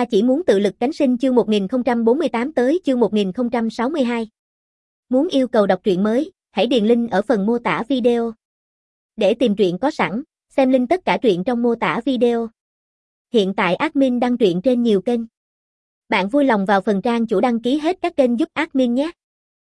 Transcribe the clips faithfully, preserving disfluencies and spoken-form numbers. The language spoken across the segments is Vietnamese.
Ta chỉ muốn tự lực cánh sinh chương một nghìn không trăm bốn mươi tám tới chương một nghìn không trăm sáu mươi hai. Muốn yêu cầu đọc truyện mới, hãy điền link ở phần mô tả video. Để tìm truyện có sẵn, xem link tất cả truyện trong mô tả video. Hiện tại admin đăng truyện trên nhiều kênh. Bạn vui lòng vào phần trang chủ đăng ký hết các kênh giúp admin nhé.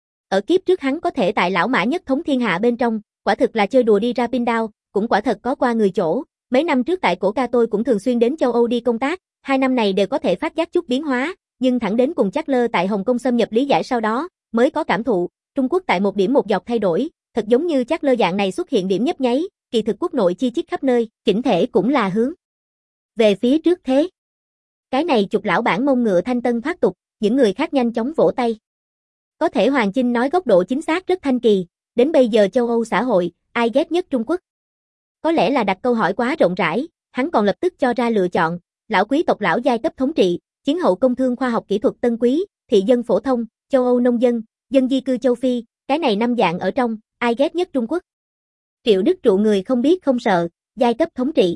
Ở kiếp trước hắn có thể tại lão mã nhất thống thiên hạ bên trong, quả thực là chơi đùa đi ra pin đao, cũng quả thật có qua người chỗ. Mấy năm trước tại cổ ca tôi cũng thường xuyên đến châu Âu đi công tác, hai năm này đều có thể phát giác chút biến hóa, nhưng thẳng đến cùng Chắc Lơ tại Hồng Kông xâm nhập lý giải sau đó, mới có cảm thụ, Trung Quốc tại một điểm một dọc thay đổi, thật giống như Chắc Lơ dạng này xuất hiện điểm nhấp nháy, kỳ thực quốc nội chi chít khắp nơi, chỉnh thể cũng là hướng về phía trước thế. Cái này chụp lão bản mông ngựa thanh tân thoát tục, những người khác nhanh chóng vỗ tay. Có thể Hoàng Chinh nói góc độ chính xác rất thanh kỳ, đến bây giờ châu Âu xã hội, ai ghét nhất Trung Quốc? Có lẽ là đặt câu hỏi quá rộng rãi, hắn còn lập tức cho ra lựa chọn, lão quý tộc lão giai cấp thống trị, chiến hậu công thương khoa học kỹ thuật tân quý, thị dân phổ thông, châu Âu nông dân, dân di cư châu Phi, cái này năm dạng ở trong, ai ghét nhất Trung Quốc? Triệu Đức Trụ người không biết không sợ, giai cấp thống trị.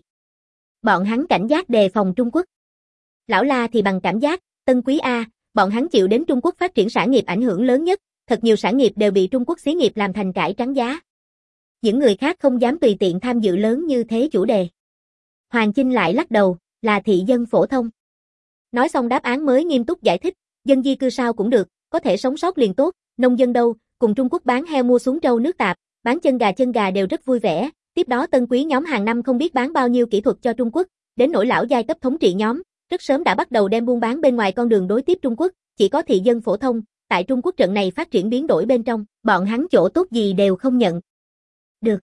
Bọn hắn cảnh giác đề phòng Trung Quốc. Lão La thì bằng cảm giác, tân quý A, bọn hắn chịu đến Trung Quốc phát triển sản nghiệp ảnh hưởng lớn nhất, thật nhiều sản nghiệp đều bị Trung Quốc xí nghiệp làm thành cải trắng giá. Những người khác không dám tùy tiện tham dự lớn như thế chủ đề. Hoàng Chinh lại lắc đầu, là thị dân phổ thông. Nói xong đáp án mới nghiêm túc giải thích, dân di cư sao cũng được, có thể sống sót liền tốt, nông dân đâu, cùng Trung Quốc bán heo mua xuống trâu nước tạp, bán chân gà chân gà đều rất vui vẻ, tiếp đó tân quý nhóm hàng năm không biết bán bao nhiêu kỹ thuật cho Trung Quốc, đến nỗi lão giai cấp thống trị nhóm, rất sớm đã bắt đầu đem buôn bán bên ngoài con đường đối tiếp Trung Quốc, chỉ có thị dân phổ thông, tại Trung Quốc trận này phát triển biến đổi bên trong, bọn hắn chỗ tốt gì đều không nhận. Được.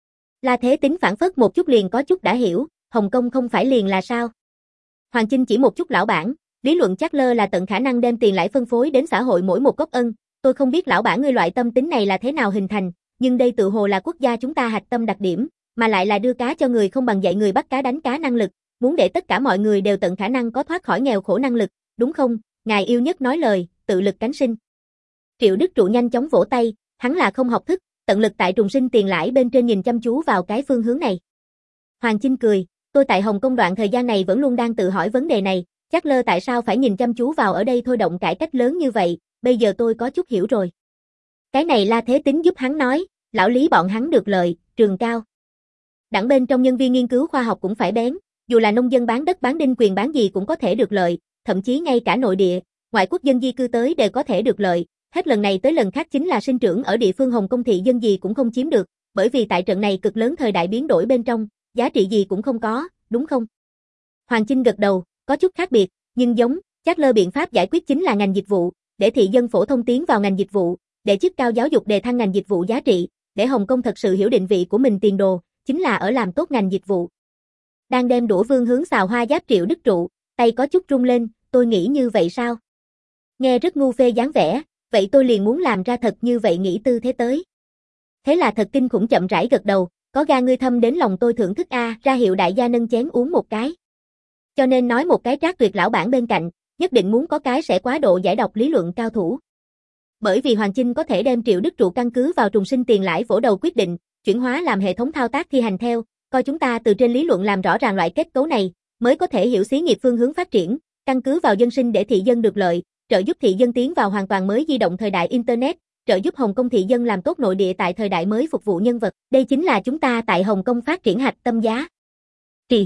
La Thế Tính phản phất một chút liền có chút đã hiểu, Hồng Kông không phải liền là sao? Hoàng Chinh chỉ một chút lão bản, lý luận Chắc Lơ là tận khả năng đem tiền lãi phân phối đến xã hội mỗi một góc ân, tôi không biết lão bản ngươi loại tâm tính này là thế nào hình thành, nhưng đây tự hồ là quốc gia chúng ta hạch tâm đặc điểm, mà lại là đưa cá cho người không bằng dạy người bắt cá đánh cá năng lực, muốn để tất cả mọi người đều tận khả năng có thoát khỏi nghèo khổ năng lực, đúng không? Ngài yêu nhất nói lời, tự lực cánh sinh. Triệu Đức Trụ nhanh chóng vỗ tay, hắn là không học thức, tận lực tại trùng sinh tiền lãi bên trên nhìn chăm chú vào cái phương hướng này. Hoàng Chinh cười, tôi tại Hồng Kông đoạn thời gian này vẫn luôn đang tự hỏi vấn đề này, Chắc Lơ tại sao phải nhìn chăm chú vào ở đây thôi động cải cách lớn như vậy, bây giờ tôi có chút hiểu rồi. Cái này La Thế Tính giúp hắn nói, lão lý bọn hắn được lợi, trường cao. Đẳng bên trong nhân viên nghiên cứu khoa học cũng phải bén, dù là nông dân bán đất bán đinh quyền bán gì cũng có thể được lợi, thậm chí ngay cả nội địa, ngoại quốc dân di cư tới đều có thể được lợi, hết lần này tới lần khác chính là sinh trưởng ở địa phương Hồng Kông thị dân gì cũng không chiếm được, bởi vì tại trận này cực lớn thời đại biến đổi bên trong, giá trị gì cũng không có, đúng không? Hoàng Chinh gật đầu, có chút khác biệt, nhưng giống, Chắc Lơ biện pháp giải quyết chính là ngành dịch vụ, để thị dân phổ thông tiến vào ngành dịch vụ, để chức cao giáo dục đề thăng ngành dịch vụ giá trị, để Hồng Kông thật sự hiểu định vị của mình tiền đồ, chính là ở làm tốt ngành dịch vụ. Đang đem đũa vương hướng xào hoa giáp Triệu Đức Trụ, tay có chút rung lên, tôi nghĩ như vậy sao? Nghe rất ngu phê dáng vẻ, vậy tôi liền muốn làm ra thật như vậy nghĩ tư thế tới. Thế là thật kinh khủng chậm rãi gật đầu, có ga ngươi thâm đến lòng tôi thưởng thức a, ra hiệu đại gia nâng chén uống một cái. Cho nên nói một cái Trác Tuyệt lão bản bên cạnh, nhất định muốn có cái sẽ quá độ giải độc lý luận cao thủ. Bởi vì Hoàng Chinh có thể đem Triệu Đức Trụ căn cứ vào trùng sinh tiền lãi vỗ đầu quyết định, chuyển hóa làm hệ thống thao tác thi hành theo, coi chúng ta từ trên lý luận làm rõ ràng loại kết cấu này, mới có thể hiểu xí nghiệp phương hướng phát triển, căn cứ vào dân sinh để thị dân được lợi, trợ giúp thị dân tiến vào hoàn toàn mới di động thời đại internet, trợ giúp Hồng Kông thị dân làm tốt nội địa tại thời đại mới phục vụ nhân vật. Đây chính là chúng ta tại Hồng Kông phát triển hạch tâm giá trị.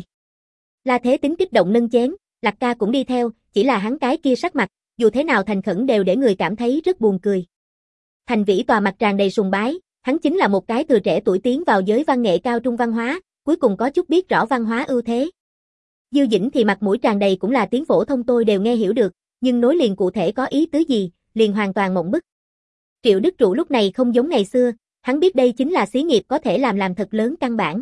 La Thế Tính kích động nâng chén, Lạc Ca cũng đi theo, chỉ là hắn cái kia sắc mặt, dù thế nào thành khẩn đều để người cảm thấy rất buồn cười. Thành Vĩ tòa mặt tràn đầy sùng bái, hắn chính là một cái từ trẻ tuổi tiến vào giới văn nghệ cao trung văn hóa, cuối cùng có chút biết rõ văn hóa ưu thế. Dư Dĩnh thì mặt mũi tràn đầy cũng là tiếng phổ thông tôi đều nghe hiểu được, nhưng nối liền cụ thể có ý tứ gì, liền hoàn toàn mộng bức. Triệu Đức Trụ lúc này không giống ngày xưa, hắn biết đây chính là xí nghiệp có thể làm làm thật lớn căn bản.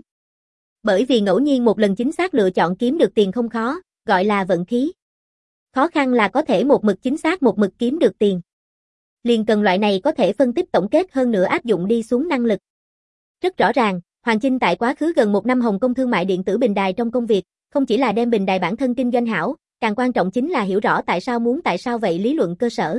Bởi vì ngẫu nhiên một lần chính xác lựa chọn kiếm được tiền không khó, gọi là vận khí. Khó khăn là có thể một mực chính xác một mực kiếm được tiền. Liền cần loại này có thể phân tích tổng kết hơn nữa áp dụng đi xuống năng lực. Rất rõ ràng, Hoàng Chinh tại quá khứ gần một năm Hồng Kông thương mại điện tử bình đài trong công việc, không chỉ là đem bình đài bản thân kinh doanh hảo, càng quan trọng chính là hiểu rõ tại sao muốn tại sao vậy lý luận cơ sở.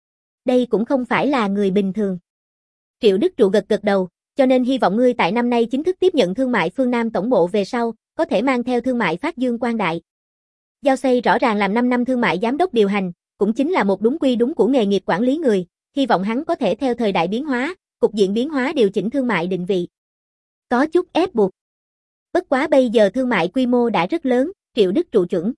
Đây cũng không phải là người bình thường. Triệu Đức Trụ gật gật đầu, cho nên hy vọng ngươi tại năm nay chính thức tiếp nhận thương mại phương Nam tổng bộ về sau, có thể mang theo thương mại phát dương quang đại. Giao Xây rõ ràng làm năm năm thương mại giám đốc điều hành, cũng chính là một đúng quy đúng của nghề nghiệp quản lý người, hy vọng hắn có thể theo thời đại biến hóa, cục diện biến hóa điều chỉnh thương mại định vị. Có chút ép buộc. Bất quá bây giờ thương mại quy mô đã rất lớn, Triệu Đức Trụ chuẩn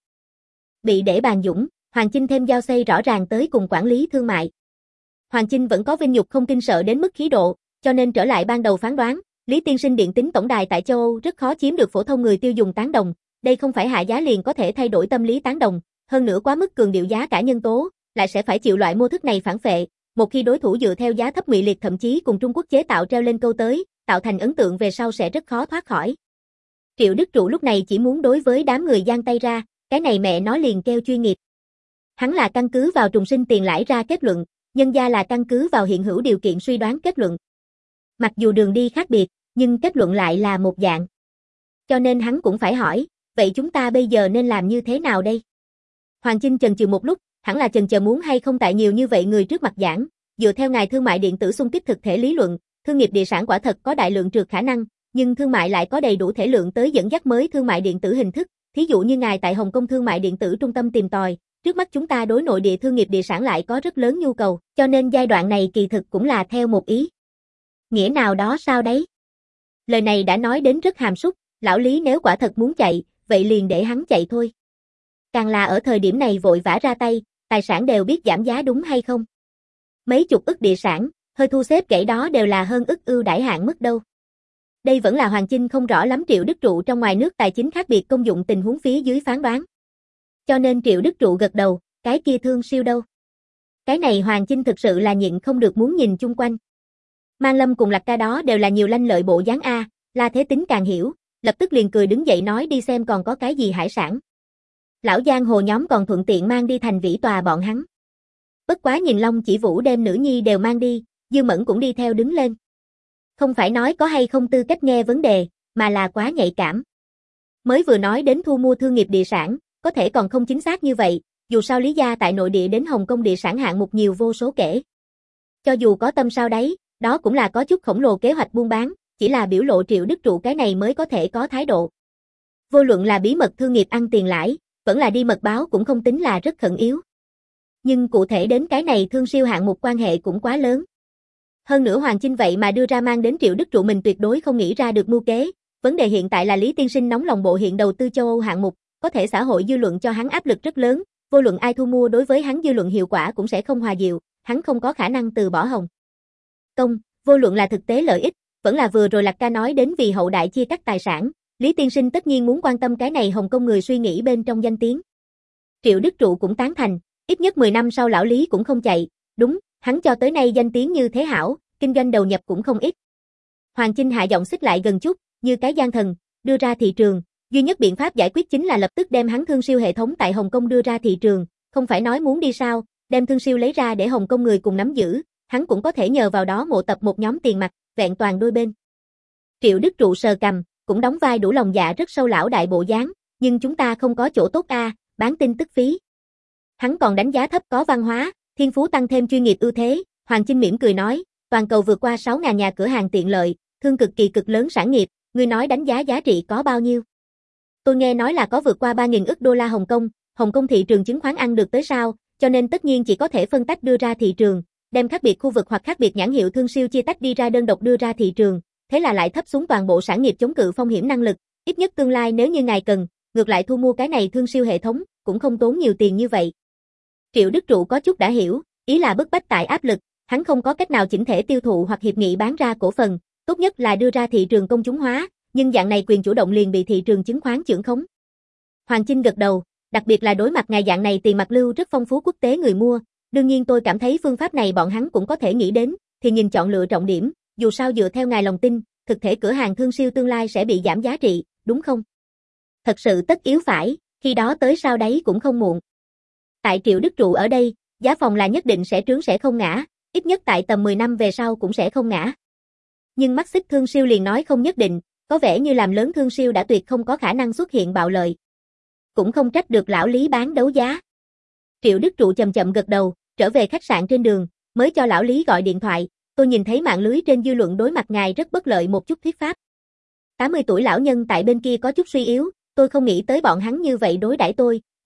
bị để bàn dũng, Hoàng Chinh thêm Giao Xây rõ ràng tới cùng quản lý thương mại. Hoàng Chinh vẫn có vinh nhục không kinh sợ đến mức khí độ, cho nên trở lại ban đầu phán đoán, Lý tiên sinh điện tính tổng đài tại châu Âu rất khó chiếm được phổ thông người tiêu dùng tán đồng, đây không phải hạ giá liền có thể thay đổi tâm lý tán đồng, hơn nữa quá mức cường điệu giá cả nhân tố, lại sẽ phải chịu loại mô thức này phản phệ, một khi đối thủ dựa theo giá thấp ngụy liệt thậm chí cùng Trung Quốc chế tạo treo lên câu tới, tạo thành ấn tượng về sau sẽ rất khó thoát khỏi. Triệu Đức Trụ lúc này chỉ muốn đối với đám người giang tay ra, cái này mẹ nó liền kêu chuyên nghiệp. Hắn là căn cứ vào trùng sinh tiền lãi ra kết luận, nhân gia là căn cứ vào hiện hữu điều kiện suy đoán kết luận. Mặc dù đường đi khác biệt, nhưng kết luận lại là một dạng. Cho nên hắn cũng phải hỏi, vậy chúng ta bây giờ nên làm như thế nào đây? Hoàng Chinh chần chừ một lúc, hẳn là chần chờ muốn hay không tại nhiều như vậy người trước mặt giảng, dựa theo ngài thương mại điện tử xung kích thực thể lý luận, thương nghiệp địa sản quả thật có đại lượng trượt khả năng, nhưng thương mại lại có đầy đủ thể lượng tới dẫn dắt mới thương mại điện tử hình thức, thí dụ như ngài tại Hồng Kông thương mại điện tử trung tâm tìm tòi, trước mắt chúng ta đối nội địa thương nghiệp địa sản lại có rất lớn nhu cầu, cho nên giai đoạn này kỳ thực cũng là theo một ý nghĩa nào đó sao đấy. Lời này đã nói đến rất hàm súc, lão Lý nếu quả thật muốn chạy, vậy liền để hắn chạy thôi. Càng là ở thời điểm này vội vã ra tay, tài sản đều biết giảm giá đúng hay không. Mấy chục ức địa sản, hơi thu xếp kể đó đều là hơn ức ưu đãi hạn mức đâu. Đây vẫn là Hoàng Chinh không rõ lắm Triệu Đức Trụ trong ngoài nước tài chính khác biệt công dụng tình huống phía dưới phán đoán. Cho nên Triệu Đức Trụ gật đầu, cái kia thương siêu đâu. Cái này Hoàng Chinh thực sự là nhịn không được muốn nhìn chung quanh. Mang Lâm cùng Lạc Ca đó đều là nhiều lanh lợi bộ dáng A, La Thế Tính càng hiểu, lập tức liền cười đứng dậy nói đi xem còn có cái gì hải sản. Lão giang hồ nhóm còn thuận tiện mang đi thành vĩ tòa bọn hắn. Bất quá nhìn Long Chỉ Vũ đem nữ nhi đều mang đi, Dư Mẫn cũng đi theo đứng lên. Không phải nói có hay không tư cách nghe vấn đề, mà là quá nhạy cảm. Mới vừa nói đến thu mua thương nghiệp địa sản, có thể còn không chính xác như vậy, dù sao Lý gia tại nội địa đến Hồng Kông địa sản hạng mục nhiều vô số kể. Cho dù có tâm sao đấy, đó cũng là có chút khổng lồ kế hoạch buôn bán, chỉ là biểu lộ Triệu Đức Trụ cái này mới có thể có thái độ. Vô luận là bí mật thương nghiệp ăn tiền lãi, vẫn là đi mật báo cũng không tính là rất khẩn yếu. Nhưng cụ thể đến cái này thương siêu hạng mục quan hệ cũng quá lớn. Hơn nữa Hoàng Chinh vậy mà đưa ra mang đến Triệu Đức Trụ mình tuyệt đối không nghĩ ra được mưu kế. Vấn đề hiện tại là Lý tiên sinh nóng lòng bộ hiện đầu tư châu Âu hạng mục, có thể xã hội dư luận cho hắn áp lực rất lớn, vô luận ai thu mua đối với hắn dư luận hiệu quả cũng sẽ không hòa dịu, hắn không có khả năng từ bỏ Hồng Kông, vô luận là thực tế lợi ích, vẫn là vừa rồi Lạc Ca nói đến vì hậu đại chia cắt tài sản, Lý tiên sinh tất nhiên muốn quan tâm cái này Hồng Kông người suy nghĩ bên trong danh tiếng. Triệu Đức Trụ cũng tán thành, ít nhất mười năm sau lão Lý cũng không chạy, đúng, hắn cho tới nay danh tiếng như thế hảo, kinh doanh đầu nhập cũng không ít. Hoàng Chinh hạ giọng xích lại gần chút, như cái gian thần, đưa ra thị trường, duy nhất biện pháp giải quyết chính là lập tức đem hắn thương siêu hệ thống tại Hồng Kông đưa ra thị trường, không phải nói muốn đi sao, đem thương siêu lấy ra để Hồng Kông người cùng nắm giữ, hắn cũng có thể nhờ vào đó mộ tập một nhóm tiền mặt, vẹn toàn đôi bên. Triệu Đức Trụ sờ cằm, cũng đóng vai đủ lòng dạ rất sâu lão đại bộ dáng, nhưng chúng ta không có chỗ tốt a, à, bán tin tức phí. Hắn còn đánh giá thấp có văn hóa, thiên phú tăng thêm chuyên nghiệp ưu thế, Hoàng Chinh mỉm cười nói, toàn cầu vượt qua sáu nghìn nhà cửa hàng tiện lợi, thương cực kỳ cực lớn sản nghiệp, ngươi nói đánh giá giá trị có bao nhiêu? Tôi nghe nói là có vượt qua ba nghìn ức đô la Hồng Kông, Hồng Kông thị trường chứng khoán ăn được tới sao, cho nên tất nhiên chỉ có thể phân tách đưa ra thị trường, đem khác biệt khu vực hoặc khác biệt nhãn hiệu thương siêu chia tách đi ra đơn độc đưa ra thị trường, thế là lại thấp xuống toàn bộ sản nghiệp chống cự phong hiểm năng lực, ít nhất tương lai nếu như ngài cần, ngược lại thu mua cái này thương siêu hệ thống, cũng không tốn nhiều tiền như vậy. Triệu Đức Trụ có chút đã hiểu, ý là bức bách tại áp lực, hắn không có cách nào chỉnh thể tiêu thụ hoặc hiệp nghị bán ra cổ phần, tốt nhất là đưa ra thị trường công chúng hóa, nhưng dạng này quyền chủ động liền bị thị trường chứng khoán chưởng khống. Hoàng Chinh gật đầu, đặc biệt là đối mặt ngài dạng này tiền mặt lưu rất phong phú quốc tế người mua, đương nhiên tôi cảm thấy phương pháp này bọn hắn cũng có thể nghĩ đến, thì nhìn chọn lựa trọng điểm, dù sao dựa theo ngài lòng tin, thực thể cửa hàng thương siêu tương lai sẽ bị giảm giá trị, đúng không? Thật sự tất yếu phải, khi đó tới sau đấy cũng không muộn. Tại Triệu Đức Trụ ở đây, giá phòng là nhất định sẽ trướng sẽ không ngã, ít nhất tại tầm mười năm về sau cũng sẽ không ngã. Nhưng mắt xích thương siêu liền nói không nhất định, có vẻ như làm lớn thương siêu đã tuyệt không có khả năng xuất hiện bạo lợi. Cũng không trách được lão Lý bán đấu giá. Triệu Đức Trụ chậm chậm gật đầu, trở về khách sạn trên đường, mới cho lão Lý gọi điện thoại, tôi nhìn thấy mạng lưới trên dư luận đối mặt ngài rất bất lợi một chút thuyết pháp. tám mươi tuổi lão nhân tại bên kia có chút suy yếu, tôi không nghĩ tới bọn hắn như vậy đối đãi tôi,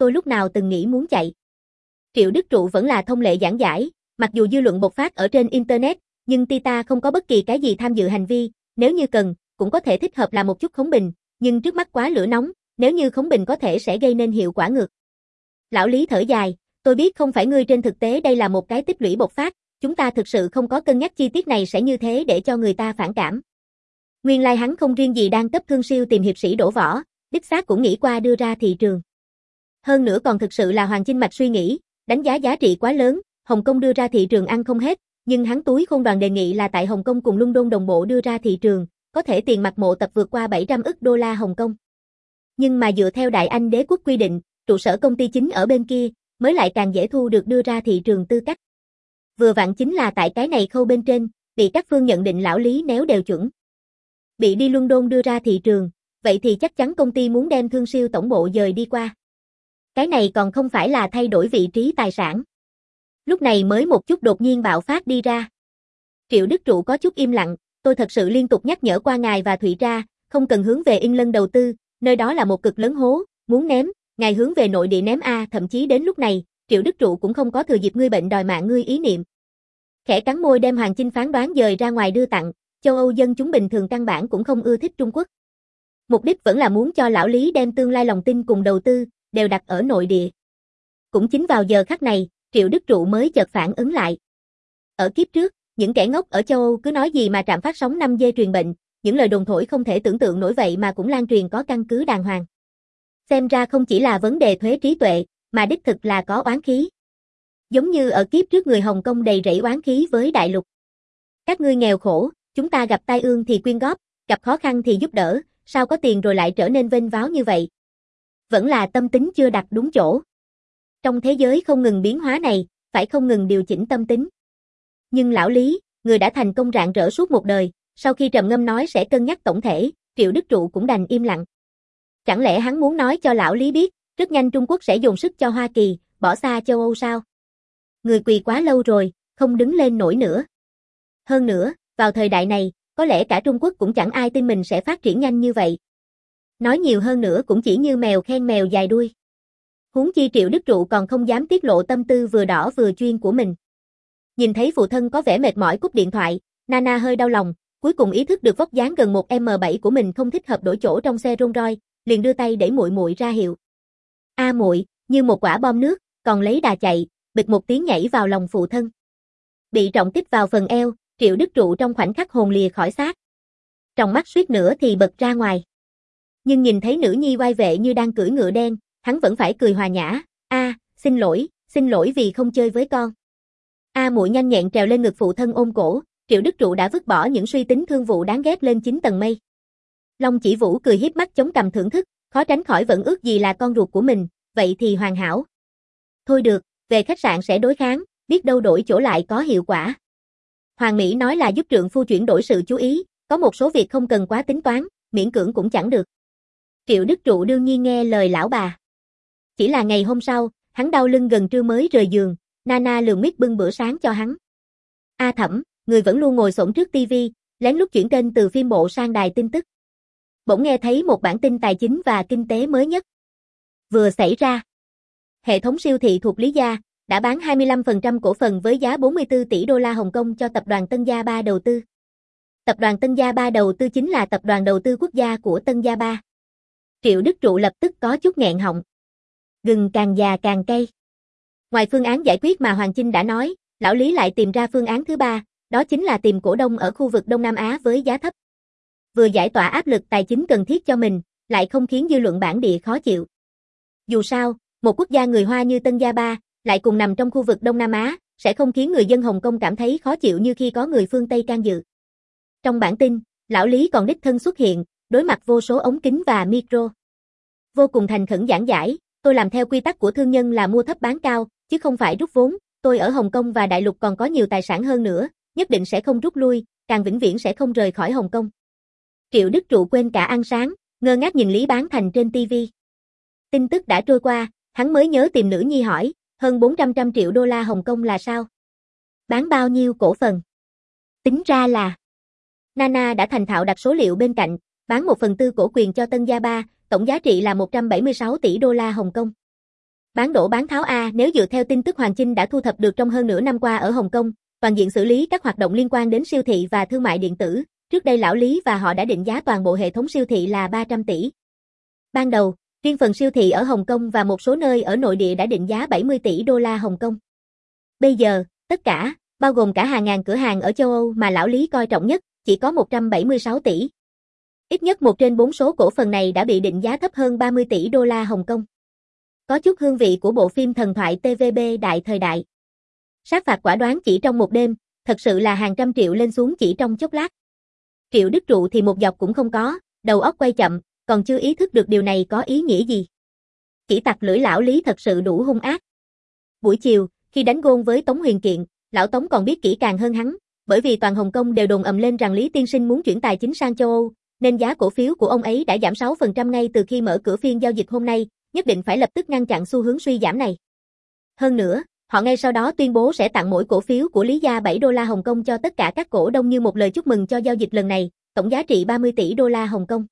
tôi lúc nào từng nghĩ muốn chạy. Triệu Đức Trụ vẫn là thông lệ giảng giải, mặc dù dư luận bộc phát ở trên Internet, nhưng Tita không có bất kỳ cái gì tham dự hành vi, nếu như cần, cũng có thể thích hợp là một chút khống bình, nhưng trước mắt quá lửa nóng, nếu như khống bình có thể sẽ gây nên hiệu quả ngược. Lão Lý thở dài, tôi biết không phải ngươi, trên thực tế đây là một cái tích lũy bộc phát, chúng ta thực sự không có cân nhắc chi tiết này sẽ như thế để cho người ta phản cảm. Nguyên lai like hắn không riêng gì đang cấp thương siêu tìm hiệp sĩ đổ võ, đích xác cũng nghĩ qua đưa ra thị trường. Hơn nữa còn thực sự là Hoàng Chinh Mạch suy nghĩ, đánh giá giá trị quá lớn, Hồng Kông đưa ra thị trường ăn không hết, nhưng hắn túi khôn đoàn đề nghị là tại Hồng Kông cùng London đồng bộ đưa ra thị trường, có thể tiền mặt mộ tập vượt qua bảy trăm ức đô la Hồng Kông. Nhưng mà dựa theo Đại Anh đế quốc quy định, trụ sở công ty chính ở bên kia, mới lại càng dễ thu được đưa ra thị trường tư cách. Vừa vặn chính là tại cái này khâu bên trên, bị các phương nhận định lão Lý néo đều chuẩn. Bị đi London đưa ra thị trường, vậy thì chắc chắn công ty muốn đem thương siêu tổng bộ dời đi qua. Cái này còn không phải là thay đổi vị trí tài sản. Lúc này mới một chút đột nhiên bạo phát đi ra. Triệu Đức Trụ có chút im lặng, tôi thật sự liên tục nhắc nhở qua ngài và Thụy Tra, không cần hướng về England đầu tư, nơi đó là một cực lớn hố, muốn ném, ngài hướng về nội địa ném a, thậm chí đến lúc này, Triệu Đức Trụ cũng không có thừa dịp ngươi bệnh đòi mạng ngươi ý niệm. Khẽ cắn môi đem Hoàng Chinh phán đoán dời ra ngoài đưa tặng, châu Âu dân chúng bình thường căn bản cũng không ưa thích Trung Quốc. Mục đích vẫn là muốn cho lão Lý đem tương lai lòng tin cùng đầu tư, đều đặt ở nội địa. Cũng chính vào giờ khắc này, Triệu Đức Trụ mới chợt phản ứng lại. Ở kiếp trước, những kẻ ngốc ở châu Âu cứ nói gì mà trạm phát sóng năm G truyền bệnh, những lời đồn thổi không thể tưởng tượng nổi vậy mà cũng lan truyền có căn cứ đàng hoàng. Xem ra không chỉ là vấn đề thuế trí tuệ, mà đích thực là có oán khí. Giống như ở kiếp trước người Hồng Kông đầy rẫy oán khí với đại lục. Các ngươi nghèo khổ, chúng ta gặp tai ương thì quyên góp, gặp khó khăn thì giúp đỡ, sao có tiền rồi lại trở nên vênh váo như vậy? Vẫn là tâm tính chưa đặt đúng chỗ. Trong thế giới không ngừng biến hóa này, phải không ngừng điều chỉnh tâm tính. Nhưng lão Lý, người đã thành công rạng rỡ suốt một đời, sau khi trầm ngâm nói sẽ cân nhắc tổng thể, Triệu Đức Trụ cũng đành im lặng. Chẳng lẽ hắn muốn nói cho lão Lý biết, rất nhanh Trung Quốc sẽ dồn sức cho Hoa Kỳ, bỏ xa châu Âu sao? Người quỳ quá lâu rồi, không đứng lên nổi nữa. Hơn nữa, vào thời đại này, có lẽ cả Trung Quốc cũng chẳng ai tin mình sẽ phát triển nhanh như vậy. Nói nhiều hơn nữa cũng chỉ như mèo khen mèo dài đuôi. Huống chi Triệu Đức Trụ còn không dám tiết lộ tâm tư vừa đỏ vừa chuyên của mình. Nhìn thấy phụ thân có vẻ mệt mỏi cúp điện thoại, Nana hơi đau lòng, cuối cùng ý thức được vóc dáng gần một mét bảy của mình không thích hợp đổi chỗ trong xe Rolls Royce, liền đưa tay đẩy muội muội ra hiệu. A muội, như một quả bom nước, còn lấy đà chạy, bịch một tiếng nhảy vào lòng phụ thân. Bị trọng kích vào phần eo, Triệu Đức Trụ trong khoảnh khắc hồn lìa khỏi xác. Trong mắt suýt nữa thì bật ra ngoài. Nhưng nhìn thấy nữ nhi oai vệ như đang cưỡi ngựa đen, hắn vẫn phải cười hòa nhã. A, xin lỗi, xin lỗi vì không chơi với con. A muội nhanh nhẹn trèo lên ngực phụ thân ôm cổ, Triệu Đức Trụ đã vứt bỏ những suy tính thương vụ đáng ghét lên chín tầng mây. Long Chỉ Vũ cười hiếp mắt chống cằm thưởng thức, khó tránh khỏi vẫn ước gì là con ruột của mình, vậy thì hoàn hảo. Thôi được, về khách sạn sẽ đối kháng, biết đâu đổi chỗ lại có hiệu quả. Hoàng Mỹ nói là giúp trượng phu chuyển đổi sự chú ý, có một số việc không cần quá tính toán, miễn cưỡng cũng chẳng được. Triệu Đức Trụ đương nhiên nghe lời lão bà. Chỉ là ngày hôm sau, hắn đau lưng gần trưa mới rời giường, Nana lườm mít bưng bữa sáng cho hắn. A Thẩm, người vẫn luôn ngồi xổm trước tivi, lén lút chuyển kênh từ phim bộ sang đài tin tức. Bỗng nghe thấy một bản tin tài chính và kinh tế mới nhất. Vừa xảy ra. Hệ thống siêu thị thuộc Lý Gia đã bán hai mươi lăm phần trăm cổ phần với giá bốn mươi tư tỷ đô la Hồng Kông cho tập đoàn Tân Gia Ba đầu tư. Tập đoàn Tân Gia Ba đầu tư chính là tập đoàn đầu tư quốc gia của Tân Gia Ba. Triệu Đức Trụ lập tức có chút nghẹn họng. Gừng càng già càng cay. Ngoài phương án giải quyết mà Hoàng Chinh đã nói, lão Lý lại tìm ra phương án thứ ba, đó chính là tìm cổ đông ở khu vực Đông Nam Á với giá thấp. Vừa giải tỏa áp lực tài chính cần thiết cho mình, lại không khiến dư luận bản địa khó chịu. Dù sao, một quốc gia người Hoa như Tân Gia Ba, lại cùng nằm trong khu vực Đông Nam Á, sẽ không khiến người dân Hồng Kông cảm thấy khó chịu như khi có người phương Tây can dự. Trong bản tin, lão Lý còn đích thân xuất hiện, đối mặt vô số ống kính và micro. Vô cùng thành khẩn giảng giải, tôi làm theo quy tắc của thương nhân là mua thấp bán cao, chứ không phải rút vốn, tôi ở Hồng Kông và Đại lục còn có nhiều tài sản hơn nữa, nhất định sẽ không rút lui, càng vĩnh viễn sẽ không rời khỏi Hồng Kông. Triệu Đức Trụ quên cả ăn sáng, ngơ ngác nhìn Lý Bán Thành trên tivi. Tin tức đã trôi qua, hắn mới nhớ tìm nữ nhi hỏi, hơn bốn trăm trăm triệu đô la Hồng Kông là sao? Bán bao nhiêu cổ phần? Tính ra là... Nana đã thành thạo đặt số liệu bên cạnh, bán một phần tư cổ quyền cho Tân Gia Ba, tổng giá trị là một trăm bảy mươi sáu tỷ đô la Hồng Kông. Bán đổ bán tháo a, nếu dựa theo tin tức Hoàng Chinh đã thu thập được trong hơn nửa năm qua ở Hồng Kông, toàn diện xử lý các hoạt động liên quan đến siêu thị và thương mại điện tử, trước đây lão Lý và họ đã định giá toàn bộ hệ thống siêu thị là ba trăm tỷ. Ban đầu, riêng phần siêu thị ở Hồng Kông và một số nơi ở nội địa đã định giá bảy mươi tỷ đô la Hồng Kông. Bây giờ, tất cả, bao gồm cả hàng ngàn cửa hàng ở châu Âu mà lão Lý coi trọng nhất, chỉ có một trăm bảy mươi sáu tỷ. Ít nhất một trên bốn số cổ phần này đã bị định giá thấp hơn ba mươi tỷ đô la Hồng Kông. Có chút hương vị của bộ phim thần thoại tê vê bê Đại Thời Đại. Sát phạt quả đoán chỉ trong một đêm, thật sự là hàng trăm triệu lên xuống chỉ trong chốc lát. Triệu Đức Trụ thì một dọc cũng không có, đầu óc quay chậm, còn chưa ý thức được điều này có ý nghĩa gì. Chỉ tặc lưỡi lão Lý thật sự đủ hung ác. Buổi chiều, khi đánh gôn với Tống Huyền Kiện, lão Tống còn biết kỹ càng hơn hắn, bởi vì toàn Hồng Kông đều đồn ầm lên rằng Lý tiên sinh muốn chuyển tài chính sang châu Âu, nên giá cổ phiếu của ông ấy đã giảm sáu phần trăm ngay từ khi mở cửa phiên giao dịch hôm nay, nhất định phải lập tức ngăn chặn xu hướng suy giảm này. Hơn nữa, họ ngay sau đó tuyên bố sẽ tặng mỗi cổ phiếu của Lý gia bảy đô la Hồng Kông cho tất cả các cổ đông như một lời chúc mừng cho giao dịch lần này, tổng giá trị ba mươi tỷ đô la Hồng Kông.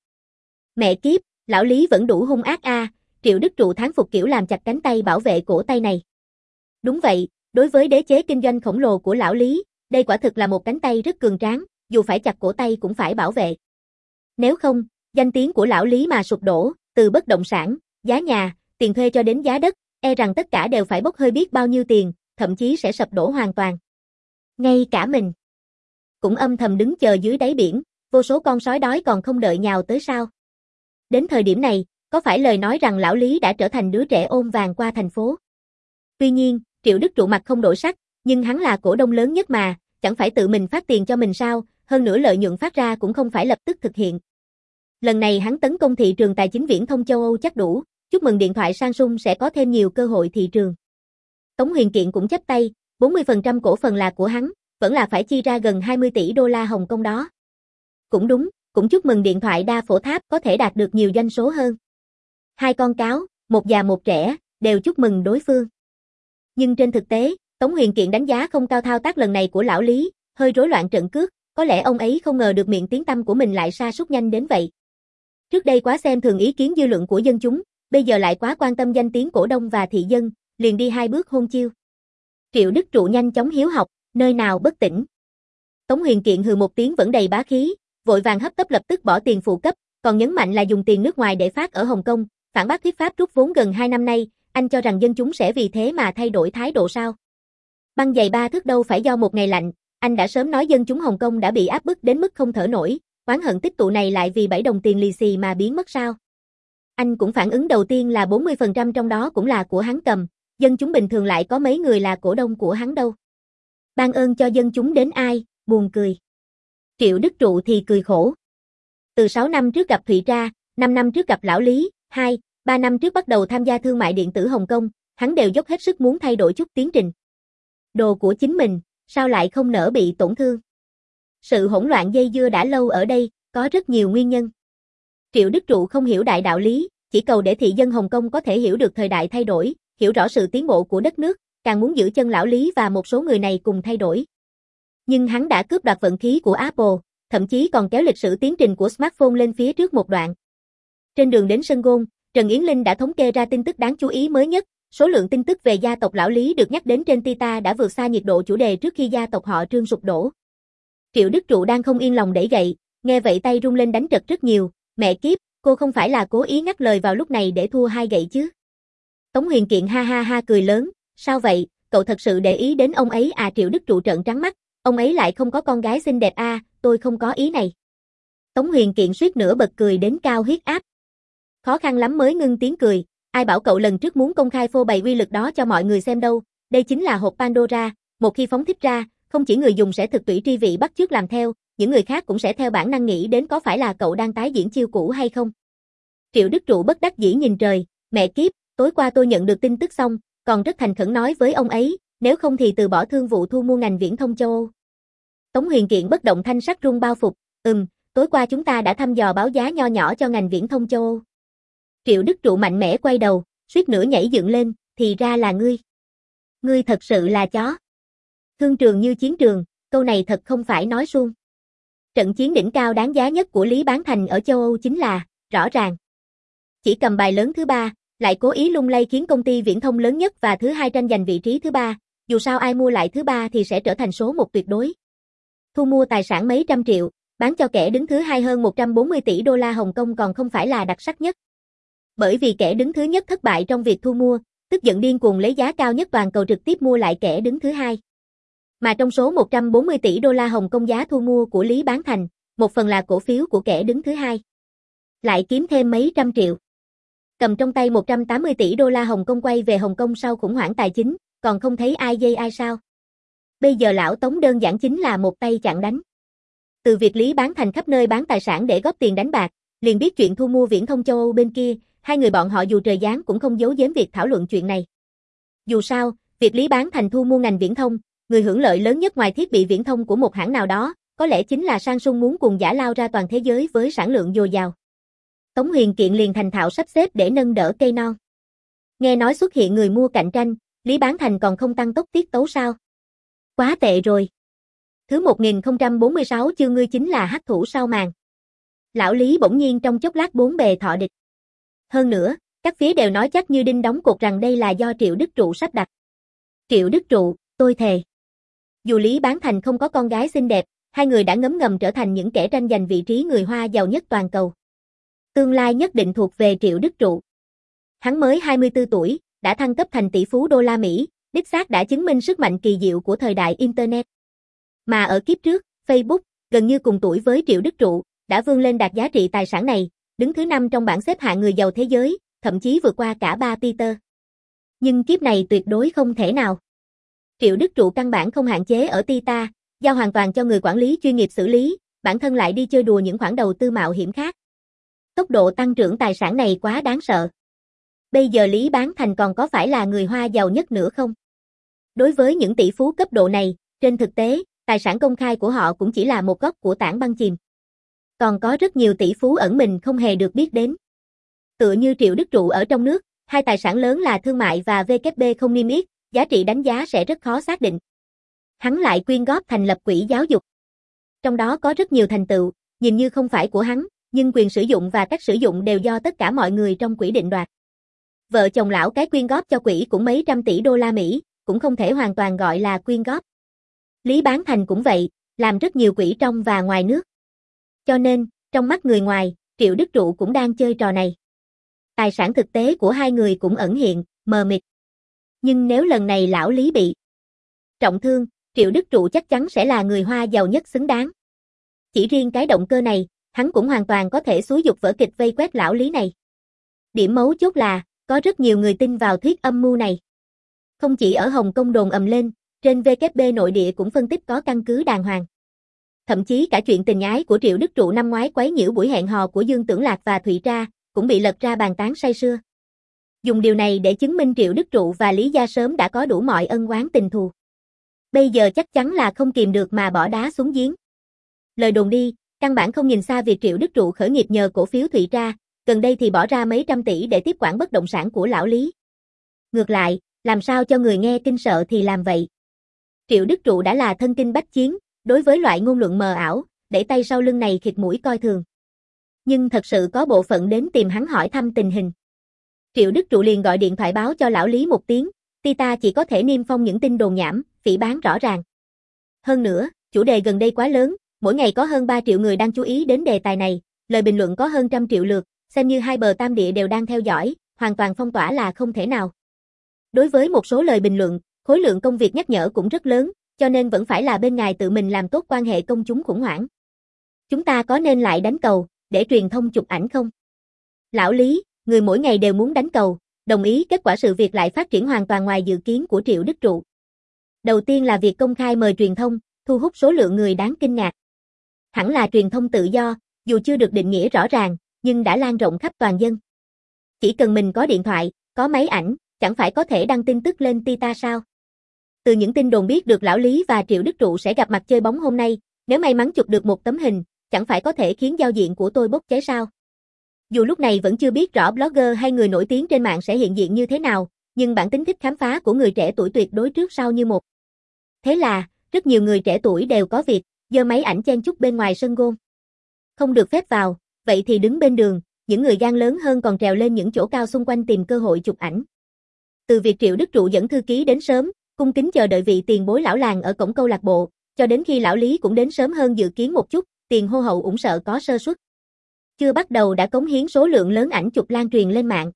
Mẹ kiếp, lão Lý vẫn đủ hung ác a, à, Triệu Đức Trụ thán phục kiểu làm chặt cánh tay bảo vệ cổ tay này. Đúng vậy, đối với đế chế kinh doanh khổng lồ của lão Lý, đây quả thực là một cánh tay rất cường tráng, dù phải chặt cổ tay cũng phải bảo vệ. Nếu không, danh tiếng của lão Lý mà sụp đổ, từ bất động sản, giá nhà, tiền thuê cho đến giá đất, e rằng tất cả đều phải bốc hơi biết bao nhiêu tiền, thậm chí sẽ sập đổ hoàn toàn. Ngay cả mình cũng âm thầm đứng chờ dưới đáy biển, vô số con sói đói còn không đợi nhào tới sao. Đến thời điểm này, có phải lời nói rằng lão Lý đã trở thành đứa trẻ ôm vàng qua thành phố? Tuy nhiên, Triệu Đức Trụ mặt không đổi sắc, nhưng hắn là cổ đông lớn nhất mà, chẳng phải tự mình phát tiền cho mình sao, hơn nữa lợi nhuận phát ra cũng không phải lập tức thực hiện. Lần này hắn tấn công thị trường tài chính viễn thông châu Âu chắc đủ, chúc mừng điện thoại Samsung sẽ có thêm nhiều cơ hội thị trường. Tống Huyền Kiện cũng chắp tay, bốn mươi phần trăm cổ phần là của hắn, vẫn là phải chi ra gần hai mươi tỷ đô la Hồng Kông đó. Cũng đúng, cũng chúc mừng điện thoại đa phổ tháp có thể đạt được nhiều doanh số hơn. Hai con cáo, một già một trẻ, đều chúc mừng đối phương. Nhưng trên thực tế, Tống Huyền Kiện đánh giá không cao thao tác lần này của lão Lý, hơi rối loạn trận cước, có lẽ ông ấy không ngờ được miệng tiếng tăm của mình lại sa sút nhanh đến vậy. Trước đây quá xem thường ý kiến dư luận của dân chúng, bây giờ lại quá quan tâm danh tiếng cổ đông và thị dân, liền đi hai bước hôn chiêu. Triệu Đức Trụ nhanh chóng hiếu học, nơi nào bất tỉnh. Tống Huyền Kiện hừ một tiếng vẫn đầy bá khí, vội vàng hấp tấp lập tức bỏ tiền phụ cấp, còn nhấn mạnh là dùng tiền nước ngoài để phát ở Hồng Kông, phản bác thuyết pháp rút vốn gần hai năm nay, anh cho rằng dân chúng sẽ vì thế mà thay đổi thái độ sao? Băng giày ba thước đâu phải do một ngày lạnh, anh đã sớm nói dân chúng Hồng Kông đã bị áp bức đến mức không thở nổi, oán hận tích tụ này lại vì bảy đồng tiền lì xì mà biến mất sao? Anh cũng phản ứng đầu tiên là bốn mươi phần trăm trong đó cũng là của hắn cầm, dân chúng bình thường lại có mấy người là cổ đông của hắn đâu. Ban ơn cho dân chúng đến ai, buồn cười. Triệu Đức Trụ thì cười khổ. Từ sáu năm trước gặp Thụy Tra, năm năm trước gặp lão Lý, hai, ba năm trước bắt đầu tham gia thương mại điện tử Hồng Kông, hắn đều dốc hết sức muốn thay đổi chút tiến trình. Đồ của chính mình, sao lại không nỡ bị tổn thương? Sự hỗn loạn dây dưa đã lâu ở đây, có rất nhiều nguyên nhân. Triệu Đức Trụ không hiểu đại đạo lý, chỉ cầu để thị dân Hồng Kông có thể hiểu được thời đại thay đổi, hiểu rõ sự tiến bộ của đất nước, càng muốn giữ chân lão Lý và một số người này cùng thay đổi. Nhưng hắn đã cướp đoạt vận khí của Apple, thậm chí còn kéo lịch sử tiến trình của smartphone lên phía trước một đoạn. Trên đường đến sân golf, Trần Yến Linh đã thống kê ra tin tức đáng chú ý mới nhất, số lượng tin tức về gia tộc lão Lý được nhắc đến trên Tita đã vượt xa nhiệt độ chủ đề trước khi gia tộc họ Trương sụp đổ. Triệu Đức Trụ đang không yên lòng đẩy gậy, nghe vậy tay rung lên đánh trật rất nhiều, mẹ kiếp, cô không phải là cố ý ngắt lời vào lúc này để thua hai gậy chứ? Tống Huyền Kiện ha ha ha cười lớn, sao vậy, cậu thật sự để ý đến ông ấy à? Triệu Đức Trụ trợn trắng mắt, ông ấy lại không có con gái xinh đẹp à, tôi không có ý này. Tống Huyền Kiện suýt nữa bật cười đến cao huyết áp. Khó khăn lắm mới ngưng tiếng cười, ai bảo cậu lần trước muốn công khai phô bày uy lực đó cho mọi người xem đâu, đây chính là hộp Pandora, một khi phóng thích ra, không chỉ người dùng sẽ thực tủy tri vị bắt chước làm theo, những người khác cũng sẽ theo bản năng nghĩ đến có phải là cậu đang tái diễn chiêu cũ hay không. Triệu Đức Trụ bất đắc dĩ nhìn trời, mẹ kiếp, tối qua tôi nhận được tin tức xong, còn rất thành khẩn nói với ông ấy, nếu không thì từ bỏ thương vụ thu mua ngành viễn thông châu Âu. Tống Huyền Kiện bất động thanh sắc run bao phục, ừm, tối qua chúng ta đã thăm dò báo giá nho nhỏ cho ngành viễn thông châu Âu. Triệu Đức Trụ mạnh mẽ quay đầu, suýt nữa nhảy dựng lên, thì ra là ngươi. Ngươi thật sự là chó. Thương trường như chiến trường, câu này thật không phải nói suông. Trận chiến đỉnh cao đáng giá nhất của Lý Bán Thành ở châu Âu chính là, rõ ràng. Chỉ cầm bài lớn thứ ba, lại cố ý lung lay khiến công ty viễn thông lớn nhất và thứ hai tranh giành vị trí thứ ba, dù sao ai mua lại thứ ba thì sẽ trở thành số một tuyệt đối. Thu mua tài sản mấy trăm triệu, bán cho kẻ đứng thứ hai hơn một trăm bốn mươi tỷ đô la Hồng Kông còn không phải là đặc sắc nhất. Bởi vì kẻ đứng thứ nhất thất bại trong việc thu mua, tức giận điên cuồng lấy giá cao nhất toàn cầu trực tiếp mua lại kẻ đứng thứ hai. Mà trong số một trăm bốn mươi tỷ đô la Hồng Kông giá thu mua của Lý Bán Thành, một phần là cổ phiếu của kẻ đứng thứ hai. Lại kiếm thêm mấy trăm triệu. Cầm trong tay một trăm tám mươi tỷ đô la Hồng Kông quay về Hồng Kông sau khủng hoảng tài chính, còn không thấy ai dây ai sao. Bây giờ lão Tống đơn giản chính là một tay chặn đánh. Từ việc Lý Bán Thành khắp nơi bán tài sản để góp tiền đánh bạc, liền biết chuyện thu mua viễn thông châu Âu bên kia, hai người bọn họ dù trời giáng cũng không giấu giếm việc thảo luận chuyện này. Dù sao, việc Lý Bán Thành thu mua ngành viễn thông, người hưởng lợi lớn nhất ngoài thiết bị viễn thông của một hãng nào đó, có lẽ chính là Samsung muốn cùng giả lao ra toàn thế giới với sản lượng dồi dào. Tống Huyền Kiện liền thành thạo sắp xếp để nâng đỡ cây non. Nghe nói xuất hiện người mua cạnh tranh, Lý Bán Thành còn không tăng tốc tiết tấu sao? Quá tệ rồi. Thứ một nghìn không trăm bốn mươi sáu chương ngươi chính là hắc thủ sau màn. Lão Lý bỗng nhiên trong chốc lát bốn bề thọ địch. Hơn nữa, các phía đều nói chắc như đinh đóng cột rằng đây là do Triệu Đức Trụ sắp đặt. Triệu Đức Trụ, tôi thề. Dù Lý Bán Thành không có con gái xinh đẹp, hai người đã ngấm ngầm trở thành những kẻ tranh giành vị trí người Hoa giàu nhất toàn cầu. Tương lai nhất định thuộc về Triệu Đức Trụ. Hắn mới hai mươi tư tuổi, đã thăng cấp thành tỷ phú đô la Mỹ, đích xác đã chứng minh sức mạnh kỳ diệu của thời đại Internet. Mà ở kiếp trước, Facebook, gần như cùng tuổi với Triệu Đức Trụ, đã vươn lên đạt giá trị tài sản này, đứng thứ năm trong bảng xếp hạng người giàu thế giới, thậm chí vượt qua cả ba Peter. Nhưng kiếp này tuyệt đối không thể nào. Triệu Đức Trụ căn bản không hạn chế ở Tita, giao hoàn toàn cho người quản lý chuyên nghiệp xử lý, bản thân lại đi chơi đùa những khoản đầu tư mạo hiểm khác. Tốc độ tăng trưởng tài sản này quá đáng sợ. Bây giờ Lý Bán Thành còn có phải là người Hoa giàu nhất nữa không? Đối với những tỷ phú cấp độ này, trên thực tế, tài sản công khai của họ cũng chỉ là một góc của tảng băng chìm. Còn có rất nhiều tỷ phú ẩn mình không hề được biết đến. Tựa như Triệu Đức Trụ ở trong nước, hai tài sản lớn là thương mại và vê kép bê không niêm yết, giá trị đánh giá sẽ rất khó xác định. Hắn lại quyên góp thành lập quỹ giáo dục. Trong đó có rất nhiều thành tựu, nhìn như không phải của hắn, nhưng quyền sử dụng và cách sử dụng đều do tất cả mọi người trong quỹ định đoạt. Vợ chồng lão cái quyên góp cho quỹ cũng mấy trăm tỷ đô la Mỹ, cũng không thể hoàn toàn gọi là quyên góp. Lý Bán Thành cũng vậy, làm rất nhiều quỹ trong và ngoài nước. Cho nên, trong mắt người ngoài, Triệu Đức Trụ cũng đang chơi trò này. Tài sản thực tế của hai người cũng ẩn hiện, mờ mịt. Nhưng nếu lần này lão Lý bị trọng thương, Triệu Đức Trụ chắc chắn sẽ là người Hoa giàu nhất xứng đáng. Chỉ riêng cái động cơ này, hắn cũng hoàn toàn có thể xúi dục vở kịch vây quét lão Lý này. Điểm mấu chốt là, có rất nhiều người tin vào thuyết âm mưu này. Không chỉ ở Hồng Kông đồn ầm lên, trên vê kép bê nội địa cũng phân tích có căn cứ đàng hoàng. Thậm chí cả chuyện tình ái của Triệu Đức Trụ năm ngoái quấy nhiễu buổi hẹn hò của Dương Tưởng Lạc và Thụy Tra, cũng bị lật ra bàn tán say sưa. Dùng điều này để chứng minh Triệu Đức Trụ và Lý Gia sớm đã có đủ mọi ân oán tình thù. Bây giờ chắc chắn là không kìm được mà bỏ đá xuống giếng. Lời đồn đi, căn bản không nhìn xa việc Triệu Đức Trụ khởi nghiệp nhờ cổ phiếu Thụy Tra, gần đây thì bỏ ra mấy trăm tỷ để tiếp quản bất động sản của lão Lý. Ngược lại, làm sao cho người nghe kinh sợ thì làm vậy. Triệu Đức Trụ đã là thân kinh bách chiến, đối với loại ngôn luận mờ ảo, đẩy tay sau lưng này khịt mũi coi thường. Nhưng thật sự có bộ phận đến tìm hắn hỏi thăm tình hình. Triệu Đức Trụ liền gọi điện thoại báo cho lão Lý một tiếng, Tita chỉ có thể niêm phong những tin đồn nhảm, phỉ báng rõ ràng. Hơn nữa, chủ đề gần đây quá lớn, mỗi ngày có hơn ba triệu người đang chú ý đến đề tài này, lời bình luận có hơn trăm triệu lượt, xem như hai bờ tam địa đều đang theo dõi, hoàn toàn phong tỏa là không thể nào. Đối với một số lời bình luận, khối lượng công việc nhắc nhở cũng rất lớn, cho nên vẫn phải là bên ngài tự mình làm tốt quan hệ công chúng khủng hoảng. Chúng ta có nên lại đánh cầu, để truyền thông chụp ảnh không? Lão Lý, người mỗi ngày đều muốn đánh cầu, đồng ý kết quả sự việc lại phát triển hoàn toàn ngoài dự kiến của Triệu Đức Trụ. Đầu tiên là việc công khai mời truyền thông, thu hút số lượng người đáng kinh ngạc. Hẳn là truyền thông tự do, dù chưa được định nghĩa rõ ràng, nhưng đã lan rộng khắp toàn dân. Chỉ cần mình có điện thoại, có máy ảnh, chẳng phải có thể đăng tin tức lên Tita sao? Từ những tin đồn biết được lão Lý và Triệu Đức Trụ sẽ gặp mặt chơi bóng hôm nay, nếu may mắn chụp được một tấm hình, chẳng phải có thể khiến giao diện của tôi bốc cháy sao? Dù lúc này vẫn chưa biết rõ blogger hay người nổi tiếng trên mạng sẽ hiện diện như thế nào, nhưng bản tính thích khám phá của người trẻ tuổi tuyệt đối trước sau như một. Thế là, rất nhiều người trẻ tuổi đều có việc, giơ máy ảnh chen chúc bên ngoài sân golf. Không được phép vào, vậy thì đứng bên đường, những người gan lớn hơn còn trèo lên những chỗ cao xung quanh tìm cơ hội chụp ảnh. Từ việc Triệu Đức Trụ dẫn thư ký đến sớm, cung kính chờ đợi vị tiền bối lão làng ở cổng câu lạc bộ, cho đến khi lão Lý cũng đến sớm hơn dự kiến một chút, tiền hô hậu ủng sợ có sơ suất. Chưa bắt đầu đã cống hiến số lượng lớn ảnh chụp lan truyền lên mạng.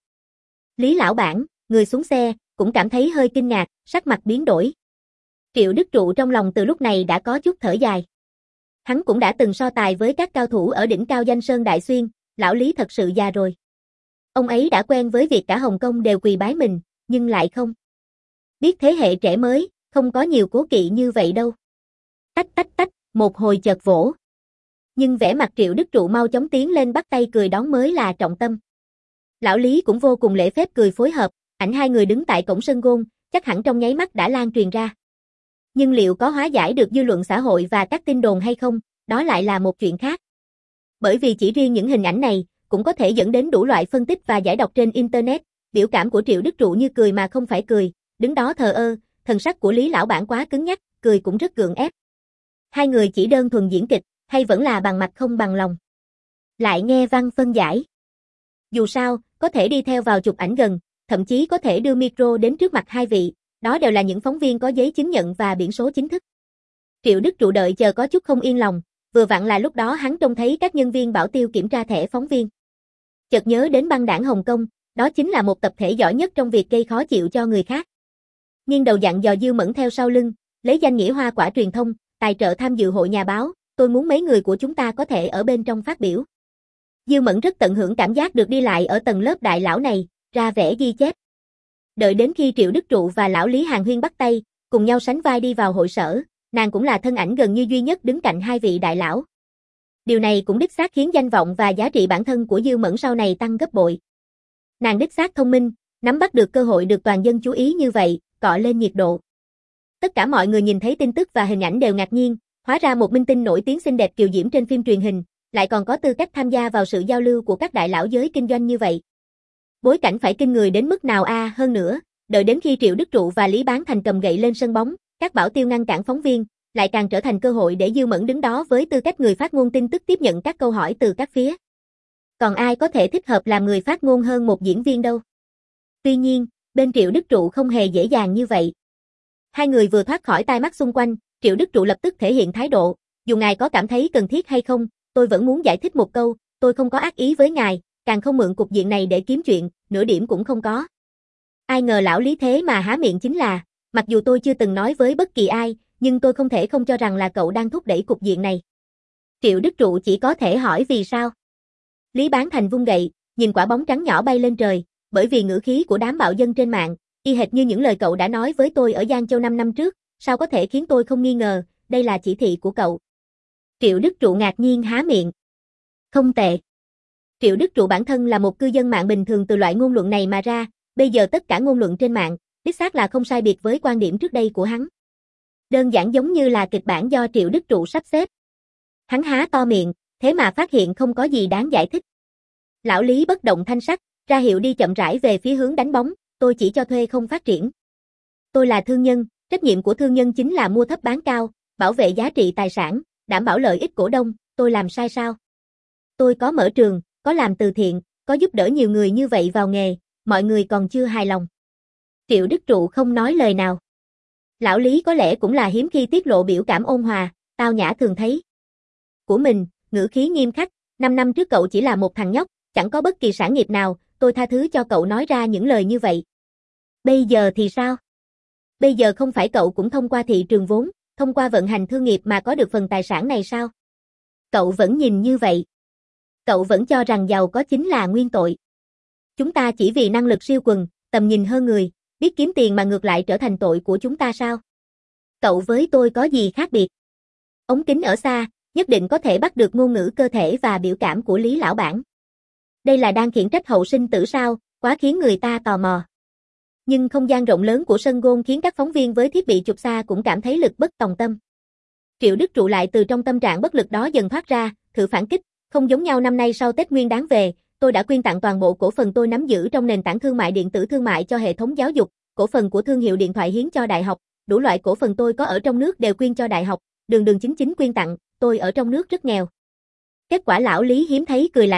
Lý lão bản, người xuống xe, cũng cảm thấy hơi kinh ngạc, sắc mặt biến đổi. Triệu Đức Trụ trong lòng từ lúc này đã có chút thở dài. Hắn cũng đã từng so tài với các cao thủ ở đỉnh cao danh Sơn Đại Xuyên, lão Lý thật sự già rồi. Ông ấy đã quen với việc cả Hồng Kông đều quỳ bái mình, nhưng lại không biết thế hệ trẻ mới, không có nhiều cố kỵ như vậy đâu. Tách tách tách, một hồi chợt vỗ. Nhưng vẻ mặt Triệu Đức Trụ mau chóng tiến lên bắt tay cười đón mới là trọng tâm. Lão Lý cũng vô cùng lễ phép cười phối hợp, ảnh hai người đứng tại cổng sân gôn, chắc hẳn trong nháy mắt đã lan truyền ra. Nhưng liệu có hóa giải được dư luận xã hội và các tin đồn hay không, đó lại là một chuyện khác. Bởi vì chỉ riêng những hình ảnh này, cũng có thể dẫn đến đủ loại phân tích và giải độc trên Internet, biểu cảm của Triệu Đức Trụ như cười mà không phải cười, đứng đó thờ ơ, thần sắc của Lý lão bản quá cứng nhắc, cười cũng rất gượng ép. Hai người chỉ đơn thuần diễn kịch, hay vẫn là bằng mặt không bằng lòng. Lại nghe văn phân giải. Dù sao, có thể đi theo vào chụp ảnh gần, thậm chí có thể đưa micro đến trước mặt hai vị, đó đều là những phóng viên có giấy chứng nhận và biển số chính thức. Triệu Đức Trụ đợi chờ có chút không yên lòng, vừa vặn là lúc đó hắn trông thấy các nhân viên bảo tiêu kiểm tra thẻ phóng viên. Chợt nhớ đến băng đảng Hồng Kông, đó chính là một tập thể giỏi nhất trong việc gây khó chịu cho người khác. Nghiêng đầu dặn dò Dư Mẫn theo sau lưng, lấy danh nghĩa Hoa Quả Truyền thông, tài trợ tham dự hội nhà báo, tôi muốn mấy người của chúng ta có thể ở bên trong phát biểu. Dư Mẫn rất tận hưởng cảm giác được đi lại ở tầng lớp đại lão này, ra vẻ ghi chép. Đợi đến khi Triệu Đức Trụ và lão Lý Hàng Huyên bắt tay, cùng nhau sánh vai đi vào hội sở, nàng cũng là thân ảnh gần như duy nhất đứng cạnh hai vị đại lão. Điều này cũng đích xác khiến danh vọng và giá trị bản thân của Dư Mẫn sau này tăng gấp bội. Nàng đích xác thông minh, nắm bắt được cơ hội được toàn dân chú ý như vậy, cọ lên nhiệt độ. Tất cả mọi người nhìn thấy tin tức và hình ảnh đều ngạc nhiên, hóa ra một minh tinh nổi tiếng xinh đẹp kiều diễm trên phim truyền hình, lại còn có tư cách tham gia vào sự giao lưu của các đại lão giới kinh doanh như vậy. Bối cảnh phải kinh người đến mức nào a à, hơn nữa, đợi đến khi Triệu Đức Trụ và Lý Bán Thành cầm gậy lên sân bóng, các bảo tiêu ngăn cản phóng viên, lại càng trở thành cơ hội để Dư Mẫn đứng đó với tư cách người phát ngôn tin tức tiếp nhận các câu hỏi từ các phía. Còn ai có thể thích hợp làm người phát ngôn hơn một diễn viên đâu. Tuy nhiên, bên Triệu Đức Trụ không hề dễ dàng như vậy. Hai người vừa thoát khỏi tai mắt xung quanh, Triệu Đức Trụ lập tức thể hiện thái độ, dù ngài có cảm thấy cần thiết hay không, tôi vẫn muốn giải thích một câu, tôi không có ác ý với ngài, càng không mượn cục diện này để kiếm chuyện, nửa điểm cũng không có. Ai ngờ lão Lý thế mà há miệng chính là, mặc dù tôi chưa từng nói với bất kỳ ai, nhưng tôi không thể không cho rằng là cậu đang thúc đẩy cục diện này. Triệu Đức Trụ chỉ có thể hỏi vì sao. Lý Bán Thành vung gậy, nhìn quả bóng trắng nhỏ bay lên trời, bởi vì ngữ khí của đám bạo dân trên mạng, y hệt như những lời cậu đã nói với tôi ở Giang Châu năm năm trước, sao có thể khiến tôi không nghi ngờ, đây là chỉ thị của cậu. Triệu Đức Trụ ngạc nhiên há miệng. Không tệ. Triệu Đức Trụ bản thân là một cư dân mạng bình thường từ loại ngôn luận này mà ra, bây giờ tất cả ngôn luận trên mạng, đích xác là không sai biệt với quan điểm trước đây của hắn. Đơn giản giống như là kịch bản do Triệu Đức Trụ sắp xếp. Hắn há to miệng, thế mà phát hiện không có gì đáng giải thích. Lão Lý bất động thanh sắc, ra hiệu đi chậm rãi về phía hướng đánh bóng, tôi chỉ cho thuê không phát triển. Tôi là thương nhân, trách nhiệm của thương nhân chính là mua thấp bán cao, bảo vệ giá trị tài sản, đảm bảo lợi ích cổ đông, tôi làm sai sao? Tôi có mở trường, có làm từ thiện, có giúp đỡ nhiều người như vậy vào nghề, mọi người còn chưa hài lòng. Triệu Đức Trụ không nói lời nào. Lão Lý có lẽ cũng là hiếm khi tiết lộ biểu cảm ôn hòa, tao nhã thường thấy. Của mình, ngữ khí nghiêm khắc, năm năm trước cậu chỉ là một thằng nhóc, chẳng có bất kỳ sản nghiệp nào, tôi tha thứ cho cậu nói ra những lời như vậy. Bây giờ thì sao? Bây giờ không phải cậu cũng thông qua thị trường vốn, thông qua vận hành thương nghiệp mà có được phần tài sản này sao? Cậu vẫn nhìn như vậy. Cậu vẫn cho rằng giàu có chính là nguyên tội. Chúng ta chỉ vì năng lực siêu quần, tầm nhìn hơn người, biết kiếm tiền mà ngược lại trở thành tội của chúng ta sao? Cậu với tôi có gì khác biệt? Ống kính ở xa, nhất định có thể bắt được ngôn ngữ cơ thể và biểu cảm của Lý lão bản. Đây là đang khiển trách hậu sinh tử sao, quá khiến người ta tò mò. Nhưng không gian rộng lớn của sân golf khiến các phóng viên với thiết bị chụp xa cũng cảm thấy lực bất tòng tâm. Triệu Đức Trụ lại từ trong tâm trạng bất lực đó dần thoát ra, thử phản kích, không giống nhau năm nay sau Tết Nguyên Đán về, tôi đã quyên tặng toàn bộ cổ phần tôi nắm giữ trong nền tảng thương mại điện tử thương mại cho hệ thống giáo dục, cổ phần của thương hiệu điện thoại hiến cho đại học, đủ loại cổ phần tôi có ở trong nước đều quyên cho đại học, đường đường chính chính quyên tặng, tôi ở trong nước rất nghèo. Kết quả lão Lý hiếm thấy cười lạnh,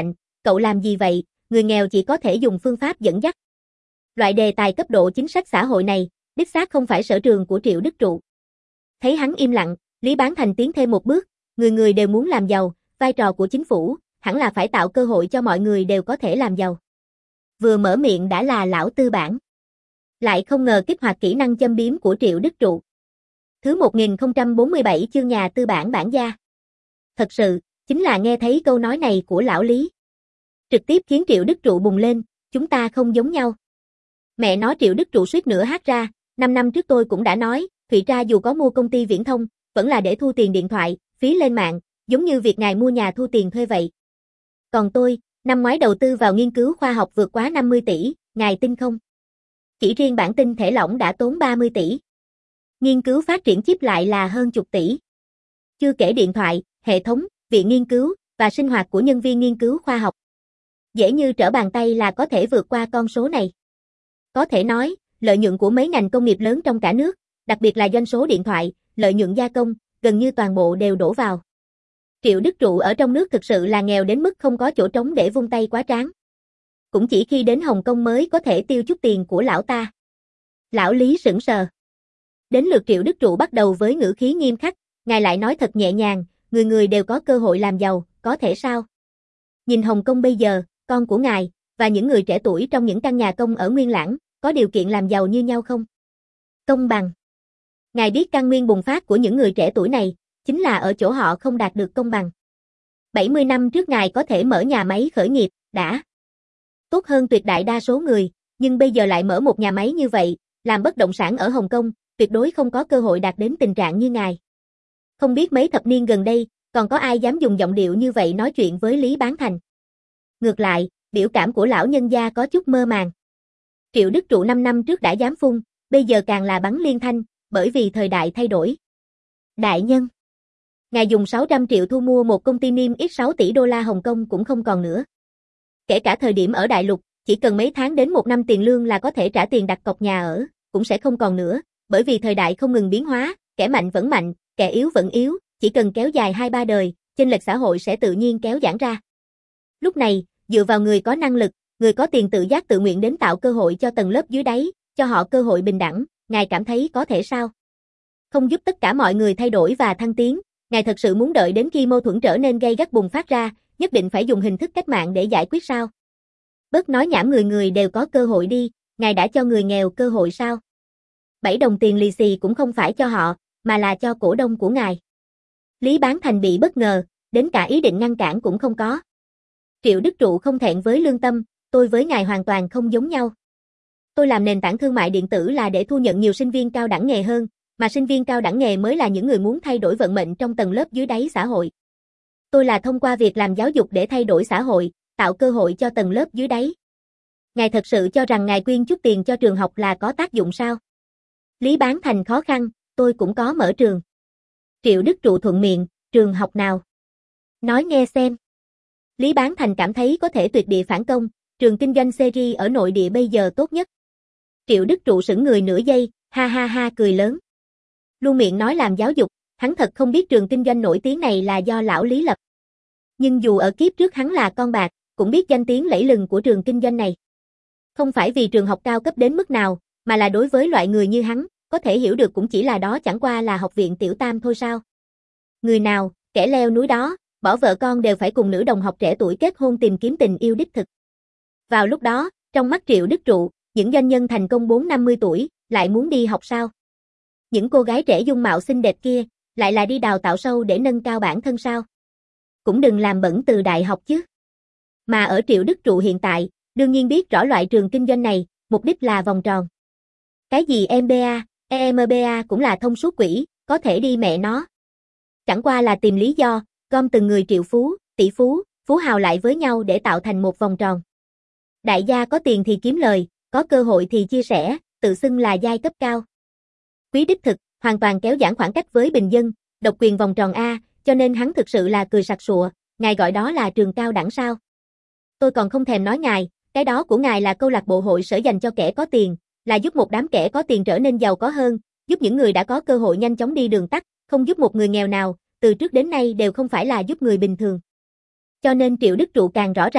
cậu làm gì vậy, người nghèo chỉ có thể dùng phương pháp dẫn dắt. Loại đề tài cấp độ chính sách xã hội này, đích xác không phải sở trường của Triệu Đức Trụ. Thấy hắn im lặng, Lý Bán Thành tiến thêm một bước, người người đều muốn làm giàu, vai trò của chính phủ, hẳn là phải tạo cơ hội cho mọi người đều có thể làm giàu. Vừa mở miệng đã là lão tư bản. Lại không ngờ kích hoạt kỹ năng châm biếm của Triệu Đức Trụ. Thứ một nghìn không trăm bốn mươi bảy chương nhà tư bản bản gia. Thật sự, chính là nghe thấy câu nói này của lão Lý. Trực tiếp khiến Triệu Đức Trụ bùng lên, chúng ta không giống nhau. Mẹ nói Triệu Đức Trụ suýt nữa hát ra, năm năm trước tôi cũng đã nói, Thụy Tra dù có mua công ty viễn thông, vẫn là để thu tiền điện thoại, phí lên mạng, giống như việc ngài mua nhà thu tiền thuê vậy. Còn tôi, năm ngoái đầu tư vào nghiên cứu khoa học vượt quá năm mươi tỷ, ngài tin không? Chỉ riêng bản tinh thể lỏng đã tốn ba mươi tỷ. Nghiên cứu phát triển chip lại là hơn chục tỷ. Chưa kể điện thoại, hệ thống, viện nghiên cứu, và sinh hoạt của nhân viên nghiên cứu khoa học. Dễ như trở bàn tay là có thể vượt qua con số này. Có thể nói, lợi nhuận của mấy ngành công nghiệp lớn trong cả nước, đặc biệt là doanh số điện thoại, lợi nhuận gia công, gần như toàn bộ đều đổ vào. Triệu Đức Trụ ở trong nước thực sự là nghèo đến mức không có chỗ trống để vung tay quá tráng. Cũng chỉ khi đến Hồng Kông mới có thể tiêu chút tiền của lão ta. Lão Lý sững sờ. Đến lượt Triệu Đức Trụ bắt đầu với ngữ khí nghiêm khắc, ngài lại nói thật nhẹ nhàng, người người đều có cơ hội làm giàu, có thể sao? Nhìn Hồng Kông bây giờ, con của ngài, và những người trẻ tuổi trong những căn nhà công ở Nguyên Lãng, có điều kiện làm giàu như nhau không? Công bằng. Ngài biết căn nguyên bùng phát của những người trẻ tuổi này, chính là ở chỗ họ không đạt được công bằng. bảy mươi năm trước ngài có thể mở nhà máy khởi nghiệp, đã tốt hơn tuyệt đại đa số người, nhưng bây giờ lại mở một nhà máy như vậy, làm bất động sản ở Hồng Kông, tuyệt đối không có cơ hội đạt đến tình trạng như ngài. Không biết mấy thập niên gần đây, còn có ai dám dùng giọng điệu như vậy nói chuyện với Lý Bán Thành. Ngược lại, biểu cảm của lão nhân gia có chút mơ màng. Triệu Đức Trụ năm năm trước đã dám phun, bây giờ càng là bắn liên thanh, bởi vì thời đại thay đổi. Đại nhân, ngài dùng sáu trăm triệu thu mua một công ty niêm yết sáu tỷ đô la Hồng Kông cũng không còn nữa. Kể cả thời điểm ở Đại Lục, chỉ cần mấy tháng đến một năm tiền lương là có thể trả tiền đặt cọc nhà ở, cũng sẽ không còn nữa, bởi vì thời đại không ngừng biến hóa, kẻ mạnh vẫn mạnh, kẻ yếu vẫn yếu, chỉ cần kéo dài hai ba đời, chênh lệch xã hội sẽ tự nhiên kéo giãn ra. Lúc này, dựa vào người có năng lực, người có tiền tự giác tự nguyện đến tạo cơ hội cho tầng lớp dưới đáy, cho họ cơ hội bình đẳng, ngài cảm thấy có thể sao? Không giúp tất cả mọi người thay đổi và thăng tiến, ngài thật sự muốn đợi đến khi mâu thuẫn trở nên gay gắt bùng phát ra, nhất định phải dùng hình thức cách mạng để giải quyết sao? Bớt nói nhảm, người người đều có cơ hội đi, ngài đã cho người nghèo cơ hội sao? Bảy đồng tiền lì xì cũng không phải cho họ, mà là cho cổ đông của ngài. Lý Bán Thành bị bất ngờ, đến cả ý định ngăn cản cũng không có. Triệu Đức Trụ không thẹn với lương tâm, tôi với ngài hoàn toàn không giống nhau. Tôi làm nền tảng thương mại điện tử là để thu nhận nhiều sinh viên cao đẳng nghề hơn, mà sinh viên cao đẳng nghề mới là những người muốn thay đổi vận mệnh trong tầng lớp dưới đáy xã hội. Tôi là thông qua việc làm giáo dục để thay đổi xã hội, tạo cơ hội cho tầng lớp dưới đáy. Ngài thật sự cho rằng ngài quyên chút tiền cho trường học là có tác dụng sao? Lý Bán Thành khó khăn, tôi cũng có mở trường. Triệu Đức Trụ thuận miệng, trường học nào? Nói nghe xem. Lý Bán Thành cảm thấy có thể tuyệt địa phản công, trường kinh doanh series ở nội địa bây giờ tốt nhất. Triệu Đức Trụ sững người nửa giây, ha ha ha cười lớn. Luôn miệng nói làm giáo dục, hắn thật không biết trường kinh doanh nổi tiếng này là do lão Lý lập. Nhưng dù ở kiếp trước hắn là con bạc, cũng biết danh tiếng lẫy lừng của trường kinh doanh này. Không phải vì trường học cao cấp đến mức nào, mà là đối với loại người như hắn, có thể hiểu được cũng chỉ là đó chẳng qua là học viện tiểu tam thôi sao. Người nào, kẻ leo núi đó, bỏ vợ con đều phải cùng nữ đồng học trẻ tuổi kết hôn tìm kiếm tình yêu đích thực. Vào lúc đó, trong mắt Triệu Đức Trụ, những doanh nhân thành công bốn năm mươi tuổi, lại muốn đi học sao? Những cô gái trẻ dung mạo xinh đẹp kia, lại là đi đào tạo sâu để nâng cao bản thân sao? Cũng đừng làm bẩn từ đại học chứ. Mà ở Triệu Đức Trụ hiện tại, đương nhiên biết rõ loại trường kinh doanh này, mục đích là vòng tròn. Cái gì em bê a, e em bê a cũng là thông suốt quỷ, có thể đi mẹ nó. Chẳng qua là tìm lý do, gom từng người triệu phú, tỷ phú, phú hào lại với nhau để tạo thành một vòng tròn. Đại gia có tiền thì kiếm lời, có cơ hội thì chia sẻ, tự xưng là giai cấp cao. Quý đích thực, hoàn toàn kéo giãn khoảng cách với bình dân, độc quyền vòng tròn A, cho nên hắn thực sự là cười sặc sụa, ngài gọi đó là trường cao đẳng sao? Tôi còn không thèm nói ngài, cái đó của ngài là câu lạc bộ hội sở dành cho kẻ có tiền, là giúp một đám kẻ có tiền trở nên giàu có hơn, giúp những người đã có cơ hội nhanh chóng đi đường tắt, không giúp một người nghèo nào, từ trước đến nay đều không phải là giúp người bình thường. Cho nên Triệu Đức Trụ càng rõ ràng,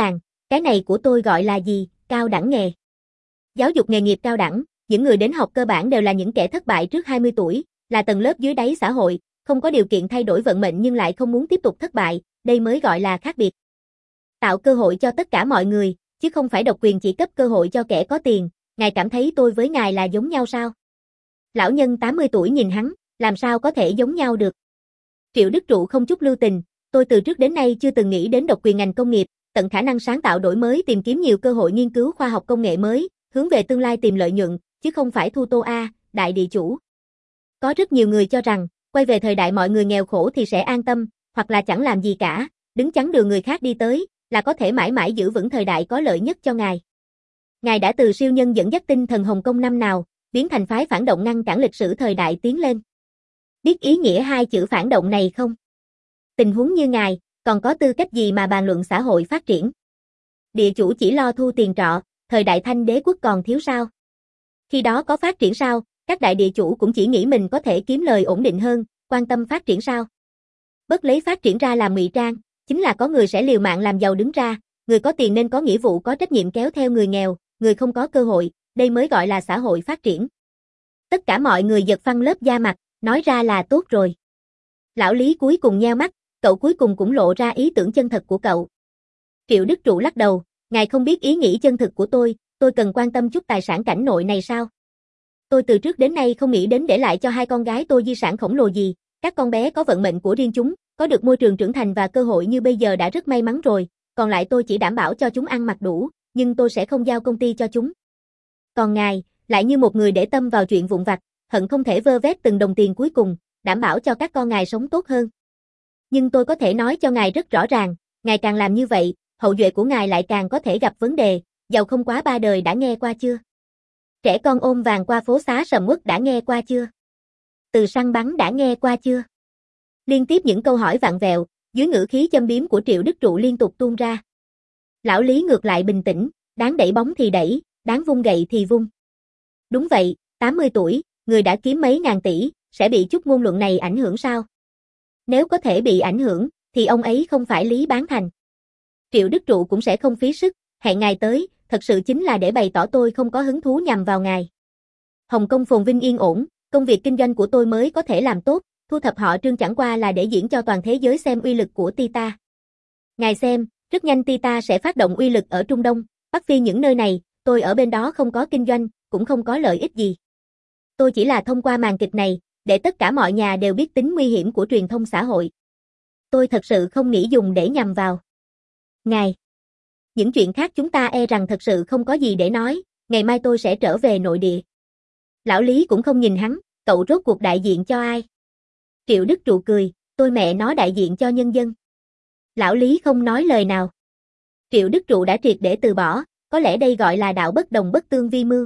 Cái này của tôi gọi là gì, cao đẳng nghề. Giáo dục nghề nghiệp cao đẳng, những người đến học cơ bản đều là những kẻ thất bại trước hai mươi tuổi, là tầng lớp dưới đáy xã hội, không có điều kiện thay đổi vận mệnh nhưng lại không muốn tiếp tục thất bại, đây mới gọi là khác biệt. Tạo cơ hội cho tất cả mọi người, chứ không phải độc quyền chỉ cấp cơ hội cho kẻ có tiền, ngài cảm thấy tôi với ngài là giống nhau sao? Lão nhân tám mươi tuổi nhìn hắn, làm sao có thể giống nhau được? Triệu Đức Trụ không chút lưu tình, tôi từ trước đến nay chưa từng nghĩ đến độc quyền ngành công nghiệp, tận khả năng sáng tạo đổi mới tìm kiếm nhiều cơ hội nghiên cứu khoa học công nghệ mới, hướng về tương lai tìm lợi nhuận, chứ không phải thu tô a, đại địa chủ. Có rất nhiều người cho rằng, quay về thời đại mọi người nghèo khổ thì sẽ an tâm, hoặc là chẳng làm gì cả, đứng chắn đường người khác đi tới, là có thể mãi mãi giữ vững thời đại có lợi nhất cho ngài. Ngài đã từ siêu nhân dẫn dắt tinh thần Hồng Kông năm nào, biến thành phái phản động ngăn cản lịch sử thời đại tiến lên. Biết ý nghĩa hai chữ phản động này không? Tình huống như ngài, còn có tư cách gì mà bàn luận xã hội phát triển? Địa chủ chỉ lo thu tiền trọ, thời đại Thanh đế quốc còn thiếu sao? Khi đó có phát triển sao, các đại địa chủ cũng chỉ nghĩ mình có thể kiếm lời ổn định hơn, quan tâm phát triển sao? Bất lấy phát triển ra làm ngụy trang, chính là có người sẽ liều mạng làm giàu đứng ra, người có tiền nên có nghĩa vụ có trách nhiệm kéo theo người nghèo, người không có cơ hội, đây mới gọi là xã hội phát triển. Tất cả mọi người giật phăng lớp da mặt, nói ra là tốt rồi. Lão Lý cuối cùng nheo mắt, cậu cuối cùng cũng lộ ra ý tưởng chân thật của cậu. Triệu Đức Trụ lắc đầu, ngài không biết ý nghĩ chân thực của tôi, tôi cần quan tâm chút tài sản cảnh nội này sao? Tôi từ trước đến nay không nghĩ đến để lại cho hai con gái tôi di sản khổng lồ gì, các con bé có vận mệnh của riêng chúng, có được môi trường trưởng thành và cơ hội như bây giờ đã rất may mắn rồi, còn lại tôi chỉ đảm bảo cho chúng ăn mặc đủ, nhưng tôi sẽ không giao công ty cho chúng. Còn ngài, lại như một người để tâm vào chuyện vụn vặt, hận không thể vơ vét từng đồng tiền cuối cùng, đảm bảo cho các con ngài sống tốt hơn. Nhưng tôi có thể nói cho ngài rất rõ ràng, ngài càng làm như vậy, hậu duệ của ngài lại càng có thể gặp vấn đề, giàu không quá ba đời đã nghe qua chưa? Trẻ con ôm vàng qua phố xá sầm uất đã nghe qua chưa? Từ săn bắn đã nghe qua chưa? Liên tiếp những câu hỏi vặn vẹo, dưới ngữ khí châm biếm của Triệu Đức Trụ liên tục tuôn ra. Lão Lý ngược lại bình tĩnh, đáng đẩy bóng thì đẩy, đáng vung gậy thì vung. Đúng vậy, tám mươi tuổi, người đã kiếm mấy ngàn tỷ, sẽ bị chút ngôn luận này ảnh hưởng sao? Nếu có thể bị ảnh hưởng, thì ông ấy không phải Lý Bán Thành. Triệu Đức Trụ cũng sẽ không phí sức, hẹn ngài tới, thật sự chính là để bày tỏ tôi không có hứng thú nhằm vào ngài. Hồng Kông phồn vinh yên ổn, công việc kinh doanh của tôi mới có thể làm tốt, thu thập họ Trương chẳng qua là để diễn cho toàn thế giới xem uy lực của Tita. Ngài xem, rất nhanh Tita sẽ phát động uy lực ở Trung Đông, Bắc Phi những nơi này, tôi ở bên đó không có kinh doanh, cũng không có lợi ích gì. Tôi chỉ là thông qua màn kịch này, để tất cả mọi nhà đều biết tính nguy hiểm của truyền thông xã hội. Tôi thật sự không nghĩ dùng để nhằm vào ngài. Những chuyện khác chúng ta e rằng thật sự không có gì để nói, ngày mai tôi sẽ trở về nội địa. Lão Lý cũng không nhìn hắn, cậu rốt cuộc đại diện cho ai? Triệu Đức Trụ cười, tôi mẹ nó đại diện cho nhân dân. Lão Lý không nói lời nào. Triệu Đức Trụ đã triệt để từ bỏ, có lẽ đây gọi là đạo bất đồng bất tương vi mưu.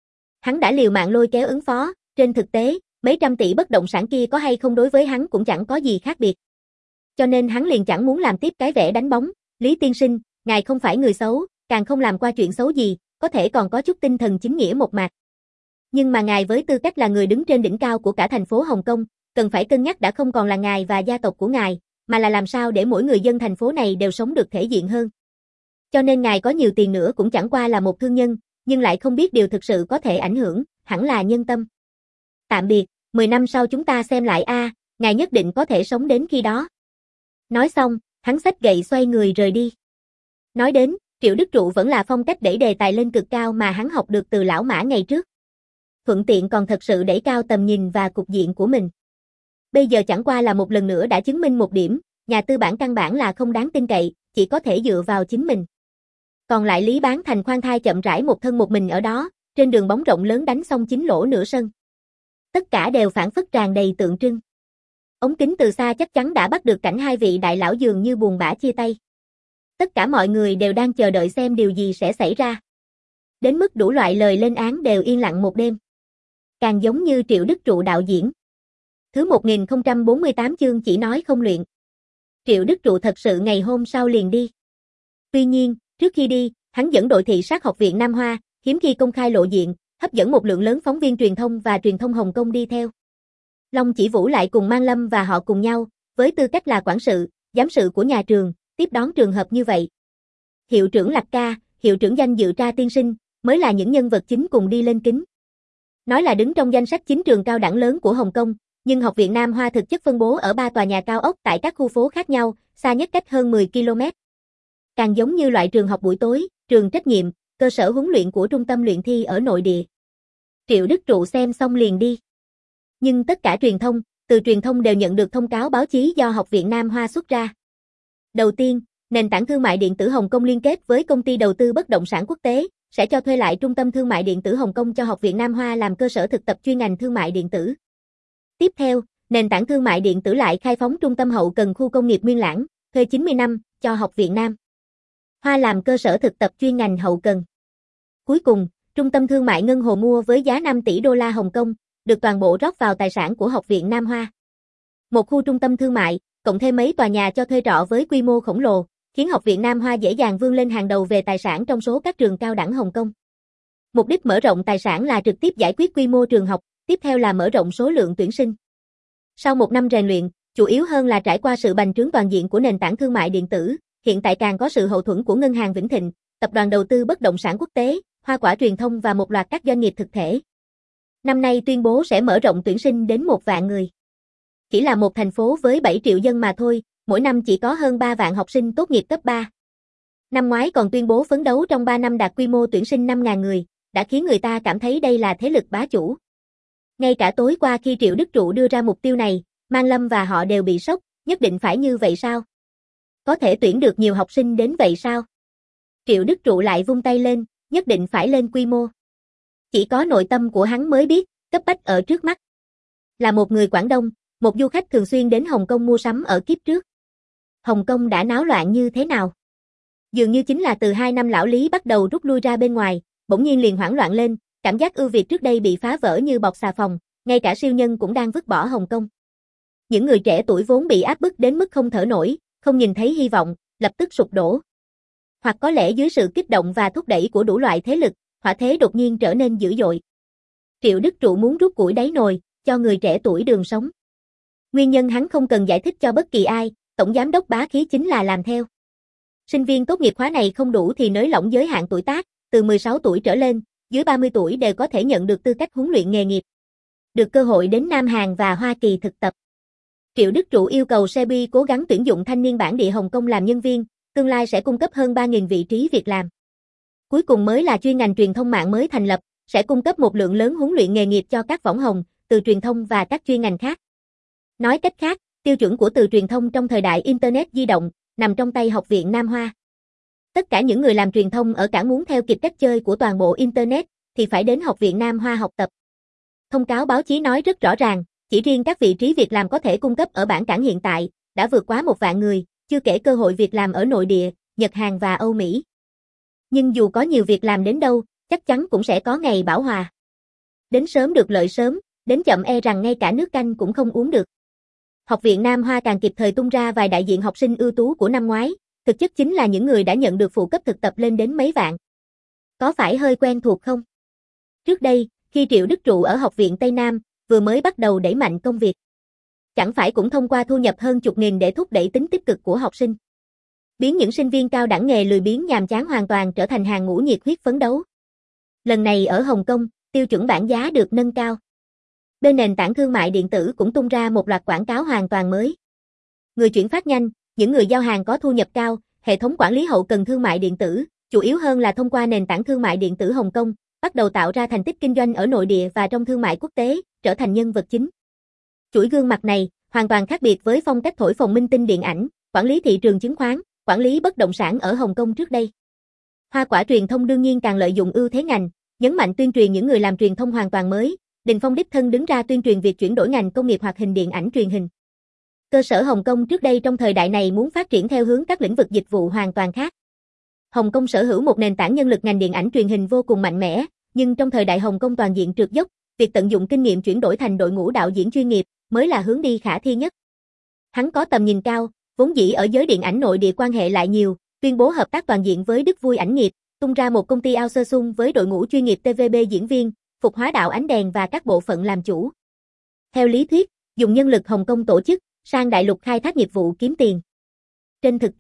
Hắn đã liều mạng lôi kéo ứng phó, trên thực tế, mấy trăm tỷ bất động sản kia có hay không đối với hắn cũng chẳng có gì khác biệt. Cho nên hắn liền chẳng muốn làm tiếp cái vẻ đánh bóng, Lý tiên sinh, ngài không phải người xấu, càng không làm qua chuyện xấu gì, có thể còn có chút tinh thần chính nghĩa một mặt. Nhưng mà ngài với tư cách là người đứng trên đỉnh cao của cả thành phố Hồng Kông, cần phải cân nhắc đã không còn là ngài và gia tộc của ngài, mà là làm sao để mỗi người dân thành phố này đều sống được thể diện hơn. Cho nên ngài có nhiều tiền nữa cũng chẳng qua là một thương nhân, nhưng lại không biết điều thực sự có thể ảnh hưởng, hẳn là nhân tâm. Tạm biệt, mười năm sau chúng ta xem lại a, ngài nhất định có thể sống đến khi đó. Nói xong, hắn xách gậy xoay người rời đi. Nói đến, Triệu Đức Trụ vẫn là phong cách đẩy đề tài lên cực cao mà hắn học được từ lão Mã ngày trước. Thuận tiện còn thật sự đẩy cao tầm nhìn và cục diện của mình. Bây giờ chẳng qua là một lần nữa đã chứng minh một điểm, nhà tư bản căn bản là không đáng tin cậy, chỉ có thể dựa vào chính mình. Còn lại Lý Bán Thành khoan thai chậm rãi một thân một mình ở đó, trên đường bóng rộng lớn đánh xong chín lỗ nửa sân. Tất cả đều phản phất tràn đầy tượng trưng. Ống kính từ xa chắc chắn đã bắt được cảnh hai vị đại lão dường như buồn bã chia tay. Tất cả mọi người đều đang chờ đợi xem điều gì sẽ xảy ra. Đến mức đủ loại lời lên án đều yên lặng một đêm. Càng giống như Triệu Đức Trụ đạo diễn. Thứ một nghìn không trăm bốn mươi tám chương chỉ nói không luyện. Triệu Đức Trụ thật sự ngày hôm sau liền đi. Tuy nhiên, trước khi đi, hắn dẫn đội thị sát học viện Nam Hoa, hiếm khi công khai lộ diện, hấp dẫn một lượng lớn phóng viên truyền thông và truyền thông Hồng Kông đi theo. Long Chỉ Vũ lại cùng Mang Lâm và họ cùng nhau, với tư cách là quản sự, giám sự của nhà trường, tiếp đón trường hợp như vậy. hiệu trưởng Lạc Ca, hiệu trưởng danh dự Tra tiên sinh, mới là những nhân vật chính cùng đi lên kính. Nói là đứng trong danh sách chín trường cao đẳng lớn của Hồng Kông, nhưng Học viện Nam Hoa thực chất phân bố ở ba tòa nhà cao ốc tại các khu phố khác nhau, xa nhất cách hơn mười ki lô mét. Càng giống như loại trường học buổi tối, trường trách nhiệm, cơ sở huấn luyện của trung tâm luyện thi ở nội địa. Triệu Đức Trụ xem xong liền đi. Nhưng tất cả truyền thông, từ truyền thông đều nhận được thông cáo báo chí do Học viện Nam Hoa xuất ra. Đầu tiên, nền tảng thương mại điện tử Hồng Kông liên kết với công ty đầu tư bất động sản quốc tế, sẽ cho thuê lại trung tâm thương mại điện tử Hồng Kông cho Học viện Nam Hoa làm cơ sở thực tập chuyên ngành thương mại điện tử. Tiếp theo, nền tảng thương mại điện tử lại khai phóng trung tâm hậu cần khu công nghiệp Nguyên Lãng, thuê chín mươi năm, cho Học viện Nam Hoa làm cơ sở thực tập chuyên ngành hậu cần. Cuối cùng, trung tâm thương mại Ngân Hồ mua với giá năm tỷ đô la Hồng Kông, được toàn bộ rót vào tài sản của Học viện Nam Hoa. Một khu trung tâm thương mại, cộng thêm mấy tòa nhà cho thuê trọ với quy mô khổng lồ, khiến Học viện Nam Hoa dễ dàng vươn lên hàng đầu về tài sản trong số các trường cao đẳng Hồng Kông. Mục đích mở rộng tài sản là trực tiếp giải quyết quy mô trường học, tiếp theo là mở rộng số lượng tuyển sinh. Sau một năm rèn luyện, chủ yếu hơn là trải qua sự bành trướng toàn diện của nền tảng thương mại điện tử, hiện tại càng có sự hậu thuẫn của Ngân hàng Vĩnh Thịnh, tập đoàn đầu tư bất động sản quốc tế, Hoa Quả Truyền thông và một loạt các doanh nghiệp thực thể. Năm nay tuyên bố sẽ mở rộng tuyển sinh đến một vạn người. Chỉ là một thành phố với bảy triệu dân mà thôi, mỗi năm chỉ có hơn ba vạn học sinh tốt nghiệp cấp ba. Năm ngoái còn tuyên bố phấn đấu trong ba năm đạt quy mô tuyển sinh năm nghìn người, đã khiến người ta cảm thấy đây là thế lực bá chủ. Ngay cả tối qua khi Triệu Đức Trụ đưa ra mục tiêu này, Mang Lâm và họ đều bị sốc, nhất định phải như vậy sao? Có thể tuyển được nhiều học sinh đến vậy sao? Triệu Đức Trụ lại vung tay lên, nhất định phải lên quy mô. Chỉ có nội tâm của hắn mới biết, cấp bách ở trước mắt. Là một người Quảng Đông, một du khách thường xuyên đến Hồng Kông mua sắm ở kiếp trước. Hồng Kông đã náo loạn như thế nào? Dường như chính là từ hai năm lão Lý bắt đầu rút lui ra bên ngoài, bỗng nhiên liền hoảng loạn lên, cảm giác ưu việt trước đây bị phá vỡ như bọt xà phòng, ngay cả siêu nhân cũng đang vứt bỏ Hồng Kông. Những người trẻ tuổi vốn bị áp bức đến mức không thở nổi, không nhìn thấy hy vọng, lập tức sụp đổ. Hoặc có lẽ dưới sự kích động và thúc đẩy của đủ loại thế lực, họa thế đột nhiên trở nên dữ dội. Triệu Đức Trụ muốn rút củi đáy nồi, cho người trẻ tuổi đường sống. Nguyên nhân hắn không cần giải thích cho bất kỳ ai, tổng giám đốc bá khí chính là làm theo. Sinh viên tốt nghiệp khóa này không đủ thì nới lỏng giới hạn tuổi tác, từ mười sáu tuổi trở lên, dưới ba mươi tuổi đều có thể nhận được tư cách huấn luyện nghề nghiệp. Được cơ hội đến Nam Hàn và Hoa Kỳ thực tập. Triệu Đức Trụ yêu cầu Sebi cố gắng tuyển dụng thanh niên bản địa Hồng Kông làm nhân viên, tương lai sẽ cung cấp hơn ba nghìn vị trí việc làm. Cuối cùng mới là chuyên ngành truyền thông mạng mới thành lập, sẽ cung cấp một lượng lớn huấn luyện nghề nghiệp cho các võng hồng, từ truyền thông và các chuyên ngành khác. Nói cách khác, tiêu chuẩn của từ truyền thông trong thời đại Internet di động, nằm trong tay Học viện Nam Hoa. Tất cả những người làm truyền thông ở cảng muốn theo kịp cách chơi của toàn bộ Internet, thì phải đến Học viện Nam Hoa học tập. Thông cáo báo chí nói rất rõ ràng, chỉ riêng các vị trí việc làm có thể cung cấp ở bản cảng hiện tại, đã vượt quá một vạn người, chưa kể cơ hội việc làm ở nội địa, Nhật Hàn và Âu Mỹ. Nhưng dù có nhiều việc làm đến đâu, chắc chắn cũng sẽ có ngày bão hòa. Đến sớm được lợi sớm, đến chậm e rằng ngay cả nước canh cũng không uống được. Học viện Nam Hoa càng kịp thời tung ra vài đại diện học sinh ưu tú của năm ngoái, thực chất chính là những người đã nhận được phụ cấp thực tập lên đến mấy vạn. Có phải hơi quen thuộc không? Trước đây, khi Triệu Đức Trụ ở Học viện Tây Nam, vừa mới bắt đầu đẩy mạnh công việc. Chẳng phải cũng thông qua thu nhập hơn chục nghìn để thúc đẩy tính tích cực của học sinh. Biến những sinh viên cao đẳng nghề lười biếng nhàm chán hoàn toàn trở thành hàng ngũ nhiệt huyết phấn đấu. Lần này ở Hồng Kông, tiêu chuẩn bảng giá được nâng cao. Bên nền tảng thương mại điện tử cũng tung ra một loạt quảng cáo hoàn toàn mới. Người chuyển phát nhanh, những người giao hàng có thu nhập cao, hệ thống quản lý hậu cần thương mại điện tử, chủ yếu hơn là thông qua nền tảng thương mại điện tử Hồng Kông, bắt đầu tạo ra thành tích kinh doanh ở nội địa và trong thương mại quốc tế, trở thành nhân vật chính. Chuỗi gương mặt này, hoàn toàn khác biệt với phong cách thổi phồng minh tinh điện ảnh, quản lý thị trường chứng khoán, quản lý bất động sản ở Hồng Kông trước đây. Hoa Quả Truyền thông đương nhiên càng lợi dụng ưu thế ngành, nhấn mạnh tuyên truyền những người làm truyền thông hoàn toàn mới, Đình Phong đích thân đứng ra tuyên truyền việc chuyển đổi ngành công nghiệp hoạt hình điện ảnh truyền hình. Cơ sở Hồng Kông trước đây trong thời đại này muốn phát triển theo hướng các lĩnh vực dịch vụ hoàn toàn khác. Hồng Kông sở hữu một nền tảng nhân lực ngành điện ảnh truyền hình vô cùng mạnh mẽ, nhưng trong thời đại Hồng Kông toàn diện trượt dốc, việc tận dụng kinh nghiệm chuyển đổi thành đội ngũ đạo diễn chuyên nghiệp mới là hướng đi khả thi nhất. Hắn có tầm nhìn cao, vốn dĩ ở giới điện ảnh nội địa quan hệ lại nhiều, tuyên bố hợp tác toàn diện với Đức Vui Ảnh Nghiệp, tung ra một công ty outsourcing với đội ngũ chuyên nghiệp tê vê bê diễn viên, phục hóa đạo ánh đèn và các bộ phận làm chủ. Theo lý thuyết, dùng nhân lực Hồng Kông tổ chức, sang đại lục khai thác nghiệp vụ kiếm tiền. Trên thực tế,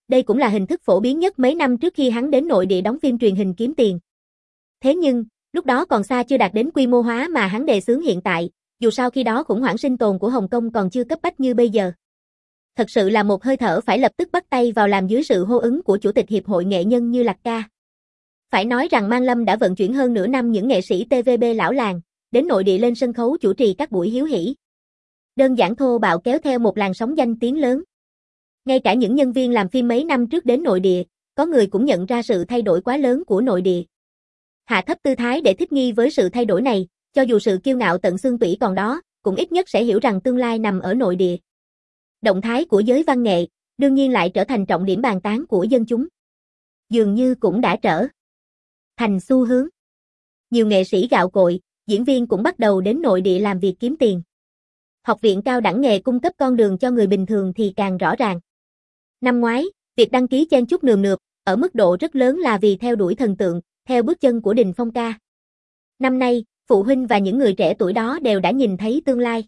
đây cũng là hình thức phổ biến nhất mấy năm trước khi hắn đến nội địa đóng phim truyền hình kiếm tiền. Thế nhưng, lúc đó còn xa chưa đạt đến quy mô hóa mà hắn đề xướng hiện tại, dù sao khi đó khủng hoảng sinh tồn của Hồng Kông còn chưa cấp bách như bây giờ. Thật sự là một hơi thở phải lập tức bắt tay vào làm dưới sự hô ứng của Chủ tịch Hiệp hội Nghệ nhân như Lạc Ca. Phải nói rằng Mang Lâm đã vận chuyển hơn nửa năm những nghệ sĩ tê vê bê lão làng, đến nội địa lên sân khấu chủ trì các buổi hiếu hỉ. Đơn giản thô bạo kéo theo một làn sóng danh tiếng lớn. Ngay cả những nhân viên làm phim mấy năm trước đến nội địa, có người cũng nhận ra sự thay đổi quá lớn của nội địa. Hạ thấp tư thái để thích nghi với sự thay đổi này, cho dù sự kiêu ngạo tận xương tủy còn đó, cũng ít nhất sẽ hiểu rằng tương lai nằm ở nội địa. Động thái của giới văn nghệ, đương nhiên lại trở thành trọng điểm bàn tán của dân chúng. Dường như cũng đã trở thành xu hướng. Nhiều nghệ sĩ gạo cội, diễn viên cũng bắt đầu đến nội địa làm việc kiếm tiền. Học viện cao đẳng nghề cung cấp con đường cho người bình thường thì càng rõ ràng. Năm ngoái, việc đăng ký chen chúc nườm nượp, ở mức độ rất lớn là vì theo đuổi thần tượng, theo bước chân của Đình Phong ca. Năm nay, phụ huynh và những người trẻ tuổi đó đều đã nhìn thấy tương lai.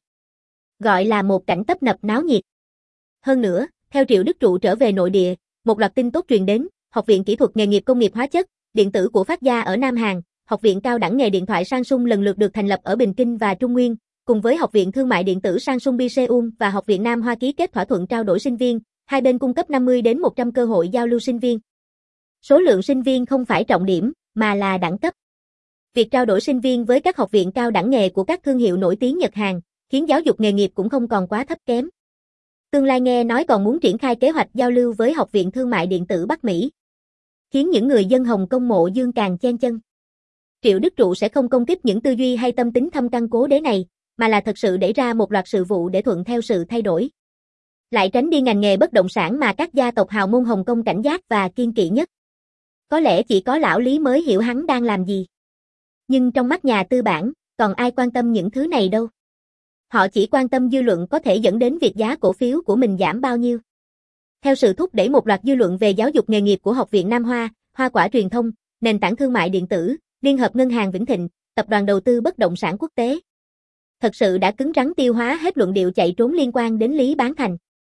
Gọi là một cảnh tấp nập náo nhiệt. Hơn nữa, theo Triệu Đức Trụ trở về nội địa, một loạt tin tốt truyền đến, Học viện Kỹ thuật Nghề nghiệp Công nghiệp Hóa chất, Điện tử của Phát Gia ở Nam Hàn, Học viện Cao đẳng nghề điện thoại Samsung lần lượt được thành lập ở Bình Kinh và Trung Nguyên, cùng với Học viện Thương mại điện tử Samsung Bi Seoul và Học viện Nam Hoa ký kết thỏa thuận trao đổi sinh viên, hai bên cung cấp năm mươi đến một trăm cơ hội giao lưu sinh viên. Số lượng sinh viên không phải trọng điểm, mà là đẳng cấp. Việc trao đổi sinh viên với các học viện cao đẳng nghề của các thương hiệu nổi tiếng Nhật Hàn, khiến giáo dục nghề nghiệp cũng không còn quá thấp kém. Tương lai nghe nói còn muốn triển khai kế hoạch giao lưu với Học viện Thương mại điện tử Bắc Mỹ, khiến những người dân Hồng Kông mộ dương càng chen chân. Triệu Đức Trụ sẽ không công kích những tư duy hay tâm tính thâm căn cố đế này, mà là thật sự đẩy ra một loạt sự vụ để thuận theo sự thay đổi. Lại tránh đi ngành nghề bất động sản mà các gia tộc hào môn Hồng Kông cảnh giác và kiên kỵ nhất. Có lẽ chỉ có lão Lý mới hiểu hắn đang làm gì. Nhưng trong mắt nhà tư bản, còn ai quan tâm những thứ này đâu. Họ chỉ quan tâm dư luận có thể dẫn đến việc giá cổ phiếu của mình giảm bao nhiêu. Theo sự thúc đẩy một loạt dư luận về giáo dục nghề nghiệp của Học viện Nam Hoa, Hoa Quả Truyền thông, nền tảng thương mại điện tử, Liên hợp Ngân hàng Vĩnh Thịnh, Tập đoàn Đầu tư Bất động sản Quốc tế. Thật sự đã cứng rắn tiêu hóa hết luận điệu chạy trốn liên quan đến Lý Bán Thành.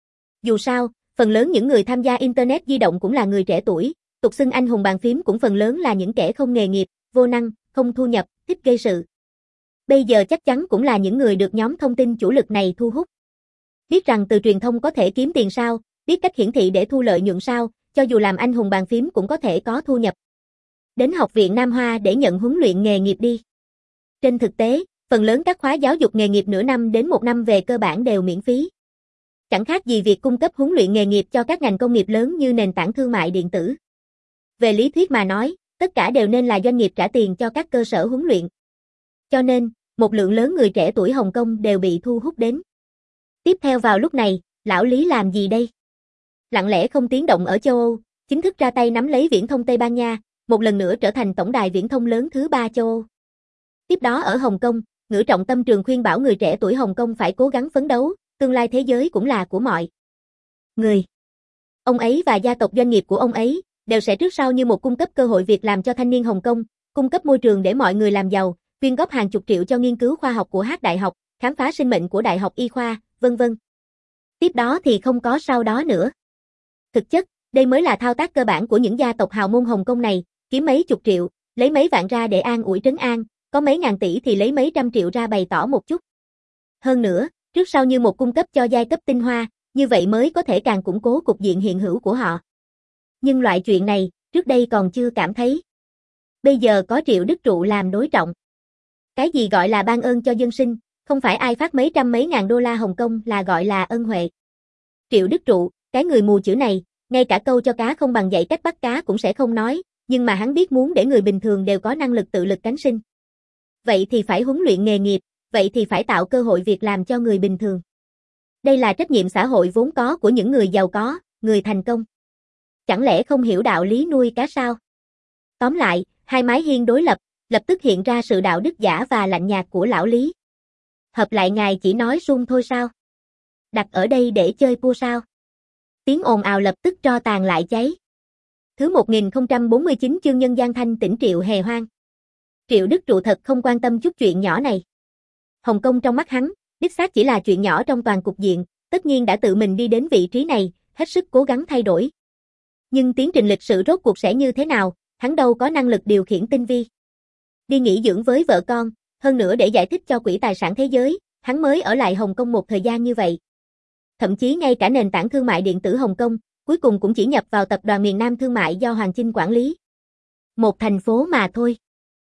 Dù sao, phần lớn những người tham gia Internet di động cũng là người trẻ tuổi, tục xưng anh hùng bàn phím cũng phần lớn là những kẻ không nghề nghiệp, vô năng, không thu nhập, thích gây sự. Bây giờ chắc chắn cũng là những người được nhóm thông tin chủ lực này thu hút. Biết rằng từ truyền thông có thể kiếm tiền sao, biết cách hiển thị để thu lợi nhuận sao, cho dù làm anh hùng bàn phím cũng có thể có thu nhập. Đến Học viện Nam Hoa để nhận huấn luyện nghề nghiệp đi. Trên thực tế, phần lớn các khóa giáo dục nghề nghiệp nửa năm đến một năm về cơ bản đều miễn phí. Chẳng khác gì việc cung cấp huấn luyện nghề nghiệp cho các ngành công nghiệp lớn như nền tảng thương mại điện tử. Về lý thuyết mà nói, tất cả đều nên là doanh nghiệp trả tiền cho các cơ sở huấn luyện. Cho nên, một lượng lớn người trẻ tuổi Hồng Kông đều bị thu hút đến. Tiếp theo vào lúc này, lão Lý làm gì đây? Lặng lẽ không tiếng động ở châu Âu, chính thức ra tay nắm lấy viễn thông Tây Ban Nha, một lần nữa trở thành tổng đài viễn thông lớn thứ ba châu Âu. Tiếp đó ở Hồng Kông, Ngữ Trọng Tâm Trường khuyên bảo người trẻ tuổi Hồng Kông phải cố gắng phấn đấu, tương lai thế giới cũng là của mọi người. Ông ấy và gia tộc doanh nghiệp của ông ấy đều sẽ trước sau như một cung cấp cơ hội việc làm cho thanh niên Hồng Kông, cung cấp môi trường để mọi người làm giàu, quyên góp hàng chục triệu cho nghiên cứu khoa học của Hát Đại học, khám phá sinh mệnh của Đại học Y khoa, vân vân. Tiếp đó thì không có sau đó nữa. Thực chất, đây mới là thao tác cơ bản của những gia tộc hào môn Hồng Kông này, kiếm mấy chục triệu, lấy mấy vạn ra để an ủi trấn an, có mấy ngàn tỷ thì lấy mấy trăm triệu ra bày tỏ một chút. Hơn nữa, trước sau như một cung cấp cho giai cấp tinh hoa, như vậy mới có thể càng củng cố cục diện hiện hữu của họ. Nhưng loại chuyện này, trước đây còn chưa cảm thấy. Bây giờ có Triệu Đức Trụ làm đối trọng. Cái gì gọi là ban ơn cho dân sinh, không phải ai phát mấy trăm mấy ngàn đô la Hồng Kông là gọi là ân huệ. Triệu Đức Trụ, cái người mù chữ này, ngay cả câu cho cá không bằng dạy cách bắt cá cũng sẽ không nói, nhưng mà hắn biết muốn để người bình thường đều có năng lực tự lực cánh sinh. Vậy thì phải huấn luyện nghề nghiệp, vậy thì phải tạo cơ hội việc làm cho người bình thường. Đây là trách nhiệm xã hội vốn có của những người giàu có, người thành công. Chẳng lẽ không hiểu đạo lý nuôi cá sao? Tóm lại, hai mái hiên đối lập, lập tức hiện ra sự đạo đức giả và lạnh nhạt của lão Lý. Hợp lại ngài chỉ nói suông thôi sao? Đặt ở đây để chơi pua sao? Tiếng ồn ào lập tức tro tàn lại cháy. Thứ một nghìn không trăm bốn mươi chín chương nhân gian thanh tỉnh Triệu Hề Hoang. Triệu Đức Trụ thật không quan tâm chút chuyện nhỏ này. Hồng Kông trong mắt hắn, đích xác chỉ là chuyện nhỏ trong toàn cục diện, tất nhiên đã tự mình đi đến vị trí này, hết sức cố gắng thay đổi. Nhưng tiến trình lịch sử rốt cuộc sẽ như thế nào, hắn đâu có năng lực điều khiển tinh vi. Đi nghỉ dưỡng với vợ con, hơn nữa để giải thích cho Quỹ Tài sản Thế giới, hắn mới ở lại Hồng Kông một thời gian như vậy. Thậm chí ngay cả nền tảng thương mại điện tử Hồng Kông, cuối cùng cũng chỉ nhập vào tập đoàn miền Nam Thương mại do Hoàng Chinh quản lý. Một thành phố mà thôi.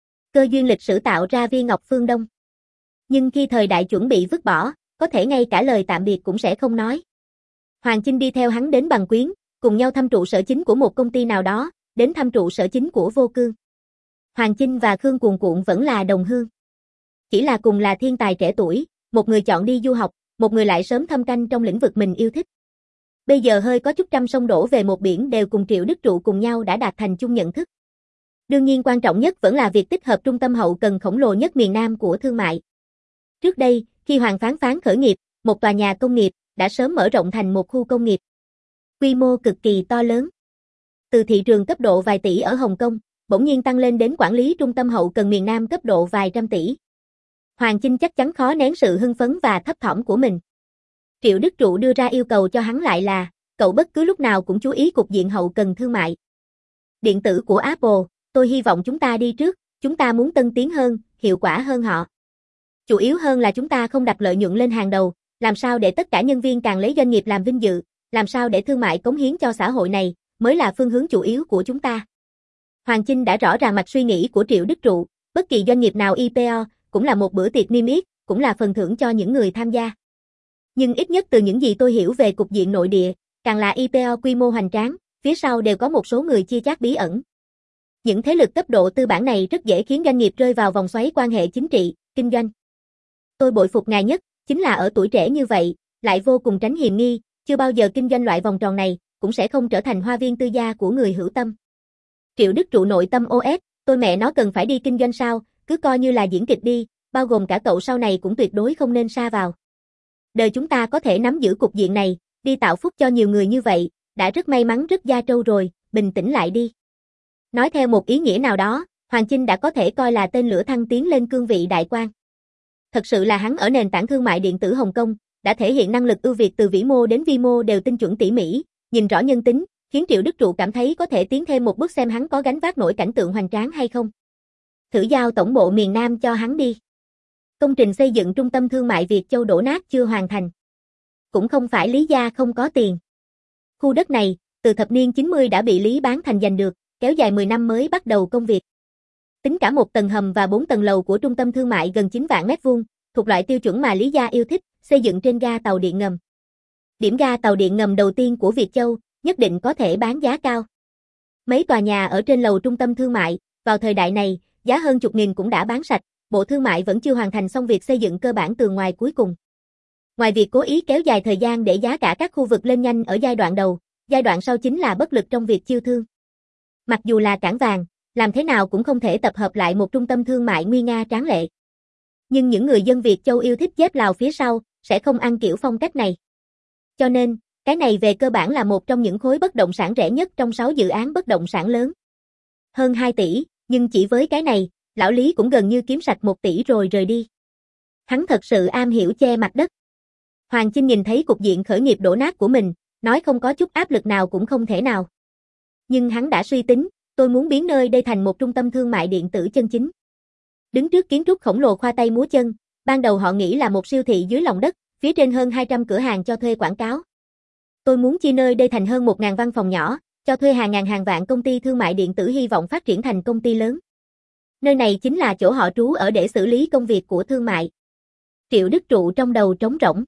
Cơ duyên lịch sử tạo ra viên ngọc phương Đông. Nhưng khi thời đại chuẩn bị vứt bỏ, có thể ngay cả lời tạm biệt cũng sẽ không nói. Hoàng Chinh đi theo hắn đến Bằng Quyến, cùng nhau thăm trụ sở chính của một công ty nào đó, đến thăm trụ sở chính của Vô Cương. Hoàng Chinh và Khương Cuồn Cuộn vẫn là đồng hương. Chỉ là cùng là thiên tài trẻ tuổi, một người chọn đi du học, một người lại sớm thâm canh trong lĩnh vực mình yêu thích. Bây giờ hơi có chút trăm sông đổ về một biển đều cùng Triệu Đức Trụ cùng nhau đã đạt thành chung nhận thức. Đương nhiên quan trọng nhất vẫn là việc tích hợp trung tâm hậu cần khổng lồ nhất miền Nam của thương mại. Trước đây, khi Hoàng Phán Phán khởi nghiệp, một tòa nhà công nghiệp đã sớm mở rộng thành một khu công nghiệp. Quy mô cực kỳ to lớn. Từ thị trường cấp độ vài tỷ ở Hồng Kông, bỗng nhiên tăng lên đến quản lý trung tâm hậu cần miền Nam cấp độ vài trăm tỷ. Hoàng Chinh chắc chắn khó nén sự hưng phấn và thấp thỏm của mình. Triệu Đức Trụ đưa ra yêu cầu cho hắn lại là, cậu bất cứ lúc nào cũng chú ý cục diện hậu cần thương mại. Điện tử của Apple, tôi hy vọng chúng ta đi trước, chúng ta muốn tân tiến hơn, hiệu quả hơn họ. Chủ yếu hơn là chúng ta không đặt lợi nhuận lên hàng đầu, làm sao để tất cả nhân viên càng lấy doanh nghiệp làm vinh dự, làm sao để thương mại cống hiến cho xã hội này, mới là phương hướng chủ yếu của chúng ta. Hoàng Chinh đã rõ ràng mạch suy nghĩ của Triệu Đức Trụ, bất kỳ doanh nghiệp nào i pê o, cũng là một bữa tiệc niêm yết, cũng là phần thưởng cho những người tham gia. Nhưng ít nhất từ những gì tôi hiểu về cục diện nội địa, càng là i pê o quy mô hoành tráng, phía sau đều có một số người chia chác bí ẩn. Những thế lực cấp độ tư bản này rất dễ khiến doanh nghiệp rơi vào vòng xoáy quan hệ chính trị, kinh doanh. Tôi bội phục ngài nhất, chính là ở tuổi trẻ như vậy, lại vô cùng tránh hiềm nghi, chưa bao giờ kinh doanh loại vòng tròn này, cũng sẽ không trở thành hoa viên tư gia của người hữu tâm. Triệu Đức Trụ nội tâm ô ét, tôi mẹ nó cần phải đi kinh doanh sao, cứ coi như là diễn kịch đi, bao gồm cả cậu sau này cũng tuyệt đối không nên sa vào. Đời chúng ta có thể nắm giữ cục diện này, đi tạo phúc cho nhiều người như vậy, đã rất may mắn rất gia trâu rồi, bình tĩnh lại đi. Nói theo một ý nghĩa nào đó, Hoàng Chinh đã có thể coi là tên lửa thăng tiến lên cương vị đại quan. Thật sự là hắn ở nền tảng thương mại điện tử Hồng Kông, đã thể hiện năng lực ưu việt từ vĩ mô đến vi mô đều tinh chuẩn tỉ mỉ, nhìn rõ nhân tính, khiến Triệu Đức Trụ cảm thấy có thể tiến thêm một bước xem hắn có gánh vác nổi cảnh tượng hoành tráng hay không. Thử giao tổng bộ miền Nam cho hắn đi. Công trình xây dựng trung tâm thương mại Việt Châu đổ nát chưa hoàn thành. Cũng không phải Lý gia không có tiền. Khu đất này, từ thập niên chín mươi đã bị Lý bán thành giành được, kéo dài mười năm mới bắt đầu công việc. Tính cả một tầng hầm và bốn tầng lầu của trung tâm thương mại gần chín vạn mét vuông, thuộc loại tiêu chuẩn mà Lý gia yêu thích, xây dựng trên ga tàu điện ngầm. Điểm ga tàu điện ngầm đầu tiên của Việt Châu, nhất định có thể bán giá cao. Mấy tòa nhà ở trên lầu trung tâm thương mại, vào thời đại này, giá hơn chục nghìn cũng đã bán sạch, Bộ Thương mại vẫn chưa hoàn thành xong việc xây dựng cơ bản tường ngoài cuối cùng. Ngoài việc cố ý kéo dài thời gian để giá cả các khu vực lên nhanh ở giai đoạn đầu, giai đoạn sau chính là bất lực trong việc chiêu thương. Mặc dù là cảng vàng, làm thế nào cũng không thể tập hợp lại một trung tâm thương mại nguy nga tráng lệ. Nhưng những người dân Việt Châu yêu thích dép Lào phía sau, sẽ không ăn kiểu phong cách này. Cho nên, cái này về cơ bản là một trong những khối bất động sản rẻ nhất trong sáu dự án bất động sản lớn. Hơn hai tỷ, nhưng chỉ với cái này, lão Lý cũng gần như kiếm sạch một tỷ rồi rời đi. Hắn thật sự am hiểu che mặt đất. Hoàng Chinh nhìn thấy cục diện khởi nghiệp đổ nát của mình, nói không có chút áp lực nào cũng không thể nào. Nhưng hắn đã suy tính, tôi muốn biến nơi đây thành một trung tâm thương mại điện tử chân chính. Đứng trước kiến trúc khổng lồ khoa tay múa chân, ban đầu họ nghĩ là một siêu thị dưới lòng đất, phía trên hơn hai trăm cửa hàng cho thuê quảng cáo. Tôi muốn chia nơi đây thành hơn một nghìn văn phòng nhỏ, cho thuê hàng ngàn hàng vạn công ty thương mại điện tử hy vọng phát triển thành công ty lớn. Nơi này chính là chỗ họ trú ở để xử lý công việc của thương mại. Triệu Đức Trụ trong đầu trống rỗng.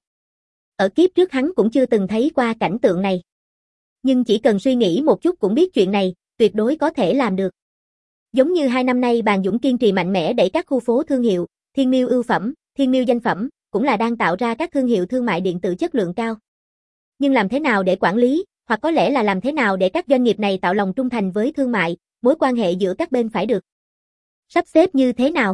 Ở kiếp trước hắn cũng chưa từng thấy qua cảnh tượng này. Nhưng chỉ cần suy nghĩ một chút cũng biết chuyện này, tuyệt đối có thể làm được. Giống như hai năm nay Bàn Dũng kiên trì mạnh mẽ đẩy các khu phố thương hiệu, Thiên Miêu ưu phẩm, Thiên Miêu danh phẩm, cũng là đang tạo ra các thương hiệu thương mại điện tử chất lượng cao. Nhưng làm thế nào để quản lý, hoặc có lẽ là làm thế nào để các doanh nghiệp này tạo lòng trung thành với thương mại, mối quan hệ giữa các bên phải được sắp xếp như thế nào?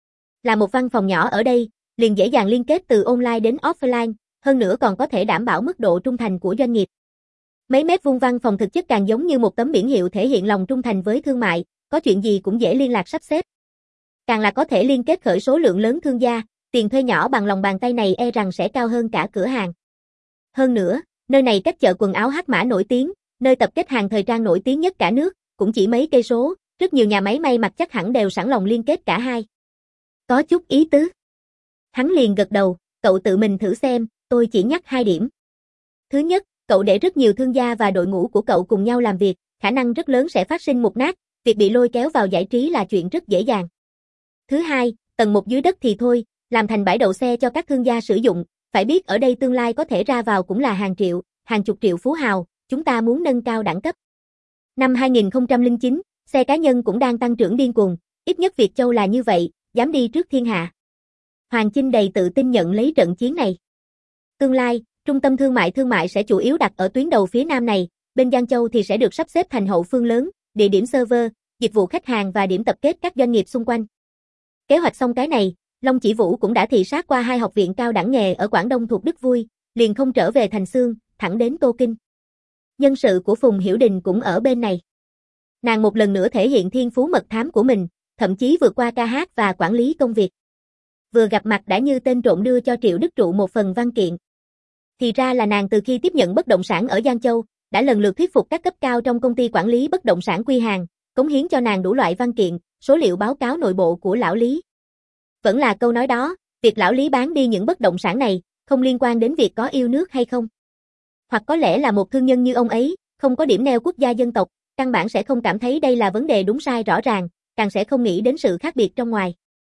Là một văn phòng nhỏ ở đây, liền dễ dàng liên kết từ online đến offline, hơn nữa còn có thể đảm bảo mức độ trung thành của doanh nghiệp. Mấy mét vuông văn phòng thực chất càng giống như một tấm biển hiệu thể hiện lòng trung thành với thương mại, có chuyện gì cũng dễ liên lạc sắp xếp. Càng là có thể liên kết khởi số lượng lớn thương gia, tiền thuê nhỏ bằng lòng bàn tay này e rằng sẽ cao hơn cả cửa hàng. Hơn nữa, nơi này cách chợ quần áo Hắc Mã nổi tiếng, nơi tập kết hàng thời trang nổi tiếng nhất cả nước, cũng chỉ mấy cây số, rất nhiều nhà máy may mặc chắc hẳn đều sẵn lòng liên kết cả hai. Có chút ý tứ. Hắn liền gật đầu, cậu tự mình thử xem, tôi chỉ nhắc hai điểm. Thứ nhất, cậu để rất nhiều thương gia và đội ngũ của cậu cùng nhau làm việc, khả năng rất lớn sẽ phát sinh mục nát, việc bị lôi kéo vào giải trí là chuyện rất dễ dàng. Thứ hai, tầng một dưới đất thì thôi, làm thành bãi đậu xe cho các thương gia sử dụng, phải biết ở đây tương lai có thể ra vào cũng là hàng triệu, hàng chục triệu phú hào, chúng ta muốn nâng cao đẳng cấp. Năm hai nghìn không trăm lẻ chín, xe cá nhân cũng đang tăng trưởng điên cuồng, ít nhất Việt Châu là như vậy, dám đi trước thiên hạ. Hoàng Chinh đầy tự tin nhận lấy trận chiến này. Tương lai, trung tâm thương mại thương mại sẽ chủ yếu đặt ở tuyến đầu phía nam này, bên Giang Châu thì sẽ được sắp xếp thành hậu phương lớn, địa điểm server, dịch vụ khách hàng và điểm tập kết các doanh nghiệp xung quanh. Kế hoạch xong cái này, Long Chỉ Vũ cũng đã thị sát qua hai học viện cao đẳng nghề ở Quảng Đông thuộc Đức Vui, liền không trở về Thành Xương, thẳng đến Tô Kinh. Nhân sự của Phùng Hiểu Đình cũng ở bên này. Nàng một lần nữa thể hiện thiên phú mật thám của mình, thậm chí vượt qua ca hát và quản lý công việc. Vừa gặp mặt đã như tên trộm đưa cho Triệu Đức Trụ một phần văn kiện. Thì ra là nàng từ khi tiếp nhận bất động sản ở Giang Châu, đã lần lượt thuyết phục các cấp cao trong công ty quản lý bất động sản quy hàng, cống hiến cho nàng đủ loại văn kiện, số liệu báo cáo nội bộ của lão Lý. Vẫn là câu nói đó, việc lão Lý bán đi những bất động sản này, không liên quan đến việc có yêu nước hay không. Hoặc có lẽ là một thương nhân như ông ấy, không có điểm neo quốc gia dân tộc, căn bản sẽ không cảm thấy đây là vấn đề đúng sai rõ ràng, càng sẽ không nghĩ đến sự khác biệt trong ngoài.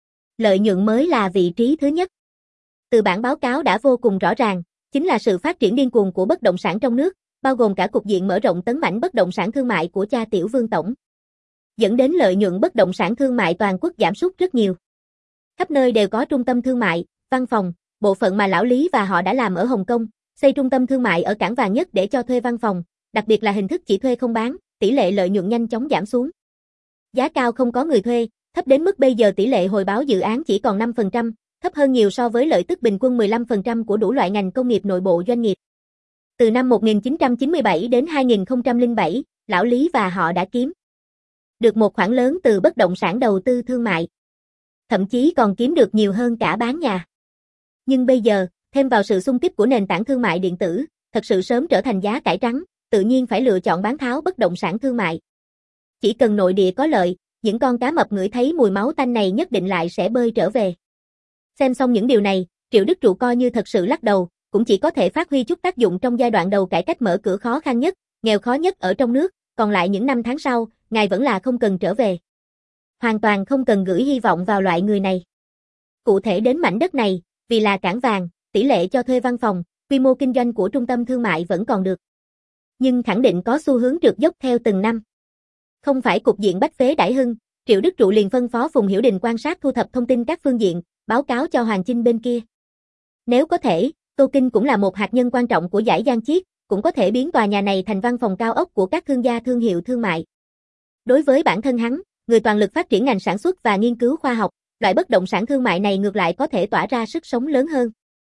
Lợi nhuận mới là vị trí thứ nhất. Từ bản báo cáo đã vô cùng rõ ràng, chính là sự phát triển điên cuồng của bất động sản trong nước, bao gồm cả cục diện mở rộng tấn mãnh bất động sản thương mại của cha Tiểu Vương tổng. Dẫn đến lợi nhuận bất động sản thương mại toàn quốc giảm sút rất nhiều. Khắp nơi đều có trung tâm thương mại, văn phòng, bộ phận mà lão Lý và họ đã làm ở Hồng Kông, xây trung tâm thương mại ở cảng vàng nhất để cho thuê văn phòng, đặc biệt là hình thức chỉ thuê không bán, tỷ lệ lợi nhuận nhanh chóng giảm xuống. Giá cao không có người thuê, thấp đến mức bây giờ tỷ lệ hồi báo dự án chỉ còn năm phần trăm, thấp hơn nhiều so với lợi tức bình quân mười lăm phần trăm của đủ loại ngành công nghiệp nội bộ doanh nghiệp. Từ năm một nghìn chín trăm chín mươi bảy đến hai nghìn không trăm lẻ bảy, lão Lý và họ đã kiếm được một khoản lớn từ bất động sản đầu tư thương mại. Thậm chí còn kiếm được nhiều hơn cả bán nhà. Nhưng bây giờ, thêm vào sự xung kích của nền tảng thương mại điện tử, thật sự sớm trở thành giá cải trắng, tự nhiên phải lựa chọn bán tháo bất động sản thương mại. Chỉ cần nội địa có lợi, những con cá mập ngửi thấy mùi máu tanh này nhất định lại sẽ bơi trở về. Xem xong những điều này, Triệu Đức Trụ coi như thật sự lắc đầu, cũng chỉ có thể phát huy chút tác dụng trong giai đoạn đầu cải cách mở cửa khó khăn nhất, nghèo khó nhất ở trong nước, còn lại những năm tháng sau, ngài vẫn là không cần trở về. Hoàn toàn không cần gửi hy vọng vào loại người này. Cụ thể đến mảnh đất này, vì là cảng vàng, tỷ lệ cho thuê văn phòng, quy mô kinh doanh của trung tâm thương mại vẫn còn được. Nhưng khẳng định có xu hướng trượt dốc theo từng năm. Không phải cục diện bách phế đãi hưng, Triệu Đức Trụ liền phân phó Phùng Hiểu Đình quan sát thu thập thông tin các phương diện, báo cáo cho Hoàng Chinh bên kia. Nếu có thể, Tô Kinh cũng là một hạt nhân quan trọng của dải Giang Chiết, cũng có thể biến tòa nhà này thành văn phòng cao ốc của các thương gia thương hiệu thương mại. Đối với bản thân hắn, người toàn lực phát triển ngành sản xuất và nghiên cứu khoa học, loại bất động sản thương mại này ngược lại có thể tỏa ra sức sống lớn hơn.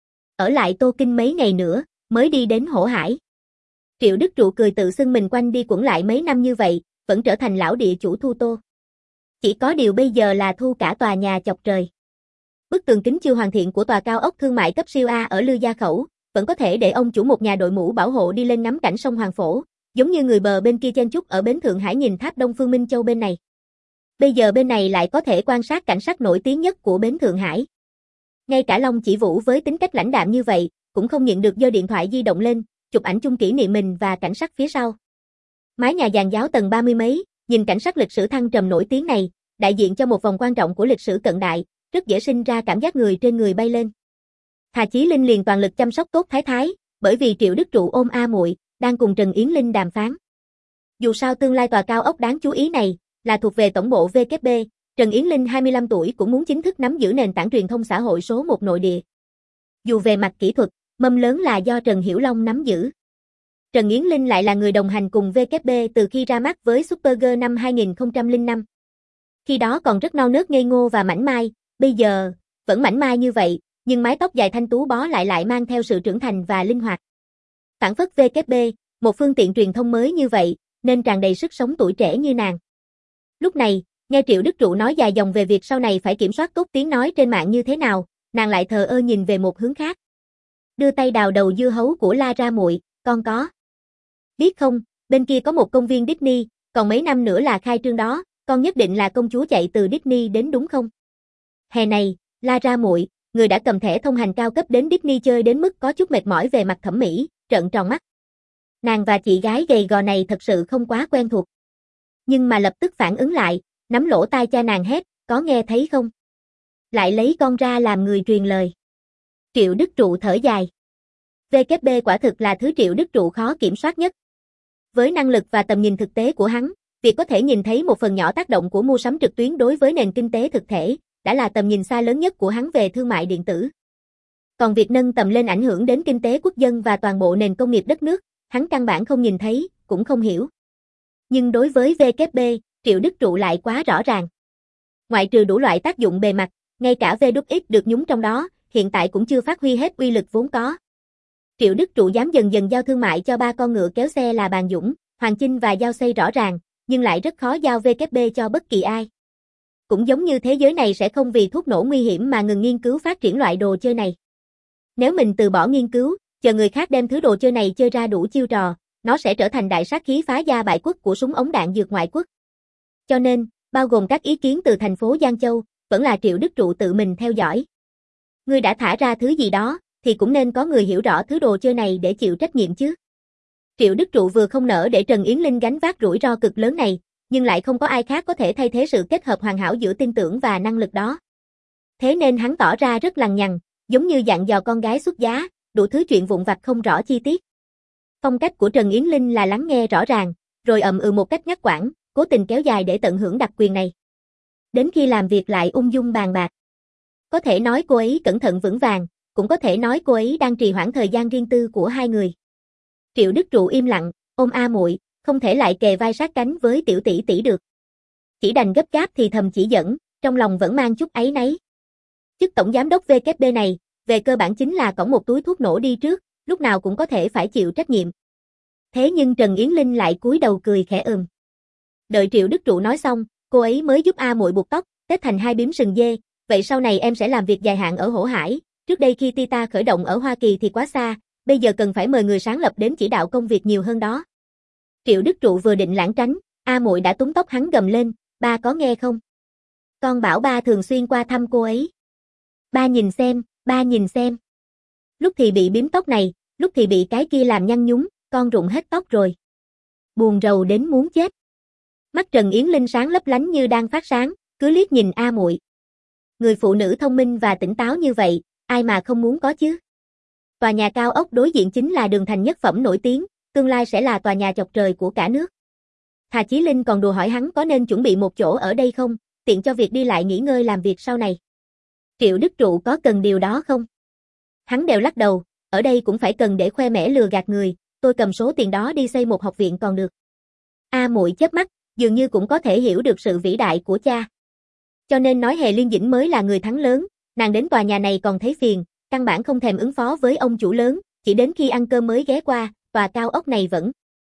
Ở lại Tô Kinh mấy ngày nữa, mới đi đến Hổ Hải. Triệu Đức Trụ cười tự xưng mình quanh đi quẩn lại mấy năm như vậy, vẫn trở thành lão địa chủ thu tô. Chỉ có điều bây giờ là thu cả tòa nhà chọc trời. Bức tường kính chưa hoàn thiện của tòa cao ốc thương mại cấp siêu A ở Lư Gia Khẩu, vẫn có thể để ông chủ một nhà đội mũ bảo hộ đi lên ngắm cảnh sông Hoàng Phổ, giống như người bờ bên kia chen chúc ở bến Thượng Hải nhìn tháp Đông Phương Minh Châu bên này. Bây giờ bên này lại có thể quan sát cảnh sắc nổi tiếng nhất của bến Thượng Hải. Ngay cả Long Chỉ Vũ với tính cách lãnh đạm như vậy, cũng không nhịn được giơ điện thoại di động lên, chụp ảnh chung kỷ niệm mình và cảnh sắc phía sau. Mái nhà giàn giáo tầng ba mươi mấy, nhìn cảnh sắc lịch sử thăng trầm nổi tiếng này, đại diện cho một vòng quan trọng của lịch sử cận đại, rất dễ sinh ra cảm giác người trên người bay lên. Hà Chí Linh liền toàn lực chăm sóc tốt Thái Thái, bởi vì Triệu Đức Trụ ôm A muội, đang cùng Trần Yến Linh đàm phán. Dù sao tương lai tòa cao ốc đáng chú ý này là thuộc về tổng bộ vê kép bê, Trần Yến Linh hai mươi lăm tuổi cũng muốn chính thức nắm giữ nền tảng truyền thông xã hội số một nội địa. Dù về mặt kỹ thuật, mâm lớn là do Trần Hiểu Long nắm giữ. Trần Yến Linh lại là người đồng hành cùng vê kép bê từ khi ra mắt với Supergirl năm hai nghìn không trăm lẻ năm. Khi đó còn rất non nớt ngây ngô và mảnh mai, bây giờ vẫn mảnh mai như vậy, nhưng mái tóc dài thanh tú bó lại lại mang theo sự trưởng thành và linh hoạt. Phản phất vê kép bê, một phương tiện truyền thông mới như vậy, nên tràn đầy sức sống tuổi trẻ như nàng. Lúc này, nghe Triệu Đức Trụ nói dài dòng về việc sau này phải kiểm soát tốt tiếng nói trên mạng như thế nào, nàng lại thờ ơ nhìn về một hướng khác. Đưa tay đào đầu dưa hấu của La ra muội, con có biết không, Bên kia có một công viên Disney, còn mấy năm nữa là khai trương đó, con nhất định là công chúa chạy từ Disney đến đúng không? Hè này, Lara muội, người đã cầm thẻ thông hành cao cấp đến Disney chơi đến mức có chút mệt mỏi về mặt thẩm mỹ, trợn tròn mắt. Nàng và chị gái gầy gò này thật sự không quá quen thuộc. Nhưng mà lập tức phản ứng lại, nắm lỗ tai cha nàng hét, có nghe thấy không? Lại lấy con ra làm người truyền lời. Triệu Đức Trụ thở dài. vê kép bê quả thực là thứ Triệu Đức Trụ khó kiểm soát nhất. Với năng lực và tầm nhìn thực tế của hắn, việc có thể nhìn thấy một phần nhỏ tác động của mua sắm trực tuyến đối với nền kinh tế thực thể, đã là tầm nhìn xa lớn nhất của hắn về thương mại điện tử. Còn việc nâng tầm lên ảnh hưởng đến kinh tế quốc dân và toàn bộ nền công nghiệp đất nước, hắn căn bản không nhìn thấy, cũng không hiểu. Nhưng đối với vê kép bê, Triệu Đức Trụ lại quá rõ ràng. Ngoại trừ đủ loại tác dụng bề mặt, ngay cả vê kép ích được nhúng trong đó, hiện tại cũng chưa phát huy hết uy lực vốn có. Triệu Đức Trụ dám dần dần giao thương mại cho ba con ngựa kéo xe là Bàn Dũng, Hoàng Chinh và Giao Xây rõ ràng, nhưng lại rất khó giao vê kép bê cho bất kỳ ai. Cũng giống như thế giới này sẽ không vì thuốc nổ nguy hiểm mà ngừng nghiên cứu phát triển loại đồ chơi này. Nếu mình từ bỏ nghiên cứu, chờ người khác đem thứ đồ chơi này chơi ra đủ chiêu trò, nó sẽ trở thành đại sát khí phá gia bại quốc của súng ống đạn dược ngoại quốc. Cho nên, bao gồm các ý kiến từ thành phố Giang Châu, vẫn là Triệu Đức Trụ tự mình theo dõi. Ngươi đã thả ra thứ gì đó, thì cũng nên có người hiểu rõ thứ đồ chơi này để chịu trách nhiệm chứ. Triệu Đức Trụ vừa không nỡ để Trần Yến Linh gánh vác rủi ro cực lớn này, nhưng lại không có ai khác có thể thay thế sự kết hợp hoàn hảo giữa tin tưởng và năng lực đó. Thế nên hắn tỏ ra rất lằng nhằng, giống như dặn dò con gái xuất giá, đủ thứ chuyện vụn vặt không rõ chi tiết. Phong cách của Trần Yến Linh là lắng nghe rõ ràng, rồi ậm ừ một cách ngắt quãng, cố tình kéo dài để tận hưởng đặc quyền này. Đến khi làm việc lại ung dung bàn bạc. Có thể nói cô ấy cẩn thận vững vàng, cũng có thể nói cô ấy đang trì hoãn thời gian riêng tư của hai người. Triệu Đức Trụ im lặng, ôm A muội, không thể lại kề vai sát cánh với tiểu tỷ tỷ được. Chỉ đành gấp gáp thì thầm chỉ dẫn, trong lòng vẫn mang chút áy náy. Chức tổng giám đốc vê kép bê này, về cơ bản chính là cõng một túi thuốc nổ đi trước, lúc nào cũng có thể phải chịu trách nhiệm. Thế nhưng Trần Yến Linh lại cúi đầu cười khẽ ừm. Đợi Triệu Đức Trụ nói xong, cô ấy mới giúp A muội buộc tóc, tết thành hai bím sừng dê, vậy sau này em sẽ làm việc dài hạn ở Hổ Hải, trước đây khi Tita khởi động ở Hoa Kỳ thì quá xa, bây giờ cần phải mời người sáng lập đến chỉ đạo công việc nhiều hơn đó. Triệu Đức Trụ vừa định lảng tránh, A muội đã túm tóc hắn gầm lên, ba có nghe không? Con bảo ba thường xuyên qua thăm cô ấy. Ba nhìn xem, ba nhìn xem. Lúc thì bị bím tóc này, lúc thì bị cái kia làm nhăn nhúm, con rụng hết tóc rồi. Buồn rầu đến muốn chết. Mắt Trần Yến Linh sáng lấp lánh như đang phát sáng, cứ liếc nhìn A muội. Người phụ nữ thông minh và tỉnh táo như vậy, ai mà không muốn có chứ? Tòa nhà cao ốc đối diện chính là đường thành nhất phẩm nổi tiếng, tương lai sẽ là tòa nhà chọc trời của cả nước. Hà Chí Linh còn đùa hỏi hắn có nên chuẩn bị một chỗ ở đây không, tiện cho việc đi lại nghỉ ngơi làm việc sau này. Triệu Đức Trụ có cần điều đó không? Hắn đều lắc đầu, ở đây cũng phải cần để khoe mẽ lừa gạt người, tôi cầm số tiền đó đi xây một học viện còn được. A muội chớp mắt, dường như cũng có thể hiểu được sự vĩ đại của cha. Cho nên nói Hề Liên Dĩnh mới là người thắng lớn, nàng đến tòa nhà này còn thấy phiền, căn bản không thèm ứng phó với ông chủ lớn, chỉ đến khi ăn cơm mới ghé qua, tòa cao ốc này vẫn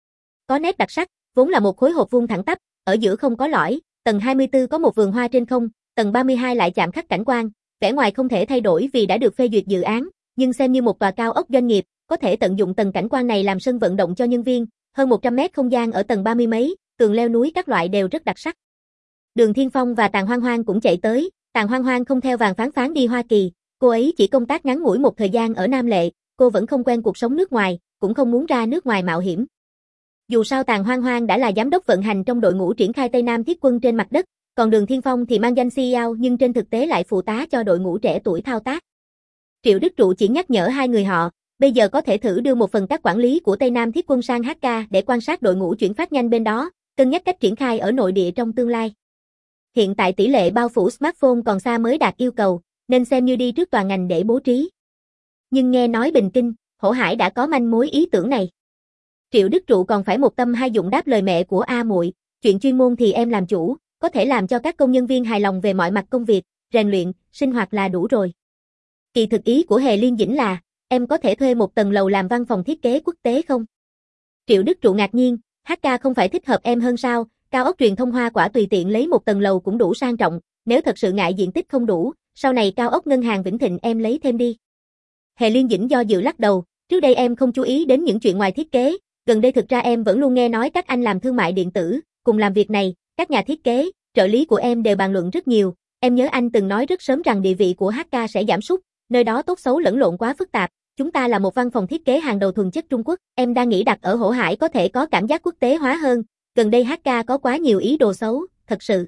có nét đặc sắc, vốn là một khối hộp vuông thẳng tắp, ở giữa không có lõi, tầng hai mươi tư có một vườn hoa trên không, tầng ba mươi hai lại chạm khắc cảnh quan, vẻ ngoài không thể thay đổi vì đã được phê duyệt dự án, nhưng xem như một tòa cao ốc doanh nghiệp, có thể tận dụng tầng cảnh quan này làm sân vận động cho nhân viên, hơn một trăm mét không gian ở tầng ba mươi mấy, tường leo núi các loại đều rất đặc sắc. Đường Thiên Phong và Tàn Hoang Hoang cũng chạy tới, Tàn Hoang Hoang không theo Vàng Phán Phán đi Hoa Kỳ, cô ấy chỉ công tác ngắn ngủi một thời gian ở Nam Lệ, cô vẫn không quen cuộc sống nước ngoài, cũng không muốn ra nước ngoài mạo hiểm. Dù sao Tàn Hoang Hoang đã là giám đốc vận hành trong đội ngũ triển khai Tây Nam thiết quân trên mặt đất, còn Đường Thiên Phong thì mang danh xê e ô nhưng trên thực tế lại phụ tá cho đội ngũ trẻ tuổi thao tác. Triệu Đức Trụ chỉ nhắc nhở hai người họ, bây giờ có thể thử đưa một phần các quản lý của Tây Nam thiết quân sang hát ca để quan sát đội ngũ chuyển phát nhanh bên đó, cân nhắc cách triển khai ở nội địa trong tương lai. Hiện tại tỷ lệ bao phủ smartphone còn xa mới đạt yêu cầu, nên xem như đi trước toàn ngành để bố trí. Nhưng nghe nói Bình Kinh, Hổ Hải đã có manh mối ý tưởng này. Triệu Đức Trụ còn phải một tâm hai dụng đáp lời mẹ của A muội, chuyện chuyên môn thì em làm chủ, có thể làm cho các công nhân viên hài lòng về mọi mặt công việc, rèn luyện, sinh hoạt là đủ rồi. Kỳ thực ý của Hề Liên Dĩnh là, em có thể thuê một tầng lầu làm văn phòng thiết kế quốc tế không? Triệu Đức Trụ ngạc nhiên, hát ca không phải thích hợp em hơn sao, cao ốc truyền thông Hoa Quả tùy tiện lấy một tầng lầu cũng đủ sang trọng, nếu thật sự ngại diện tích không đủ, sau này cao ốc ngân hàng Vĩnh Thịnh em lấy thêm đi. Hề Liên Dĩnh do dự lắc đầu, trước đây em không chú ý đến những chuyện ngoài thiết kế, Gần đây thực ra em vẫn luôn nghe nói các anh làm thương mại điện tử, cùng làm việc này, các nhà thiết kế, trợ lý của em đều bàn luận rất nhiều. Em nhớ anh từng nói rất sớm rằng địa vị của hát ca sẽ giảm sút, nơi đó tốt xấu lẫn lộn quá phức tạp. Chúng ta là một văn phòng thiết kế hàng đầu thuần chất Trung Quốc, em đang nghĩ đặt ở Hổ Hải có thể có cảm giác quốc tế hóa hơn. Gần đây hát ca có quá nhiều ý đồ xấu, thật sự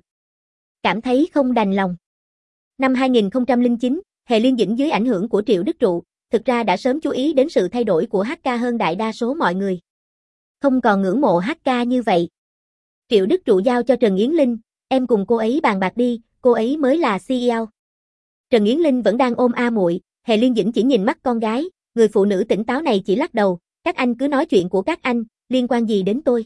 cảm thấy không đành lòng. Năm hai nghìn không trăm lẻ chín, Hề Liên Dĩnh dưới ảnh hưởng của Triệu Đức Trụ, thực ra đã sớm chú ý đến sự thay đổi của hát ca hơn đại đa số mọi người. Không còn ngưỡng mộ hát ca như vậy. Triệu Đức Trụ giao cho Trần Yến Linh, em cùng cô ấy bàn bạc đi, cô ấy mới là xê e ô. Trần Yến Linh vẫn đang ôm A muội, Hề Liên Dĩnh chỉ nhìn mắt con gái, người phụ nữ tỉnh táo này chỉ lắc đầu, các anh cứ nói chuyện của các anh, liên quan gì đến tôi.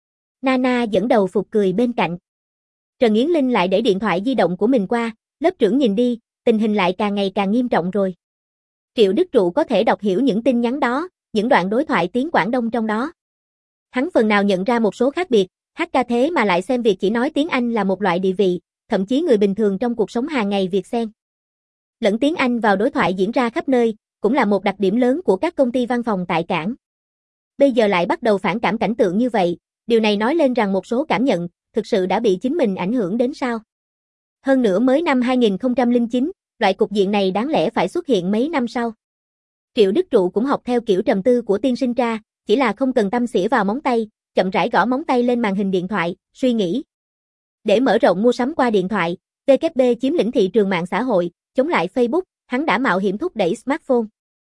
Nana dẫn đầu phục cười bên cạnh. Trần Yến Linh lại để điện thoại di động của mình qua, lớp trưởng nhìn đi, tình hình lại càng ngày càng nghiêm trọng rồi. Triệu Đức Trụ có thể đọc hiểu những tin nhắn đó, những đoạn đối thoại tiếng Quảng Đông trong đó. Hắn phần nào nhận ra một số khác biệt, hát ca thế mà lại xem việc chỉ nói tiếng Anh là một loại địa vị, thậm chí người bình thường trong cuộc sống hàng ngày Việt xen lẫn tiếng Anh vào đối thoại diễn ra khắp nơi, cũng là một đặc điểm lớn của các công ty văn phòng tại cảng. Bây giờ lại bắt đầu phản cảm cảnh tượng như vậy, điều này nói lên rằng một số cảm nhận, thực sự đã bị chính mình ảnh hưởng đến sao. Hơn nữa mới năm hai nghìn không trăm lẻ chín, loại cục diện này đáng lẽ phải xuất hiện mấy năm sau. Triệu Đức Trụ cũng học theo kiểu trầm tư của tiên sinh ra, chỉ là không cần tâm xỉa vào móng tay, chậm rãi gõ móng tay lên màn hình điện thoại, suy nghĩ. Để mở rộng mua sắm qua điện thoại, vê kép pê chiếm lĩnh thị trường mạng xã hội, chống lại Facebook, hắn đã mạo hiểm thúc đẩy smartphone.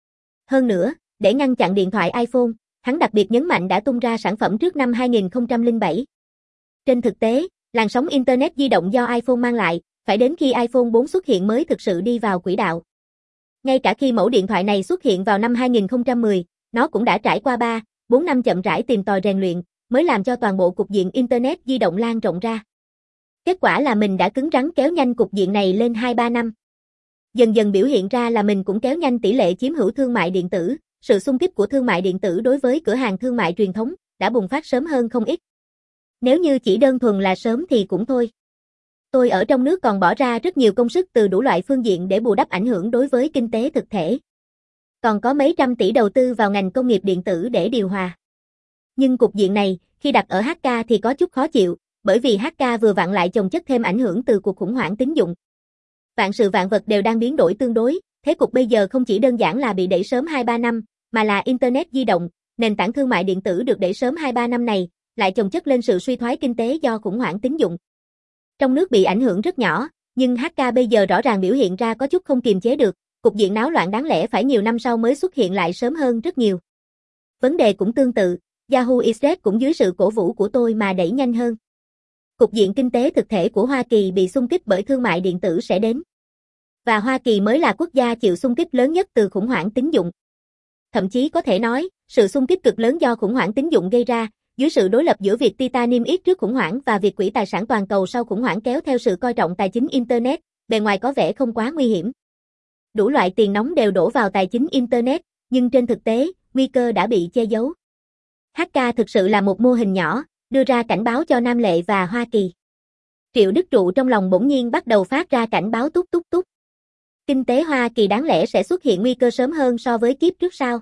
Hơn nữa, để ngăn chặn điện thoại iPhone, hắn đặc biệt nhấn mạnh đã tung ra sản phẩm trước năm hai nghìn không trăm lẻ bảy. Trên thực tế, làn sóng Internet di động do iPhone mang lại, phải đến khi iPhone bốn xuất hiện mới thực sự đi vào quỹ đạo. Ngay cả khi mẫu điện thoại này xuất hiện vào năm hai nghìn không trăm mười, nó cũng đã trải qua ba, bốn năm chậm rãi tìm tòi rèn luyện, mới làm cho toàn bộ cục diện Internet di động lan rộng ra. Kết quả là mình đã cứng rắn kéo nhanh cục diện này lên hai ba năm. Dần dần biểu hiện ra là mình cũng kéo nhanh tỷ lệ chiếm hữu thương mại điện tử, sự xung kích của thương mại điện tử đối với cửa hàng thương mại truyền thống đã bùng phát sớm hơn không ít. Nếu như chỉ đơn thuần là sớm thì cũng thôi. Tôi ở trong nước còn bỏ ra rất nhiều công sức từ đủ loại phương diện để bù đắp ảnh hưởng đối với kinh tế thực thể. Còn có mấy trăm tỷ đầu tư vào ngành công nghiệp điện tử để điều hòa. Nhưng cục diện này, khi đặt ở hát ca thì có chút khó chịu, bởi vì hát ca vừa vặn lại chồng chất thêm ảnh hưởng từ cuộc khủng hoảng tín dụng. Vạn sự vạn vật đều đang biến đổi tương đối, thế cục bây giờ không chỉ đơn giản là bị đẩy sớm hai ba năm, mà là Internet di động, nền tảng thương mại điện tử được đẩy sớm hai ba năm này, lại chồng chất lên sự suy thoái kinh tế do khủng hoảng tín dụng. Trong nước bị ảnh hưởng rất nhỏ, nhưng hát ca bây giờ rõ ràng biểu hiện ra có chút không kiềm chế được, cục diện náo loạn đáng lẽ phải nhiều năm sau mới xuất hiện lại sớm hơn rất nhiều. Vấn đề cũng tương tự, Yahoo Express cũng dưới sự cổ vũ của tôi mà đẩy nhanh hơn. Cục diện kinh tế thực thể của Hoa Kỳ bị xung kích bởi thương mại điện tử sẽ đến. Và Hoa Kỳ mới là quốc gia chịu xung kích lớn nhất từ khủng hoảng tín dụng. Thậm chí có thể nói, sự xung kích cực lớn do khủng hoảng tín dụng gây ra, dưới sự đối lập giữa việc Titan niêm yết trước khủng hoảng và việc quỹ tài sản toàn cầu sau khủng hoảng kéo theo sự coi trọng tài chính Internet, bề ngoài có vẻ không quá nguy hiểm. Đủ loại tiền nóng đều đổ vào tài chính Internet, nhưng trên thực tế, nguy cơ đã bị che giấu. hát ca thực sự là một mô hình nhỏ, đưa ra cảnh báo cho Nam Lệ và Hoa Kỳ. Triệu Đức Trụ trong lòng bỗng nhiên bắt đầu phát ra cảnh báo túc túc túc. Kinh tế Hoa Kỳ đáng lẽ sẽ xuất hiện nguy cơ sớm hơn so với kiếp trước sao?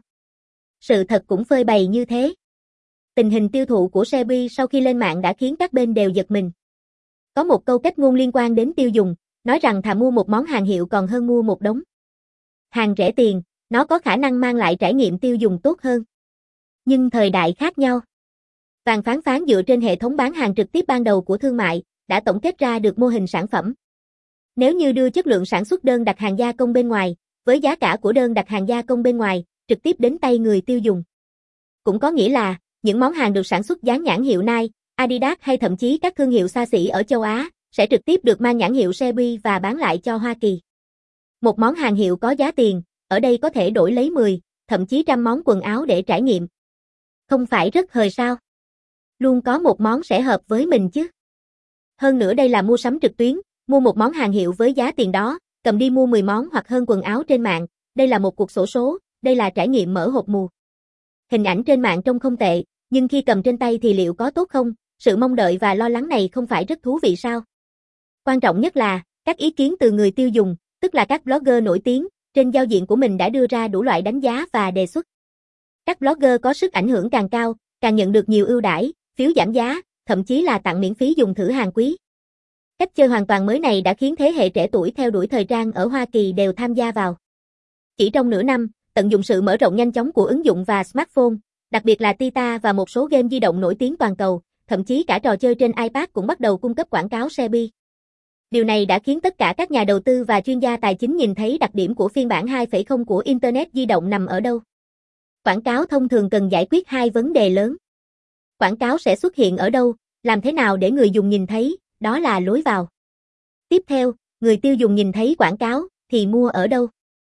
Sự thật cũng phơi bày như thế. Tình hình tiêu thụ của Shelby sau khi lên mạng đã khiến các bên đều giật mình. Có một câu cách ngôn liên quan đến tiêu dùng, nói rằng thà mua một món hàng hiệu còn hơn mua một đống hàng rẻ tiền, nó có khả năng mang lại trải nghiệm tiêu dùng tốt hơn. Nhưng thời đại khác nhau. Vàng Phán Phán dựa trên hệ thống bán hàng trực tiếp ban đầu của thương mại, đã tổng kết ra được mô hình sản phẩm. Nếu như đưa chất lượng sản xuất đơn đặt hàng gia công bên ngoài, với giá cả của đơn đặt hàng gia công bên ngoài, trực tiếp đến tay người tiêu dùng. Cũng có nghĩa là, những món hàng được sản xuất dán nhãn hiệu Nike, Adidas hay thậm chí các thương hiệu xa xỉ ở châu Á, sẽ trực tiếp được mang nhãn hiệu Shelby và bán lại cho Hoa Kỳ. Một món hàng hiệu có giá tiền, ở đây có thể đổi lấy mười, thậm chí trăm món quần áo để trải nghiệm. Không phải rất hời sao? Luôn có một món sẽ hợp với mình chứ. Hơn nữa đây là mua sắm trực tuyến, mua một món hàng hiệu với giá tiền đó, cầm đi mua mười món hoặc hơn quần áo trên mạng, đây là một cuộc xổ số, đây là trải nghiệm mở hộp mù. Hình ảnh trên mạng trông không tệ, nhưng khi cầm trên tay thì liệu có tốt không? Sự mong đợi và lo lắng này không phải rất thú vị sao? Quan trọng nhất là, các ý kiến từ người tiêu dùng, tức là các blogger nổi tiếng, trên giao diện của mình đã đưa ra đủ loại đánh giá và đề xuất. Các blogger có sức ảnh hưởng càng cao, càng nhận được nhiều ưu đãi, phiếu giảm giá, thậm chí là tặng miễn phí dùng thử hàng quý. Cách chơi hoàn toàn mới này đã khiến thế hệ trẻ tuổi theo đuổi thời trang ở Hoa Kỳ đều tham gia vào. Chỉ trong nửa năm, tận dụng sự mở rộng nhanh chóng của ứng dụng và smartphone, đặc biệt là Tita và một số game di động nổi tiếng toàn cầu, thậm chí cả trò chơi trên iPad cũng bắt đầu cung cấp quảng cáo Sebi. Điều này đã khiến tất cả các nhà đầu tư và chuyên gia tài chính nhìn thấy đặc điểm của phiên bản hai chấm không của Internet di động nằm ở đâu. Quảng cáo thông thường cần giải quyết hai vấn đề lớn. Quảng cáo sẽ xuất hiện ở đâu, làm thế nào để người dùng nhìn thấy, đó là lối vào. Tiếp theo, người tiêu dùng nhìn thấy quảng cáo, thì mua ở đâu?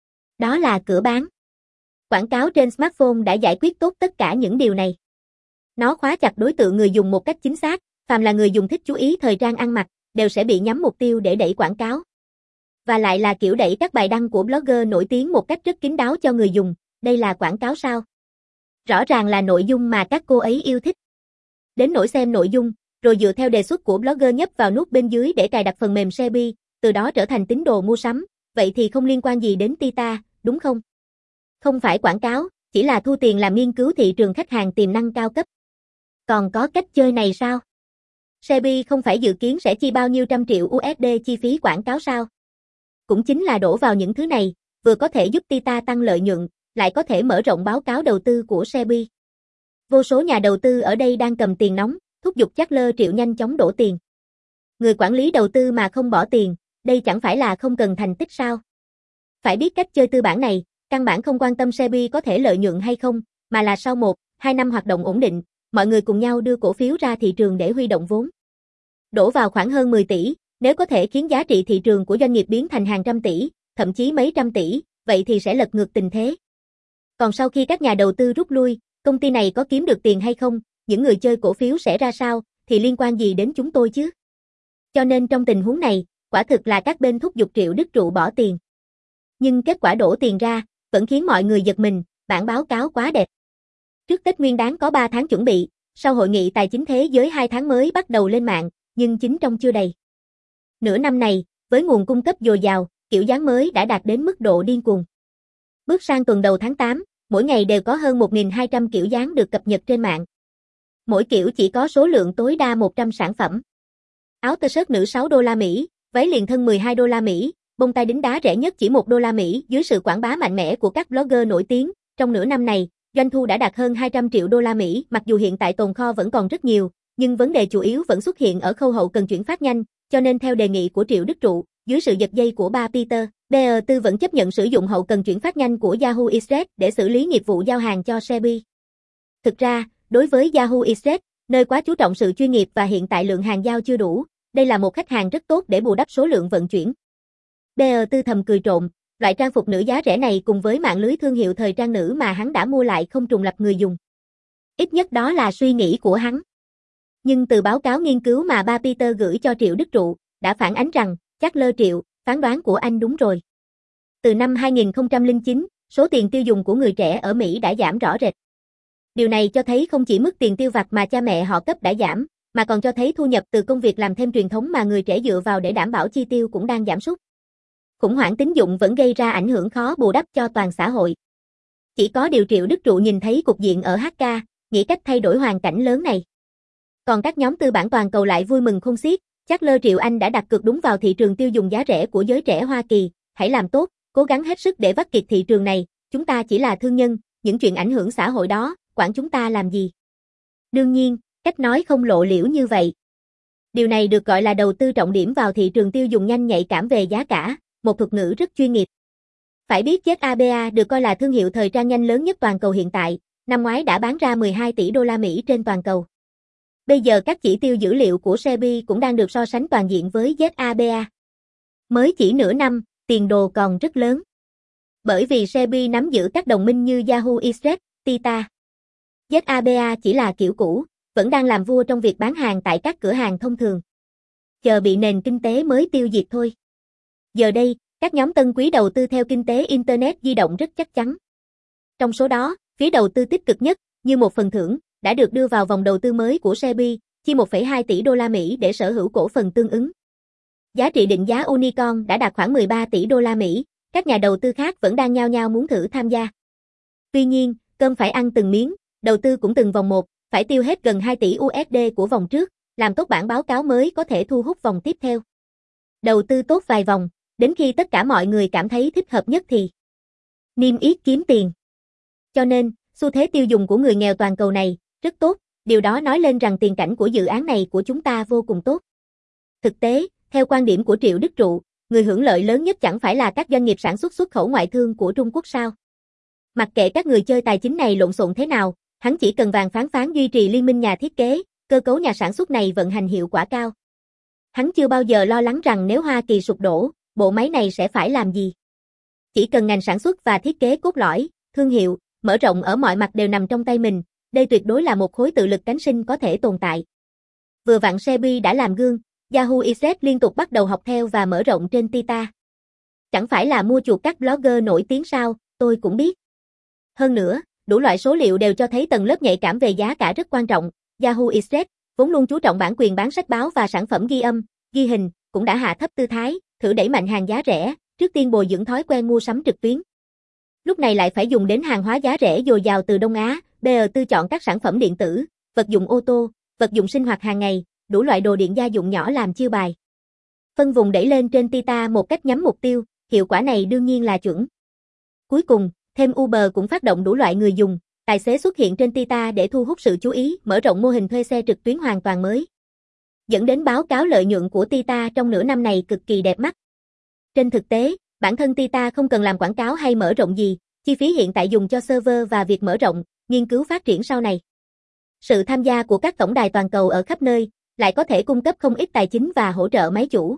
Đó là cửa bán. Quảng cáo trên smartphone đã giải quyết tốt tất cả những điều này. Nó khóa chặt đối tượng người dùng một cách chính xác, phàm là người dùng thích chú ý thời trang ăn mặc, đều sẽ bị nhắm mục tiêu để đẩy quảng cáo. Và lại là kiểu đẩy các bài đăng của blogger nổi tiếng một cách rất kín đáo cho người dùng, đây là quảng cáo sao? Rõ ràng là nội dung mà các cô ấy yêu thích. Đến nỗi xem nội dung, rồi dựa theo đề xuất của blogger nhấp vào nút bên dưới để cài đặt phần mềm Sebi, từ đó trở thành tín đồ mua sắm, vậy thì không liên quan gì đến Tita, đúng không? Không phải quảng cáo, chỉ là thu tiền làm nghiên cứu thị trường khách hàng tiềm năng cao cấp. Còn có cách chơi này sao? Sebi không phải dự kiến sẽ chi bao nhiêu trăm triệu u ét đê chi phí quảng cáo sao? Cũng chính là đổ vào những thứ này, vừa có thể giúp Tita tăng lợi nhuận, lại có thể mở rộng báo cáo đầu tư của Sebi. Vô số nhà đầu tư ở đây đang cầm tiền nóng, thúc giục Charles Triệu nhanh chóng đổ tiền. Người quản lý đầu tư mà không bỏ tiền, đây chẳng phải là không cần thành tích sao? Phải biết cách chơi tư bản này, căn bản không quan tâm Sebi có thể lợi nhuận hay không, mà là sau một, hai năm hoạt động ổn định, mọi người cùng nhau đưa cổ phiếu ra thị trường để huy động vốn. Đổ vào khoảng hơn mười tỷ, nếu có thể khiến giá trị thị trường của doanh nghiệp biến thành hàng trăm tỷ, thậm chí mấy trăm tỷ, vậy thì sẽ lật ngược tình thế. Còn sau khi các nhà đầu tư rút lui, công ty này có kiếm được tiền hay không, những người chơi cổ phiếu sẽ ra sao, thì liên quan gì đến chúng tôi chứ? Cho nên trong tình huống này, quả thực là các bên thúc giục Triệu Đức Trụ bỏ tiền. Nhưng kết quả đổ tiền ra, vẫn khiến mọi người giật mình, bản báo cáo quá đẹp. Trước Tết Nguyên Đán có ba tháng chuẩn bị, sau hội nghị tài chính thế giới hai tháng mới bắt đầu lên mạng, nhưng chính trong chưa đầy. Nửa năm này, với nguồn cung cấp dồi dào, kiểu dáng mới đã đạt đến mức độ điên cuồng. Bước sang tuần đầu tháng tám, mỗi ngày đều có hơn một nghìn hai trăm kiểu dáng được cập nhật trên mạng. Mỗi kiểu chỉ có số lượng tối đa một trăm sản phẩm. Áo tơ xớt nữ sáu đô la Mỹ, váy liền thân mười hai đô la Mỹ, bông tai đính đá rẻ nhất chỉ một đô la Mỹ. Dưới sự quảng bá mạnh mẽ của các blogger nổi tiếng, trong nửa năm này, doanh thu đã đạt hơn hai trăm triệu đô la Mỹ. Mặc dù hiện tại tồn kho vẫn còn rất nhiều, nhưng vấn đề chủ yếu vẫn xuất hiện ở khâu hậu cần chuyển phát nhanh, cho nên theo đề nghị của Triệu Đức Trụ, dưới sự giật dây của ba Peter, Bear tư vẫn chấp nhận sử dụng hậu cần chuyển phát nhanh của Yahoo Express để xử lý nghiệp vụ giao hàng cho Sebi. Thực ra, đối với Yahoo Express, nơi quá chú trọng sự chuyên nghiệp và hiện tại lượng hàng giao chưa đủ, đây là một khách hàng rất tốt để bù đắp số lượng vận chuyển. Bear tư thầm cười trộm, loại trang phục nữ giá rẻ này cùng với mạng lưới thương hiệu thời trang nữ mà hắn đã mua lại không trùng lập người dùng. Ít nhất đó là suy nghĩ của hắn. Nhưng từ báo cáo nghiên cứu mà ba Peter gửi cho Triệu Đức Trụ, đã phản ánh rằng, chắc lơ Triệu, phán đoán của anh đúng rồi. Từ năm hai nghìn không trăm lẻ chín, số tiền tiêu dùng của người trẻ ở Mỹ đã giảm rõ rệt. Điều này cho thấy không chỉ mức tiền tiêu vặt mà cha mẹ họ cấp đã giảm, mà còn cho thấy thu nhập từ công việc làm thêm truyền thống mà người trẻ dựa vào để đảm bảo chi tiêu cũng đang giảm sút. Khủng hoảng tín dụng vẫn gây ra ảnh hưởng khó bù đắp cho toàn xã hội. Chỉ có điều Triệu Đức Trụ nhìn thấy cục diện ở hát ca, nghĩ cách thay đổi hoàn cảnh lớn này. Còn các nhóm tư bản toàn cầu lại vui mừng khôn xiết, chắc lơ Triệu Anh đã đặt cược đúng vào thị trường tiêu dùng giá rẻ của giới trẻ Hoa Kỳ, hãy làm tốt, cố gắng hết sức để vắt kiệt thị trường này, chúng ta chỉ là thương nhân, những chuyện ảnh hưởng xã hội đó, quản chúng ta làm gì? Đương nhiên, cách nói không lộ liễu như vậy. Điều này được gọi là đầu tư trọng điểm vào thị trường tiêu dùng nhanh nhạy cảm về giá cả, một thuật ngữ rất chuyên nghiệp. Phải biết zét a bê a được coi là thương hiệu thời trang nhanh lớn nhất toàn cầu hiện tại, năm ngoái đã bán ra mười hai tỷ đô la Mỹ trên toàn cầu. Bây giờ các chỉ tiêu dữ liệu của Sebi cũng đang được so sánh toàn diện với zét a bê a. Mới chỉ nửa năm, tiền đồ còn rất lớn. Bởi vì Sebi nắm giữ các đồng minh như Yahoo Express, Tita. zét a bê a chỉ là kiểu cũ, vẫn đang làm vua trong việc bán hàng tại các cửa hàng thông thường. Chờ bị nền kinh tế mới tiêu diệt thôi. Giờ đây, các nhóm tân quý đầu tư theo kinh tế Internet di động rất chắc chắn. Trong số đó, phía đầu tư tích cực nhất, như một phần thưởng, đã được đưa vào vòng đầu tư mới của Sebi, chi một phẩy hai tỷ đô la Mỹ để sở hữu cổ phần tương ứng. Giá trị định giá Unicorn đã đạt khoảng mười ba tỷ đô la Mỹ, các nhà đầu tư khác vẫn đang nhao nhao muốn thử tham gia. Tuy nhiên, cơm phải ăn từng miếng, đầu tư cũng từng vòng một, phải tiêu hết gần hai tỷ u ét đê của vòng trước, làm tốt bản báo cáo mới có thể thu hút vòng tiếp theo. Đầu tư tốt vài vòng, đến khi tất cả mọi người cảm thấy thích hợp nhất thì niêm yết kiếm tiền. Cho nên, xu thế tiêu dùng của người nghèo toàn cầu này rất tốt, điều đó nói lên rằng tiền cảnh của dự án này của chúng ta vô cùng tốt. Thực tế, theo quan điểm của Triệu Đức Trụ, người hưởng lợi lớn nhất chẳng phải là các doanh nghiệp sản xuất xuất khẩu ngoại thương của Trung Quốc sao? Mặc kệ các người chơi tài chính này lộn xộn thế nào, hắn chỉ cần vàng phán phán duy trì liên minh nhà thiết kế, cơ cấu nhà sản xuất này vận hành hiệu quả cao. Hắn chưa bao giờ lo lắng rằng nếu Hoa Kỳ sụp đổ, bộ máy này sẽ phải làm gì. Chỉ cần ngành sản xuất và thiết kế cốt lõi, thương hiệu, mở rộng ở mọi mặt đều nằm trong tay mình, đây tuyệt đối là một khối tự lực cánh sinh có thể tồn tại. Vừa vặn Sebi đã làm gương, Yahoo Express liên tục bắt đầu học theo và mở rộng trên Tita. Chẳng phải là mua chuộc các blogger nổi tiếng sao, tôi cũng biết. Hơn nữa, đủ loại số liệu đều cho thấy tầng lớp nhạy cảm về giá cả rất quan trọng. Yahoo Express, vốn luôn chú trọng bản quyền bán sách báo và sản phẩm ghi âm, ghi hình, cũng đã hạ thấp tư thái, thử đẩy mạnh hàng giá rẻ, trước tiên bồi dưỡng thói quen mua sắm trực tuyến. Lúc này lại phải dùng đến hàng hóa giá rẻ dồi dào từ Đông Á, bê e tư chọn các sản phẩm điện tử, vật dụng ô tô, vật dụng sinh hoạt hàng ngày, đủ loại đồ điện gia dụng nhỏ làm chiêu bài. Phân vùng đẩy lên trên Tita một cách nhắm mục tiêu, hiệu quả này đương nhiên là chuẩn. Cuối cùng, thêm Uber cũng phát động đủ loại người dùng, tài xế xuất hiện trên Tita để thu hút sự chú ý, mở rộng mô hình thuê xe trực tuyến hoàn toàn mới. Dẫn đến báo cáo lợi nhuận của Tita trong nửa năm này cực kỳ đẹp mắt. Trên thực tế, bản thân Tita không cần làm quảng cáo hay mở rộng gì, chi phí hiện tại dùng cho server và việc mở rộng, nghiên cứu phát triển sau này. Sự tham gia của các tổng đài toàn cầu ở khắp nơi, lại có thể cung cấp không ít tài chính và hỗ trợ máy chủ.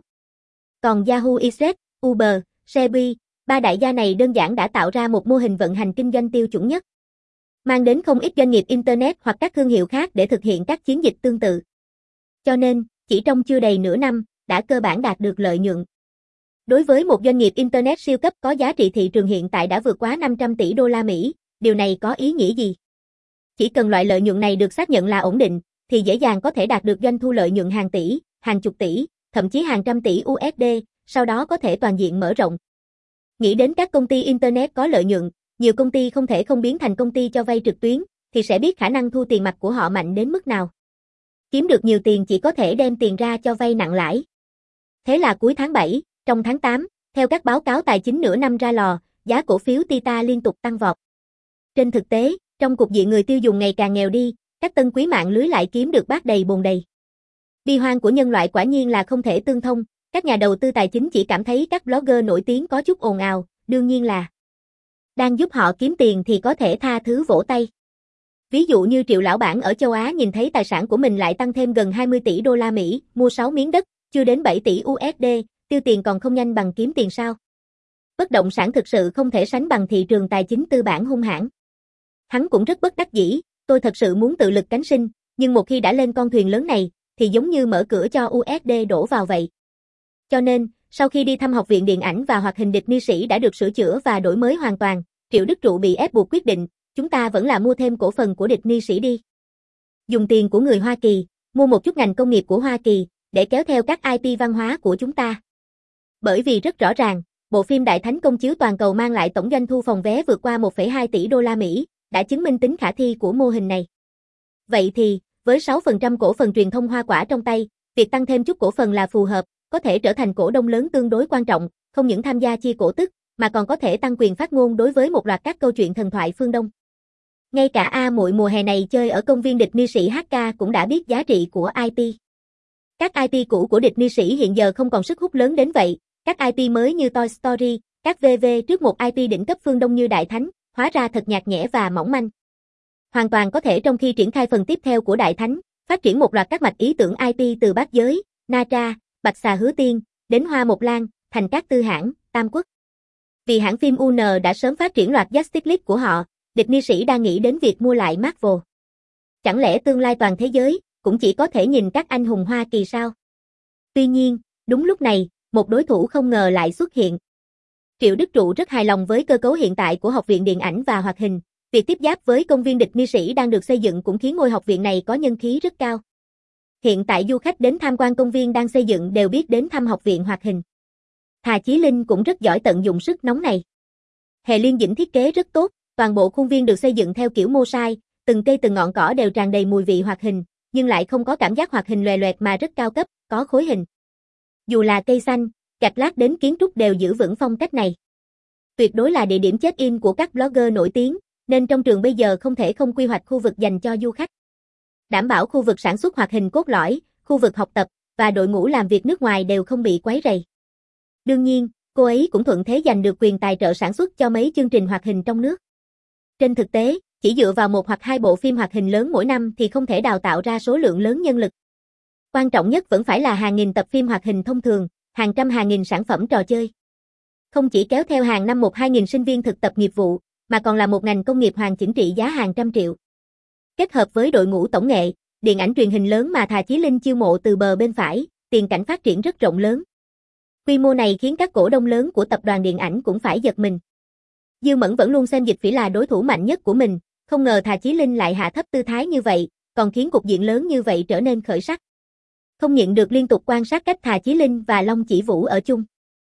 Còn Yahoo Express, Uber, Sebi, ba đại gia này đơn giản đã tạo ra một mô hình vận hành kinh doanh tiêu chuẩn nhất. Mang đến không ít doanh nghiệp Internet hoặc các thương hiệu khác để thực hiện các chiến dịch tương tự. Cho nên, chỉ trong chưa đầy nửa năm, đã cơ bản đạt được lợi nhuận. Đối với một doanh nghiệp Internet siêu cấp có giá trị thị trường hiện tại đã vượt quá năm trăm tỷ đô la Mỹ, điều này có ý nghĩa gì? Chỉ cần loại lợi nhuận này được xác nhận là ổn định, thì dễ dàng có thể đạt được doanh thu lợi nhuận hàng tỷ, hàng chục tỷ, thậm chí hàng trăm tỷ u ét đê, sau đó có thể toàn diện mở rộng. Nghĩ đến các công ty Internet có lợi nhuận, nhiều công ty không thể không biến thành công ty cho vay trực tuyến, thì sẽ biết khả năng thu tiền mặt của họ mạnh đến mức nào. Kiếm được nhiều tiền chỉ có thể đem tiền ra cho vay nặng lãi. Thế là cuối tháng bảy, trong tháng tám, theo các báo cáo tài chính nửa năm ra lò, giá cổ phiếu Tita liên tục tăng vọt. Trên thực tế, trong cục diện người tiêu dùng ngày càng nghèo đi, các tân quý mạng lưới lại kiếm được bát đầy bồn đầy. Bi hoang của nhân loại quả nhiên là không thể tương thông, các nhà đầu tư tài chính chỉ cảm thấy các blogger nổi tiếng có chút ồn ào, đương nhiên là đang giúp họ kiếm tiền thì có thể tha thứ vỗ tay. Ví dụ như Triệu lão bản ở châu Á nhìn thấy tài sản của mình lại tăng thêm gần hai mươi tỷ đô la Mỹ, mua sáu miếng đất, chưa đến bảy tỷ u ét đê, tiêu tiền còn không nhanh bằng kiếm tiền sao? Bất động sản thực sự không thể sánh bằng thị trường tài chính tư bản hung hãn. Hắn cũng rất bất đắc dĩ, tôi thật sự muốn tự lực cánh sinh, nhưng một khi đã lên con thuyền lớn này, thì giống như mở cửa cho u ét đê đổ vào vậy. Cho nên, sau khi đi thăm Học viện Điện ảnh và Hoạt hình địch ni sĩ đã được sửa chữa và đổi mới hoàn toàn, Triệu Đức Trụ bị ép buộc quyết định, chúng ta vẫn là mua thêm cổ phần của địch ni sĩ đi. Dùng tiền của người Hoa Kỳ, mua một chút ngành công nghiệp của Hoa Kỳ, để kéo theo các i pê văn hóa của chúng ta. Bởi vì rất rõ ràng, bộ phim Đại Thánh công chiếu toàn cầu mang lại tổng doanh thu phòng vé vượt qua một phẩy hai tỷ đô la Mỹ, đã chứng minh tính khả thi của mô hình này. Vậy thì, với sáu phần trăm cổ phần truyền thông hoa quả trong tay, việc tăng thêm chút cổ phần là phù hợp, có thể trở thành cổ đông lớn tương đối quan trọng, không những tham gia chia cổ tức, mà còn có thể tăng quyền phát ngôn đối với một loạt các câu chuyện thần thoại phương Đông. Ngay cả A Muội mùa hè này chơi ở công viên địch ni sĩ hát ca cũng đã biết giá trị của i pê. Các i pê cũ của địch ni sĩ hiện giờ không còn sức hút lớn đến vậy, các i pê mới như Toy Story, các vê vê trước một i pê đỉnh cấp phương Đông như Đại Thánh, hóa ra thật nhạt nhẽ và mỏng manh. Hoàn toàn có thể trong khi triển khai phần tiếp theo của Đại Thánh, phát triển một loạt các mạch ý tưởng i pê từ Bát Giới, Na Tra, Bạch Xà Hứa Tiên, đến Hoa Mộc Lan, thành các tư hãng, Tam Quốc. Vì hãng phim u en đã sớm phát triển loạt Justice League của họ, địch ni sĩ đang nghĩ đến việc mua lại Marvel. Chẳng lẽ tương lai toàn thế giới cũng chỉ có thể nhìn các anh hùng Hoa Kỳ sao? Tuy nhiên, đúng lúc này, một đối thủ không ngờ lại xuất hiện. Triệu Đức Trụ rất hài lòng với cơ cấu hiện tại của Học viện Điện ảnh và Hoạt hình, việc tiếp giáp với công viên địch ni sĩ đang được xây dựng cũng khiến ngôi học viện này có nhân khí rất cao. Hiện tại du khách đến tham quan công viên đang xây dựng đều biết đến thăm Học viện Hoạt hình. Thà Chí Linh cũng rất giỏi tận dụng sức nóng này. Hệ Liên Dĩnh thiết kế rất tốt, toàn bộ khuôn viên được xây dựng theo kiểu mosaic, từng cây từng ngọn cỏ đều tràn đầy mùi vị hoạt hình, nhưng lại không có cảm giác hoạt hình lòe loẹt mà rất cao cấp, có khối hình. Dù là cây xanh, gạch lát đến kiến trúc đều giữ vững phong cách này. Tuyệt đối là địa điểm check-in của các blogger nổi tiếng, nên trong trường bây giờ không thể không quy hoạch khu vực dành cho du khách. Đảm bảo khu vực sản xuất hoạt hình cốt lõi, khu vực học tập và đội ngũ làm việc nước ngoài đều không bị quấy rầy. Đương nhiên, cô ấy cũng thuận thế giành được quyền tài trợ sản xuất cho mấy chương trình hoạt hình trong nước. Trên thực tế, chỉ dựa vào một hoặc hai bộ phim hoạt hình lớn mỗi năm thì không thể đào tạo ra số lượng lớn nhân lực. Quan trọng nhất vẫn phải là hàng nghìn tập phim hoạt hình thông thường, hàng trăm hàng nghìn sản phẩm trò chơi. Không chỉ kéo theo hàng năm một hai nghìn sinh viên thực tập nghiệp vụ, mà còn là một ngành công nghiệp hoàn chỉnh trị giá hàng trăm triệu. Kết hợp với đội ngũ tổng nghệ, điện ảnh truyền hình lớn mà Thà Chí Linh chiêu mộ từ bờ bên phải, tiền cảnh phát triển rất rộng lớn. Quy mô này khiến các cổ đông lớn của tập đoàn điện ảnh cũng phải giật mình. Dư Mẫn vẫn luôn xem Dịch Phỉ là đối thủ mạnh nhất của mình, không ngờ Thà Chí Linh lại hạ thấp tư thái như vậy, còn khiến cục diện lớn như vậy trở nên khởi sắc. Không nhịn được liên tục quan sát cách Thà Chí Linh và Long Chỉ Vũ ở chung.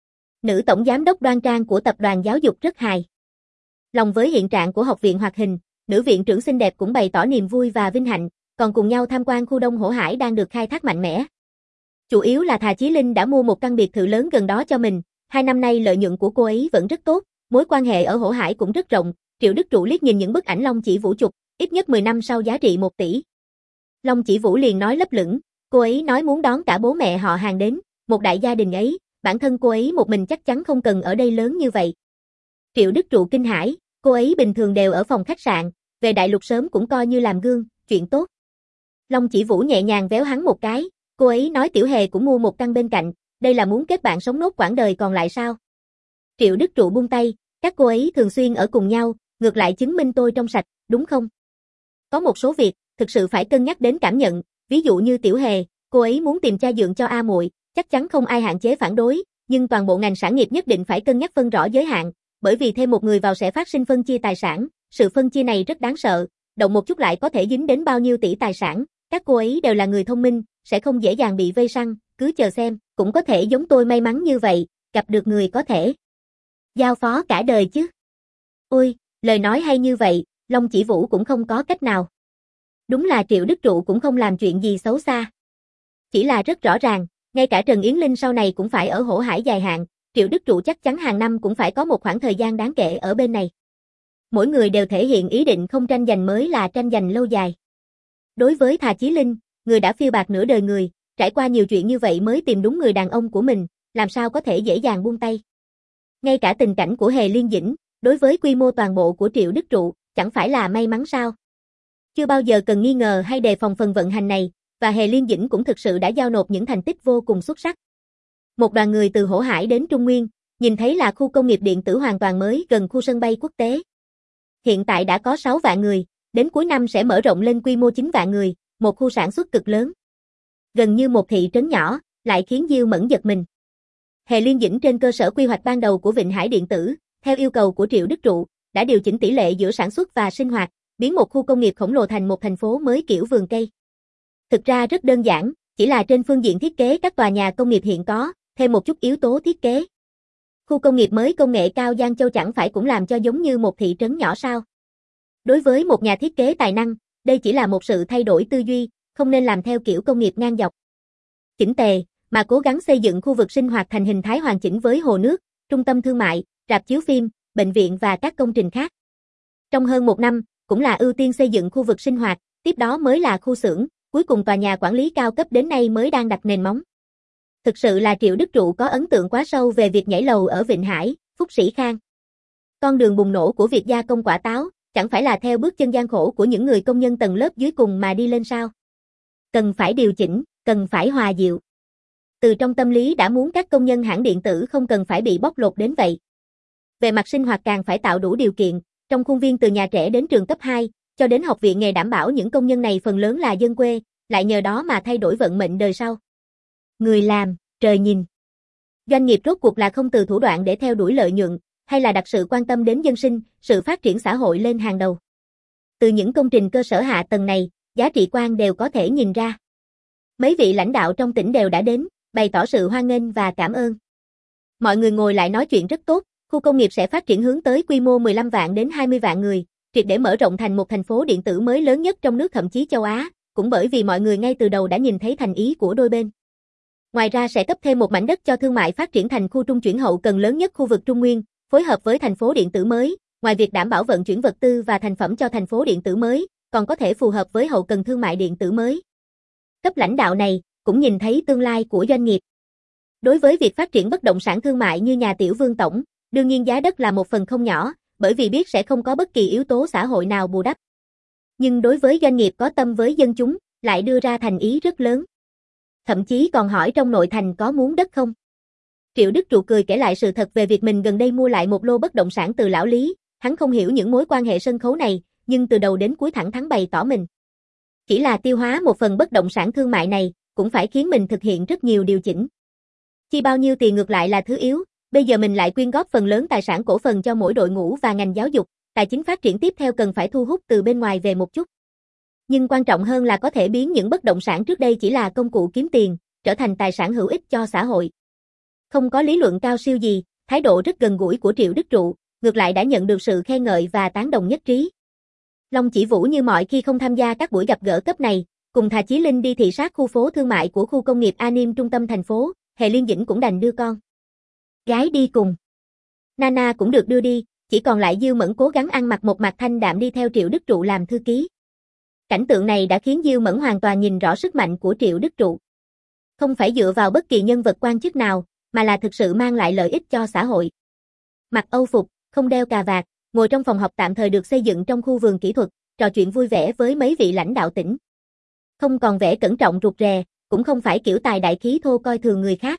Nữ tổng giám đốc đoan trang của tập đoàn giáo dục rất hài lòng với hiện trạng của học viện hoạt hình, nữ viện trưởng xinh đẹp cũng bày tỏ niềm vui và vinh hạnh, còn cùng nhau tham quan khu Đông Hổ Hải đang được khai thác mạnh mẽ. Chủ yếu là Thà Chí Linh đã mua một căn biệt thự lớn gần đó cho mình, hai năm nay lợi nhuận của cô ấy vẫn rất tốt, mối quan hệ ở Hổ Hải cũng rất rộng. Triệu Đức Trụ liếc nhìn những bức ảnh Long Chỉ Vũ chụp, ít nhất mười năm sau giá trị một tỷ. Long Chỉ Vũ liền nói lấp lửng, cô ấy nói muốn đón cả bố mẹ họ hàng đến, một đại gia đình ấy, bản thân cô ấy một mình chắc chắn không cần ở đây lớn như vậy. Triệu Đức Trụ kinh hãi, cô ấy bình thường đều ở phòng khách sạn, về đại lục sớm cũng coi như làm gương, chuyện tốt. Long Chỉ Vũ nhẹ nhàng véo hắn một cái, cô ấy nói Tiểu Hề cũng mua một căn bên cạnh, đây là muốn kết bạn sống nốt quãng đời còn lại sao? Triệu Đức Trụ buông tay, các cô ấy thường xuyên ở cùng nhau, ngược lại chứng minh tôi trong sạch, đúng không? Có một số việc, thực sự phải cân nhắc đến cảm nhận, ví dụ như Tiểu Hề, cô ấy muốn tìm cha dượng cho A muội, chắc chắn không ai hạn chế phản đối, nhưng toàn bộ ngành sản nghiệp nhất định phải cân nhắc phân rõ giới hạn, bởi vì thêm một người vào sẽ phát sinh phân chia tài sản, sự phân chia này rất đáng sợ, động một chút lại có thể dính đến bao nhiêu tỷ tài sản, các cô ấy đều là người thông minh, sẽ không dễ dàng bị vây săn, cứ chờ xem, cũng có thể giống tôi may mắn như vậy, gặp được người có thể giao phó cả đời chứ. Ôi, lời nói hay như vậy, Long Chỉ Vũ cũng không có cách nào. Đúng là Triệu Đức Trụ cũng không làm chuyện gì xấu xa. Chỉ là rất rõ ràng, ngay cả Trần Yến Linh sau này cũng phải ở Hổ Hải dài hạn, Triệu Đức Trụ chắc chắn hàng năm cũng phải có một khoảng thời gian đáng kể ở bên này. Mỗi người đều thể hiện ý định không tranh giành mới là tranh giành lâu dài. Đối với Thà Chí Linh, người đã phiêu bạt nửa đời người, trải qua nhiều chuyện như vậy mới tìm đúng người đàn ông của mình, làm sao có thể dễ dàng buông tay. Ngay cả tình cảnh của Hề Liên Dĩnh, đối với quy mô toàn bộ của Triệu Đức Trụ, chẳng phải là may mắn sao? Chưa bao giờ cần nghi ngờ hay đề phòng phần vận hành này, và Hề Liên Dĩnh cũng thực sự đã giao nộp những thành tích vô cùng xuất sắc. Một đoàn người từ Hổ Hải đến Trung Nguyên, nhìn thấy là khu công nghiệp điện tử hoàn toàn mới gần khu sân bay quốc tế. Hiện tại đã có sáu vạn người, đến cuối năm sẽ mở rộng lên quy mô chín vạn người, một khu sản xuất cực lớn. Gần như một thị trấn nhỏ, lại khiến Diêu Mẫn giật mình. Hề Liên Dĩnh trên cơ sở quy hoạch ban đầu của Vịnh Hải Điện Tử, theo yêu cầu của Triệu Đức Trụ, đã điều chỉnh tỷ lệ giữa sản xuất và sinh hoạt, biến một khu công nghiệp khổng lồ thành một thành phố mới kiểu vườn cây. Thực ra rất đơn giản, chỉ là trên phương diện thiết kế các tòa nhà công nghiệp hiện có, thêm một chút yếu tố thiết kế. Khu công nghiệp mới công nghệ cao Giang Châu chẳng phải cũng làm cho giống như một thị trấn nhỏ sao? Đối với một nhà thiết kế tài năng, đây chỉ là một sự thay đổi tư duy, không nên làm theo kiểu công nghiệp ngang dọc. Chỉnh tề, mà cố gắng xây dựng khu vực sinh hoạt thành hình thái hoàn chỉnh với hồ nước, trung tâm thương mại, rạp chiếu phim, bệnh viện và các công trình khác. Trong hơn một năm, cũng là ưu tiên xây dựng khu vực sinh hoạt, tiếp đó mới là khu xưởng, cuối cùng tòa nhà quản lý cao cấp đến nay mới đang đặt nền móng. Thực sự là Triệu Đức Trụ có ấn tượng quá sâu về việc nhảy lầu ở Vịnh Hải, Phúc Sĩ Khang. Con đường bùng nổ của việc gia công quả táo, chẳng phải là theo bước chân gian khổ của những người công nhân tầng lớp dưới cùng mà đi lên sao? Cần phải điều chỉnh, cần phải hòa dịu. Từ trong tâm lý đã muốn các công nhân hãng điện tử không cần phải bị bóc lột đến vậy. Về mặt sinh hoạt càng phải tạo đủ điều kiện, trong khuôn viên từ nhà trẻ đến trường cấp hai, cho đến học viện nghề đảm bảo những công nhân này phần lớn là dân quê, lại nhờ đó mà thay đổi vận mệnh đời sau. Người làm, trời nhìn. Doanh nghiệp rốt cuộc là không từ thủ đoạn để theo đuổi lợi nhuận, hay là đặt sự quan tâm đến dân sinh, sự phát triển xã hội lên hàng đầu. Từ những công trình cơ sở hạ tầng này, giá trị quan đều có thể nhìn ra. Mấy vị lãnh đạo trong tỉnh đều đã đến, bày tỏ sự hoan nghênh và cảm ơn. Mọi người ngồi lại nói chuyện rất tốt, khu công nghiệp sẽ phát triển hướng tới quy mô mười lăm vạn đến hai mươi vạn người, triệt để mở rộng thành một thành phố điện tử mới lớn nhất trong nước thậm chí châu Á, cũng bởi vì mọi người ngay từ đầu đã nhìn thấy thành ý của đôi bên. Ngoài ra sẽ cấp thêm một mảnh đất cho thương mại phát triển thành khu trung chuyển hậu cần lớn nhất khu vực Trung Nguyên, phối hợp với thành phố điện tử mới, ngoài việc đảm bảo vận chuyển vật tư và thành phẩm cho thành phố điện tử mới, còn có thể phù hợp với hậu cần thương mại điện tử mới. Cấp lãnh đạo này cũng nhìn thấy tương lai của doanh nghiệp. Đối với việc phát triển bất động sản thương mại như nhà Tiểu Vương tổng, đương nhiên giá đất là một phần không nhỏ, bởi vì biết sẽ không có bất kỳ yếu tố xã hội nào bù đắp. Nhưng đối với doanh nghiệp có tâm với dân chúng, lại đưa ra thành ý rất lớn. Thậm chí còn hỏi trong nội thành có muốn đất không. Triệu Đức Trụ cười kể lại sự thật về việc mình gần đây mua lại một lô bất động sản từ lão Lý, hắn không hiểu những mối quan hệ sân khấu này, nhưng từ đầu đến cuối thẳng thắn bày tỏ mình. Chỉ là tiêu hóa một phần bất động sản thương mại này, cũng phải khiến mình thực hiện rất nhiều điều chỉnh. Chi bao nhiêu tiền ngược lại là thứ yếu, bây giờ mình lại quyên góp phần lớn tài sản cổ phần cho mỗi đội ngũ và ngành giáo dục, tài chính phát triển tiếp theo cần phải thu hút từ bên ngoài về một chút. Nhưng quan trọng hơn là có thể biến những bất động sản trước đây chỉ là công cụ kiếm tiền, trở thành tài sản hữu ích cho xã hội. Không có lý luận cao siêu gì, thái độ rất gần gũi của Triệu Đức Trụ, ngược lại đã nhận được sự khen ngợi và tán đồng nhất trí. Long Chỉ Vũ như mọi khi không tham gia các buổi gặp gỡ cấp này, cùng Thà Chí Linh đi thị sát khu phố thương mại của khu công nghiệp Anim trung tâm thành phố, Hề Liên Dĩnh cũng đành đưa con gái đi cùng. Nana cũng được đưa đi, chỉ còn lại Diêu Mẫn cố gắng ăn mặc một mặt thanh đạm đi theo Triệu Đức Trụ làm thư ký. Cảnh tượng này đã khiến Diêu Mẫn hoàn toàn nhìn rõ sức mạnh của Triệu Đức Trụ. Không phải dựa vào bất kỳ nhân vật quan chức nào, mà là thực sự mang lại lợi ích cho xã hội. Mặc âu phục, không đeo cà vạt, ngồi trong phòng họp tạm thời được xây dựng trong khu vườn kỹ thuật, trò chuyện vui vẻ với mấy vị lãnh đạo tỉnh. Không còn vẻ cẩn trọng rụt rè, cũng không phải kiểu tài đại khí thô coi thường người khác.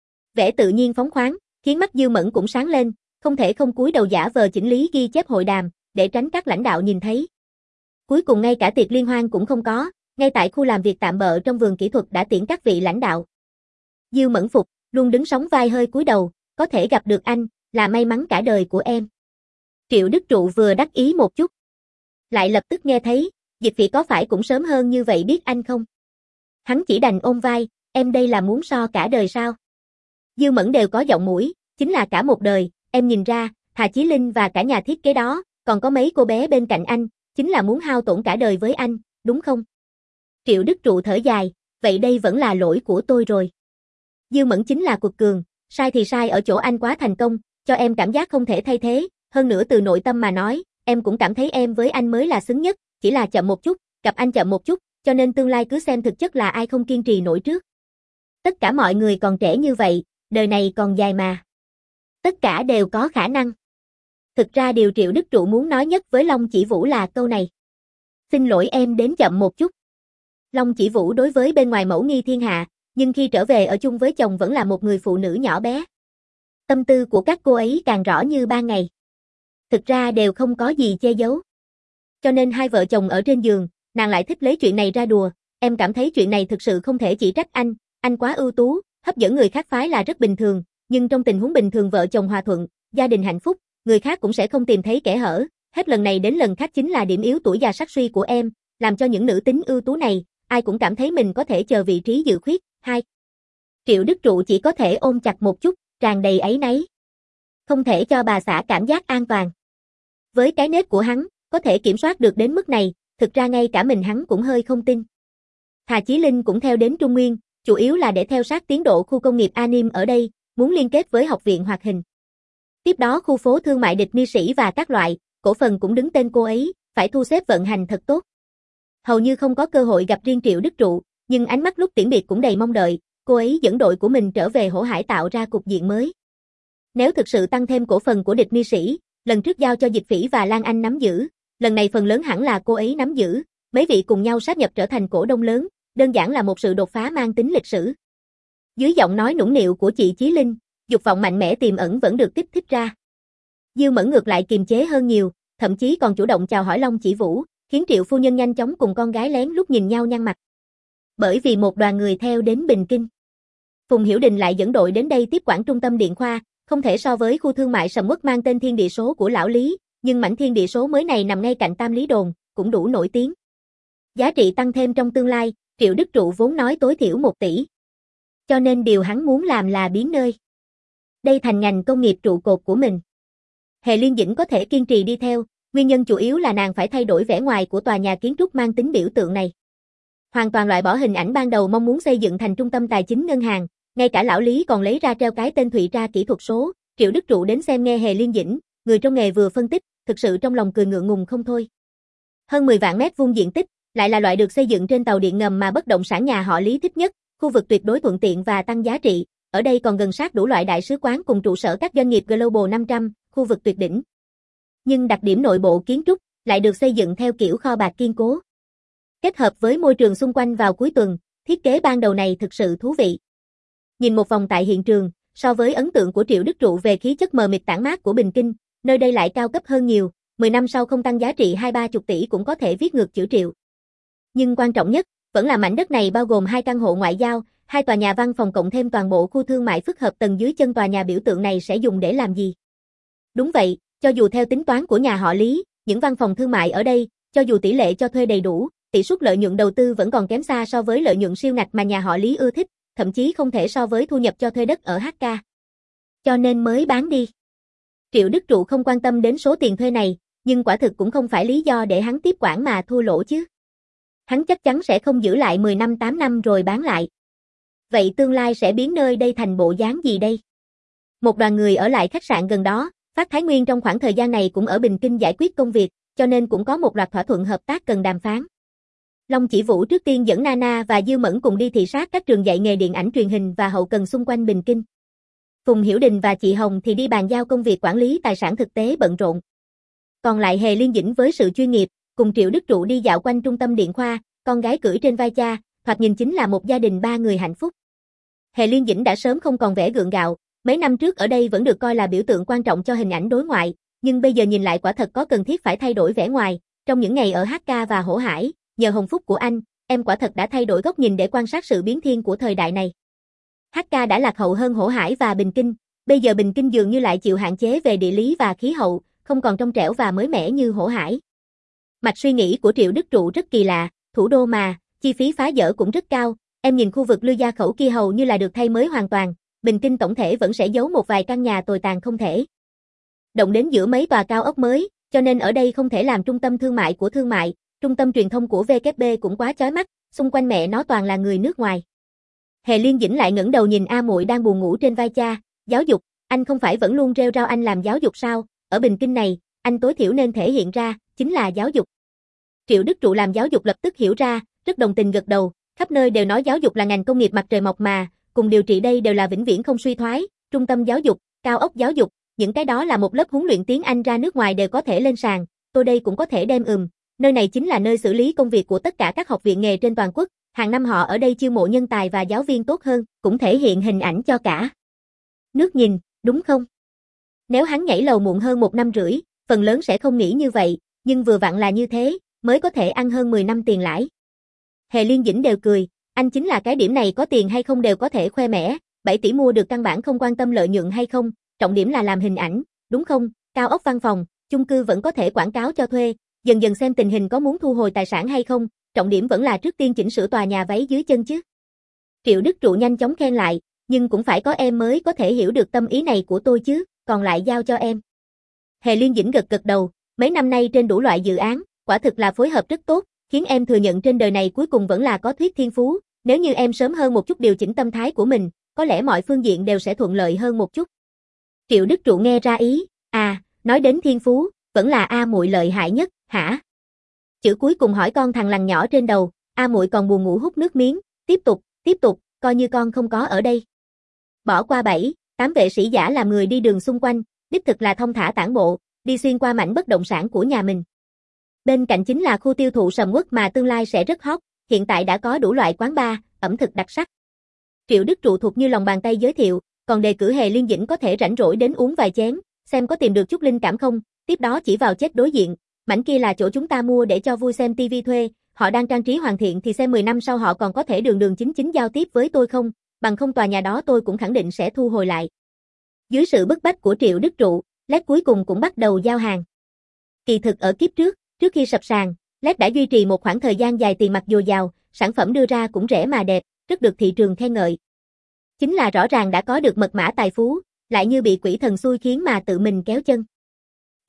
Vẻ tự nhiên phóng khoáng, khiến mắt Diêu Mẫn cũng sáng lên, không thể không cúi đầu giả vờ chỉnh lý ghi chép hội đàm, để tránh các lãnh đạo nhìn thấy. Cuối cùng ngay cả tiệc liên hoan cũng không có, ngay tại khu làm việc tạm bợ trong vườn kỹ thuật đã tiễn các vị lãnh đạo. Diêu Mẫn phục, luôn đứng sóng vai hơi cúi đầu, có thể gặp được anh, là may mắn cả đời của em. Triệu Đức Trụ vừa đắc ý một chút, lại lập tức nghe thấy, Dịch Phỉ có phải cũng sớm hơn như vậy biết anh không? Hắn chỉ đành ôm vai, em đây là muốn so cả đời sao? Diêu Mẫn đều có giọng mũi, chính là cả một đời, em nhìn ra, Thà Chí Linh và cả nhà thiết kế đó, còn có mấy cô bé bên cạnh anh, chính là muốn hao tổn cả đời với anh, đúng không? Triệu Đức Trụ thở dài, vậy đây vẫn là lỗi của tôi rồi. Diêu Mẫn chính là quật cường, sai thì sai ở chỗ anh quá thành công, cho em cảm giác không thể thay thế, hơn nữa từ nội tâm mà nói, em cũng cảm thấy em với anh mới là xứng nhất, chỉ là chậm một chút, gặp anh chậm một chút, cho nên tương lai cứ xem thực chất là ai không kiên trì nổi trước. Tất cả mọi người còn trẻ như vậy, đời này còn dài mà. Tất cả đều có khả năng. Thực ra điều Triệu Đức Trụ muốn nói nhất với Long Chỉ Vũ là câu này. Xin lỗi em đến chậm một chút. Long Chỉ Vũ đối với bên ngoài mẫu nghi thiên hạ, nhưng khi trở về ở chung với chồng vẫn là một người phụ nữ nhỏ bé. Tâm tư của các cô ấy càng rõ như ban ngày. Thực ra đều không có gì che giấu. Cho nên hai vợ chồng ở trên giường, nàng lại thích lấy chuyện này ra đùa, em cảm thấy chuyện này thực sự không thể chỉ trách anh, anh quá ưu tú, hấp dẫn người khác phái là rất bình thường, nhưng trong tình huống bình thường vợ chồng hòa thuận, gia đình hạnh phúc, người khác cũng sẽ không tìm thấy kẽ hở, hết lần này đến lần khác chính là điểm yếu tuổi già sắc suy của em, làm cho những nữ tính ưu tú này, ai cũng cảm thấy mình có thể chờ vị trí dự khuyết. Hai. Triệu Đức Trụ chỉ có thể ôm chặt một chút, tràn đầy áy náy. Không thể cho bà xã cảm giác an toàn. Với cái nết của hắn, có thể kiểm soát được đến mức này, thực ra ngay cả mình hắn cũng hơi không tin. Thà Chí Linh cũng theo đến Trung Nguyên, chủ yếu là để theo sát tiến độ khu công nghiệp Anim ở đây, muốn liên kết với học viện hoạt hình. Tiếp đó khu phố thương mại Địch Ni Sĩ và các loại, cổ phần cũng đứng tên cô ấy, phải thu xếp vận hành thật tốt. Hầu như không có cơ hội gặp riêng Triệu Đức Trụ, nhưng ánh mắt lúc tiễn biệt cũng đầy mong đợi, cô ấy dẫn đội của mình trở về Hổ Hải tạo ra cục diện mới. Nếu thực sự tăng thêm cổ phần của Địch Ni Sĩ, lần trước giao cho Dịch Phỉ và Lan Anh nắm giữ, lần này phần lớn hẳn là cô ấy nắm giữ, mấy vị cùng nhau sáp nhập trở thành cổ đông lớn, đơn giản là một sự đột phá mang tính lịch sử. Dưới giọng nói nũng nịu của chị Chí Linh, dục vọng mạnh mẽ tiềm ẩn vẫn được kích thích ra. Diêu Mẫn ngược lại kiềm chế hơn nhiều, thậm chí còn chủ động chào hỏi Long Chỉ Vũ, khiến Triệu phu nhân nhanh chóng cùng con gái lén lút nhìn nhau nhăn mặt. Bởi vì một đoàn người theo đến Bình Kinh. Phùng Hiểu Đình lại dẫn đội đến đây tiếp quản trung tâm điện khoa, không thể so với khu thương mại sầm uất mang tên Thiên Địa Số của lão Lý, nhưng mảnh Thiên Địa Số mới này nằm ngay cạnh Tam Lý Đồn, cũng đủ nổi tiếng. Giá trị tăng thêm trong tương lai, Triệu Đức Trụ vốn nói tối thiểu một tỷ. Cho nên điều hắn muốn làm là biến nơi đây thành ngành công nghiệp trụ cột của mình. Hề Liên Dĩnh có thể kiên trì đi theo, Nguyên nhân chủ yếu là nàng phải thay đổi vẻ ngoài của tòa nhà kiến trúc mang tính biểu tượng này. Hoàn toàn loại bỏ hình ảnh ban đầu mong muốn xây dựng thành trung tâm tài chính ngân hàng, ngay cả lão Lý còn lấy ra treo cái tên Thụy Tra kỹ thuật số. Triệu Đức Trụ đến xem nghe Hề Liên Dĩnh, người trong nghề vừa phân tích, thực sự trong lòng cười ngượng ngùng không thôi. Hơn mười vạn mét vuông diện tích, lại là loại được xây dựng trên tàu điện ngầm mà bất động sản nhà họ Lý thích nhất, khu vực tuyệt đối thuận tiện và tăng giá trị, ở đây còn gần sát đủ loại đại sứ quán cùng trụ sở các doanh nghiệp Global năm trăm, khu vực tuyệt đỉnh. Nhưng đặc điểm nội bộ kiến trúc lại được xây dựng theo kiểu kho bạc kiên cố. Kết hợp với môi trường xung quanh vào cuối tuần, thiết kế ban đầu này thực sự thú vị. Nhìn một vòng tại hiện trường, so với ấn tượng của Triệu Đức Trụ về khí chất mờ mịt tản mát của Bình Kinh, nơi đây lại cao cấp hơn nhiều, mười năm sau không tăng giá trị hai ba chục tỷ cũng có thể viết ngược chữ Triệu. Nhưng quan trọng nhất, vẫn là mảnh đất này bao gồm hai căn hộ ngoại giao, hai tòa nhà văn phòng cộng thêm toàn bộ khu thương mại phức hợp tầng dưới chân tòa nhà biểu tượng này sẽ dùng để làm gì? Đúng vậy, cho dù theo tính toán của nhà họ Lý, những văn phòng thương mại ở đây, cho dù tỷ lệ cho thuê đầy đủ, tỷ suất lợi nhuận đầu tư vẫn còn kém xa so với lợi nhuận siêu ngạch mà nhà họ Lý ưa thích, thậm chí không thể so với thu nhập cho thuê đất ở hát ca. Cho nên mới bán đi. Triệu Đức Trụ không quan tâm đến số tiền thuê này, nhưng quả thực cũng không phải lý do để hắn tiếp quản mà thua lỗ chứ. Hắn chắc chắn sẽ không giữ lại mười năm tám năm rồi bán lại. Vậy tương lai sẽ biến nơi đây thành bộ dáng gì đây? Một đoàn người ở lại khách sạn gần đó, Phát Thái Nguyên trong khoảng thời gian này cũng ở Bình Kinh giải quyết công việc, cho nên cũng có một loạt thỏa thuận hợp tác cần đàm phán. Long Chỉ Vũ trước tiên dẫn Nana và Dư Mẫn cùng đi thị sát các trường dạy nghề điện ảnh truyền hình và hậu cần xung quanh Bình Kinh. Phùng Hiểu Đình và chị Hồng thì đi bàn giao công việc quản lý tài sản thực tế bận rộn. Còn lại Hề Liên Dĩnh với sự chuyên nghiệp, cùng Triệu Đức Trụ đi dạo quanh trung tâm điện khoa, con gái cưỡi trên vai cha, thoạt nhìn chính là một gia đình ba người hạnh phúc. Hề Liên Dĩnh đã sớm không còn vẻ gượng gạo, mấy năm trước ở đây vẫn được coi là biểu tượng quan trọng cho hình ảnh đối ngoại, nhưng bây giờ nhìn lại quả thật có cần thiết phải thay đổi vẻ ngoài. Trong những ngày ở hát ca và Hổ Hải, nhờ hồng phúc của anh, em quả thật đã thay đổi góc nhìn để quan sát sự biến thiên của thời đại này. hát ca đã lạc hậu hơn Hổ Hải và Bình Kinh, bây giờ Bình Kinh dường như lại chịu hạn chế về địa lý và khí hậu, không còn trong trẻo và mới mẻ như Hổ Hải. Mạch suy nghĩ của Triệu Đức Trụ rất kỳ lạ, thủ đô mà, chi phí phá dỡ cũng rất cao, em nhìn khu vực Lư Gia Khẩu kia hầu như là được thay mới hoàn toàn, Bình Kinh tổng thể vẫn sẽ giấu một vài căn nhà tồi tàn không thể động đến giữa mấy tòa cao ốc mới, cho nên ở đây không thể làm trung tâm thương mại của thương mại, trung tâm truyền thông của vê kép pê cũng quá chói mắt, xung quanh mẹ nó toàn là người nước ngoài. Hề Liên Dĩnh lại ngẩng đầu nhìn A Muội đang buồn ngủ trên vai cha, giáo dục, anh không phải vẫn luôn rêu rao anh làm giáo dục sao, ở Bình Kinh này, anh tối thiểu nên thể hiện ra, chính là giáo dục. Triệu Đức Trụ làm giáo dục lập tức hiểu ra, rất đồng tình gật đầu, khắp nơi đều nói giáo dục là ngành công nghiệp mặt trời mọc mà, cùng điều trị đây đều là vĩnh viễn không suy thoái, trung tâm giáo dục, cao ốc giáo dục, những cái đó là một lớp huấn luyện tiếng Anh ra nước ngoài đều có thể lên sàn, tôi đây cũng có thể đem ừm, nơi này chính là nơi xử lý công việc của tất cả các học viện nghề trên toàn quốc, hàng năm họ ở đây chiêu mộ nhân tài và giáo viên tốt hơn, cũng thể hiện hình ảnh cho cả nước nhìn, đúng không? Nếu hắn nhảy lầu muộn hơn một năm rưỡi, phần lớn sẽ không nghĩ như vậy, nhưng vừa vặn là như thế, mới có thể ăn hơn mười năm tiền lãi. Hề Liên Dĩnh đều cười, anh chính là cái điểm này có tiền hay không đều có thể khoe mẽ, bảy tỷ mua được căn bản không quan tâm lợi nhuận hay không, trọng điểm là làm hình ảnh, đúng không? Cao ốc văn phòng, chung cư vẫn có thể quảng cáo cho thuê, dần dần xem tình hình có muốn thu hồi tài sản hay không, trọng điểm vẫn là trước tiên chỉnh sửa tòa nhà váy dưới chân chứ. Triệu Đức Trụ nhanh chóng khen lại, nhưng cũng phải có em mới có thể hiểu được tâm ý này của tôi chứ, còn lại giao cho em. Hề Liên Dĩnh gật gật đầu, mấy năm nay trên đủ loại dự án, quả thực là phối hợp rất tốt, khiến em thừa nhận trên đời này cuối cùng vẫn là có thuyết thiên phú, nếu như em sớm hơn một chút điều chỉnh tâm thái của mình, có lẽ mọi phương diện đều sẽ thuận lợi hơn một chút. Triệu Đức Trụ nghe ra ý, à, nói đến thiên phú, vẫn là A Muội lợi hại nhất, hả? Chữ cuối cùng hỏi con thằng lằn nhỏ trên đầu, A Muội còn buồn ngủ hút nước miếng, tiếp tục, tiếp tục, coi như con không có ở đây. Bỏ qua bảy, tám vệ sĩ giả làm người đi đường xung quanh, đích thực là thông thả tản bộ, đi xuyên qua mảnh bất động sản của nhà mình. Bên cạnh chính là khu tiêu thụ sầm uất mà tương lai sẽ rất hot, hiện tại đã có đủ loại quán bar, ẩm thực đặc sắc. Triệu Đức Trụ thuộc như lòng bàn tay giới thiệu, còn đề cử Hề Liên Dĩnh có thể rảnh rỗi đến uống vài chén, xem có tìm được chút linh cảm không, tiếp đó chỉ vào chết đối diện, mảnh kia là chỗ chúng ta mua để cho vui xem tivi thuê, họ đang trang trí hoàn thiện thì xem mười năm sau họ còn có thể đường đường chính chính giao tiếp với tôi không, bằng không tòa nhà đó tôi cũng khẳng định sẽ thu hồi lại. Dưới sự bức bách của Triệu Đức Trụ, Led cuối cùng cũng bắt đầu giao hàng. Kỳ thực ở kiếp trước, trước khi sập sàn, Led đã duy trì một khoảng thời gian dài tiền mặt dồi dào, sản phẩm đưa ra cũng rẻ mà đẹp, rất được thị trường khen ngợi. Chính là rõ ràng đã có được mật mã tài phú, lại như bị quỷ thần xui khiến mà tự mình kéo chân.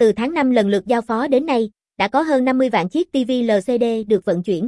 Từ tháng năm lần lượt giao phó đến nay, đã có hơn năm mươi vạn chiếc ti vi lờ xê đê được vận chuyển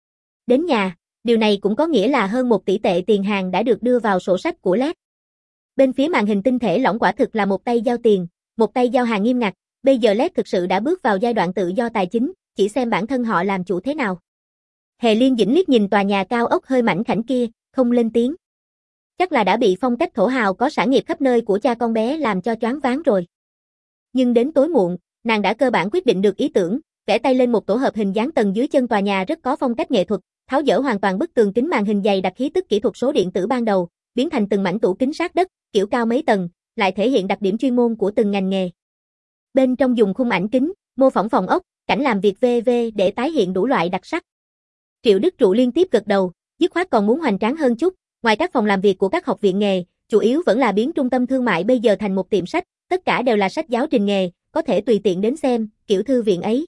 đến nhà, điều này cũng có nghĩa là hơn một tỷ tệ tiền hàng đã được đưa vào sổ sách của lét. Bên phía màn hình tinh thể lỏng quả thực là một tay giao tiền, một tay giao hàng nghiêm ngặt, bây giờ lét thực sự đã bước vào giai đoạn tự do tài chính, chỉ xem bản thân họ làm chủ thế nào. Hề Liên Dĩnh liếc nhìn tòa nhà cao ốc hơi mảnh khảnh kia, không lên tiếng. Chắc là đã bị phong cách thổ hào có sản nghiệp khắp nơi của cha con bé làm cho choáng váng rồi. Nhưng đến tối muộn, nàng đã cơ bản quyết định được ý tưởng, vẽ tay lên một tổ hợp hình dáng tầng dưới chân tòa nhà rất có phong cách nghệ thuật, tháo dỡ hoàn toàn bức tường kính màn hình dày đặc khí tức kỹ thuật số điện tử ban đầu, biến thành từng mảnh tủ kính sát đất, kiểu cao mấy tầng, lại thể hiện đặc điểm chuyên môn của từng ngành nghề. Bên trong dùng khung ảnh kính, mô phỏng phòng ốc, cảnh làm việc vê vê để tái hiện đủ loại đặc sắc. Triệu Đức Trụ liên tiếp gật đầu, dứt khoát còn muốn hoành tráng hơn chút, ngoài các phòng làm việc của các học viện nghề, chủ yếu vẫn là biến trung tâm thương mại bây giờ thành một tiệm sách, tất cả đều là sách giáo trình nghề, có thể tùy tiện đến xem, kiểu thư viện ấy.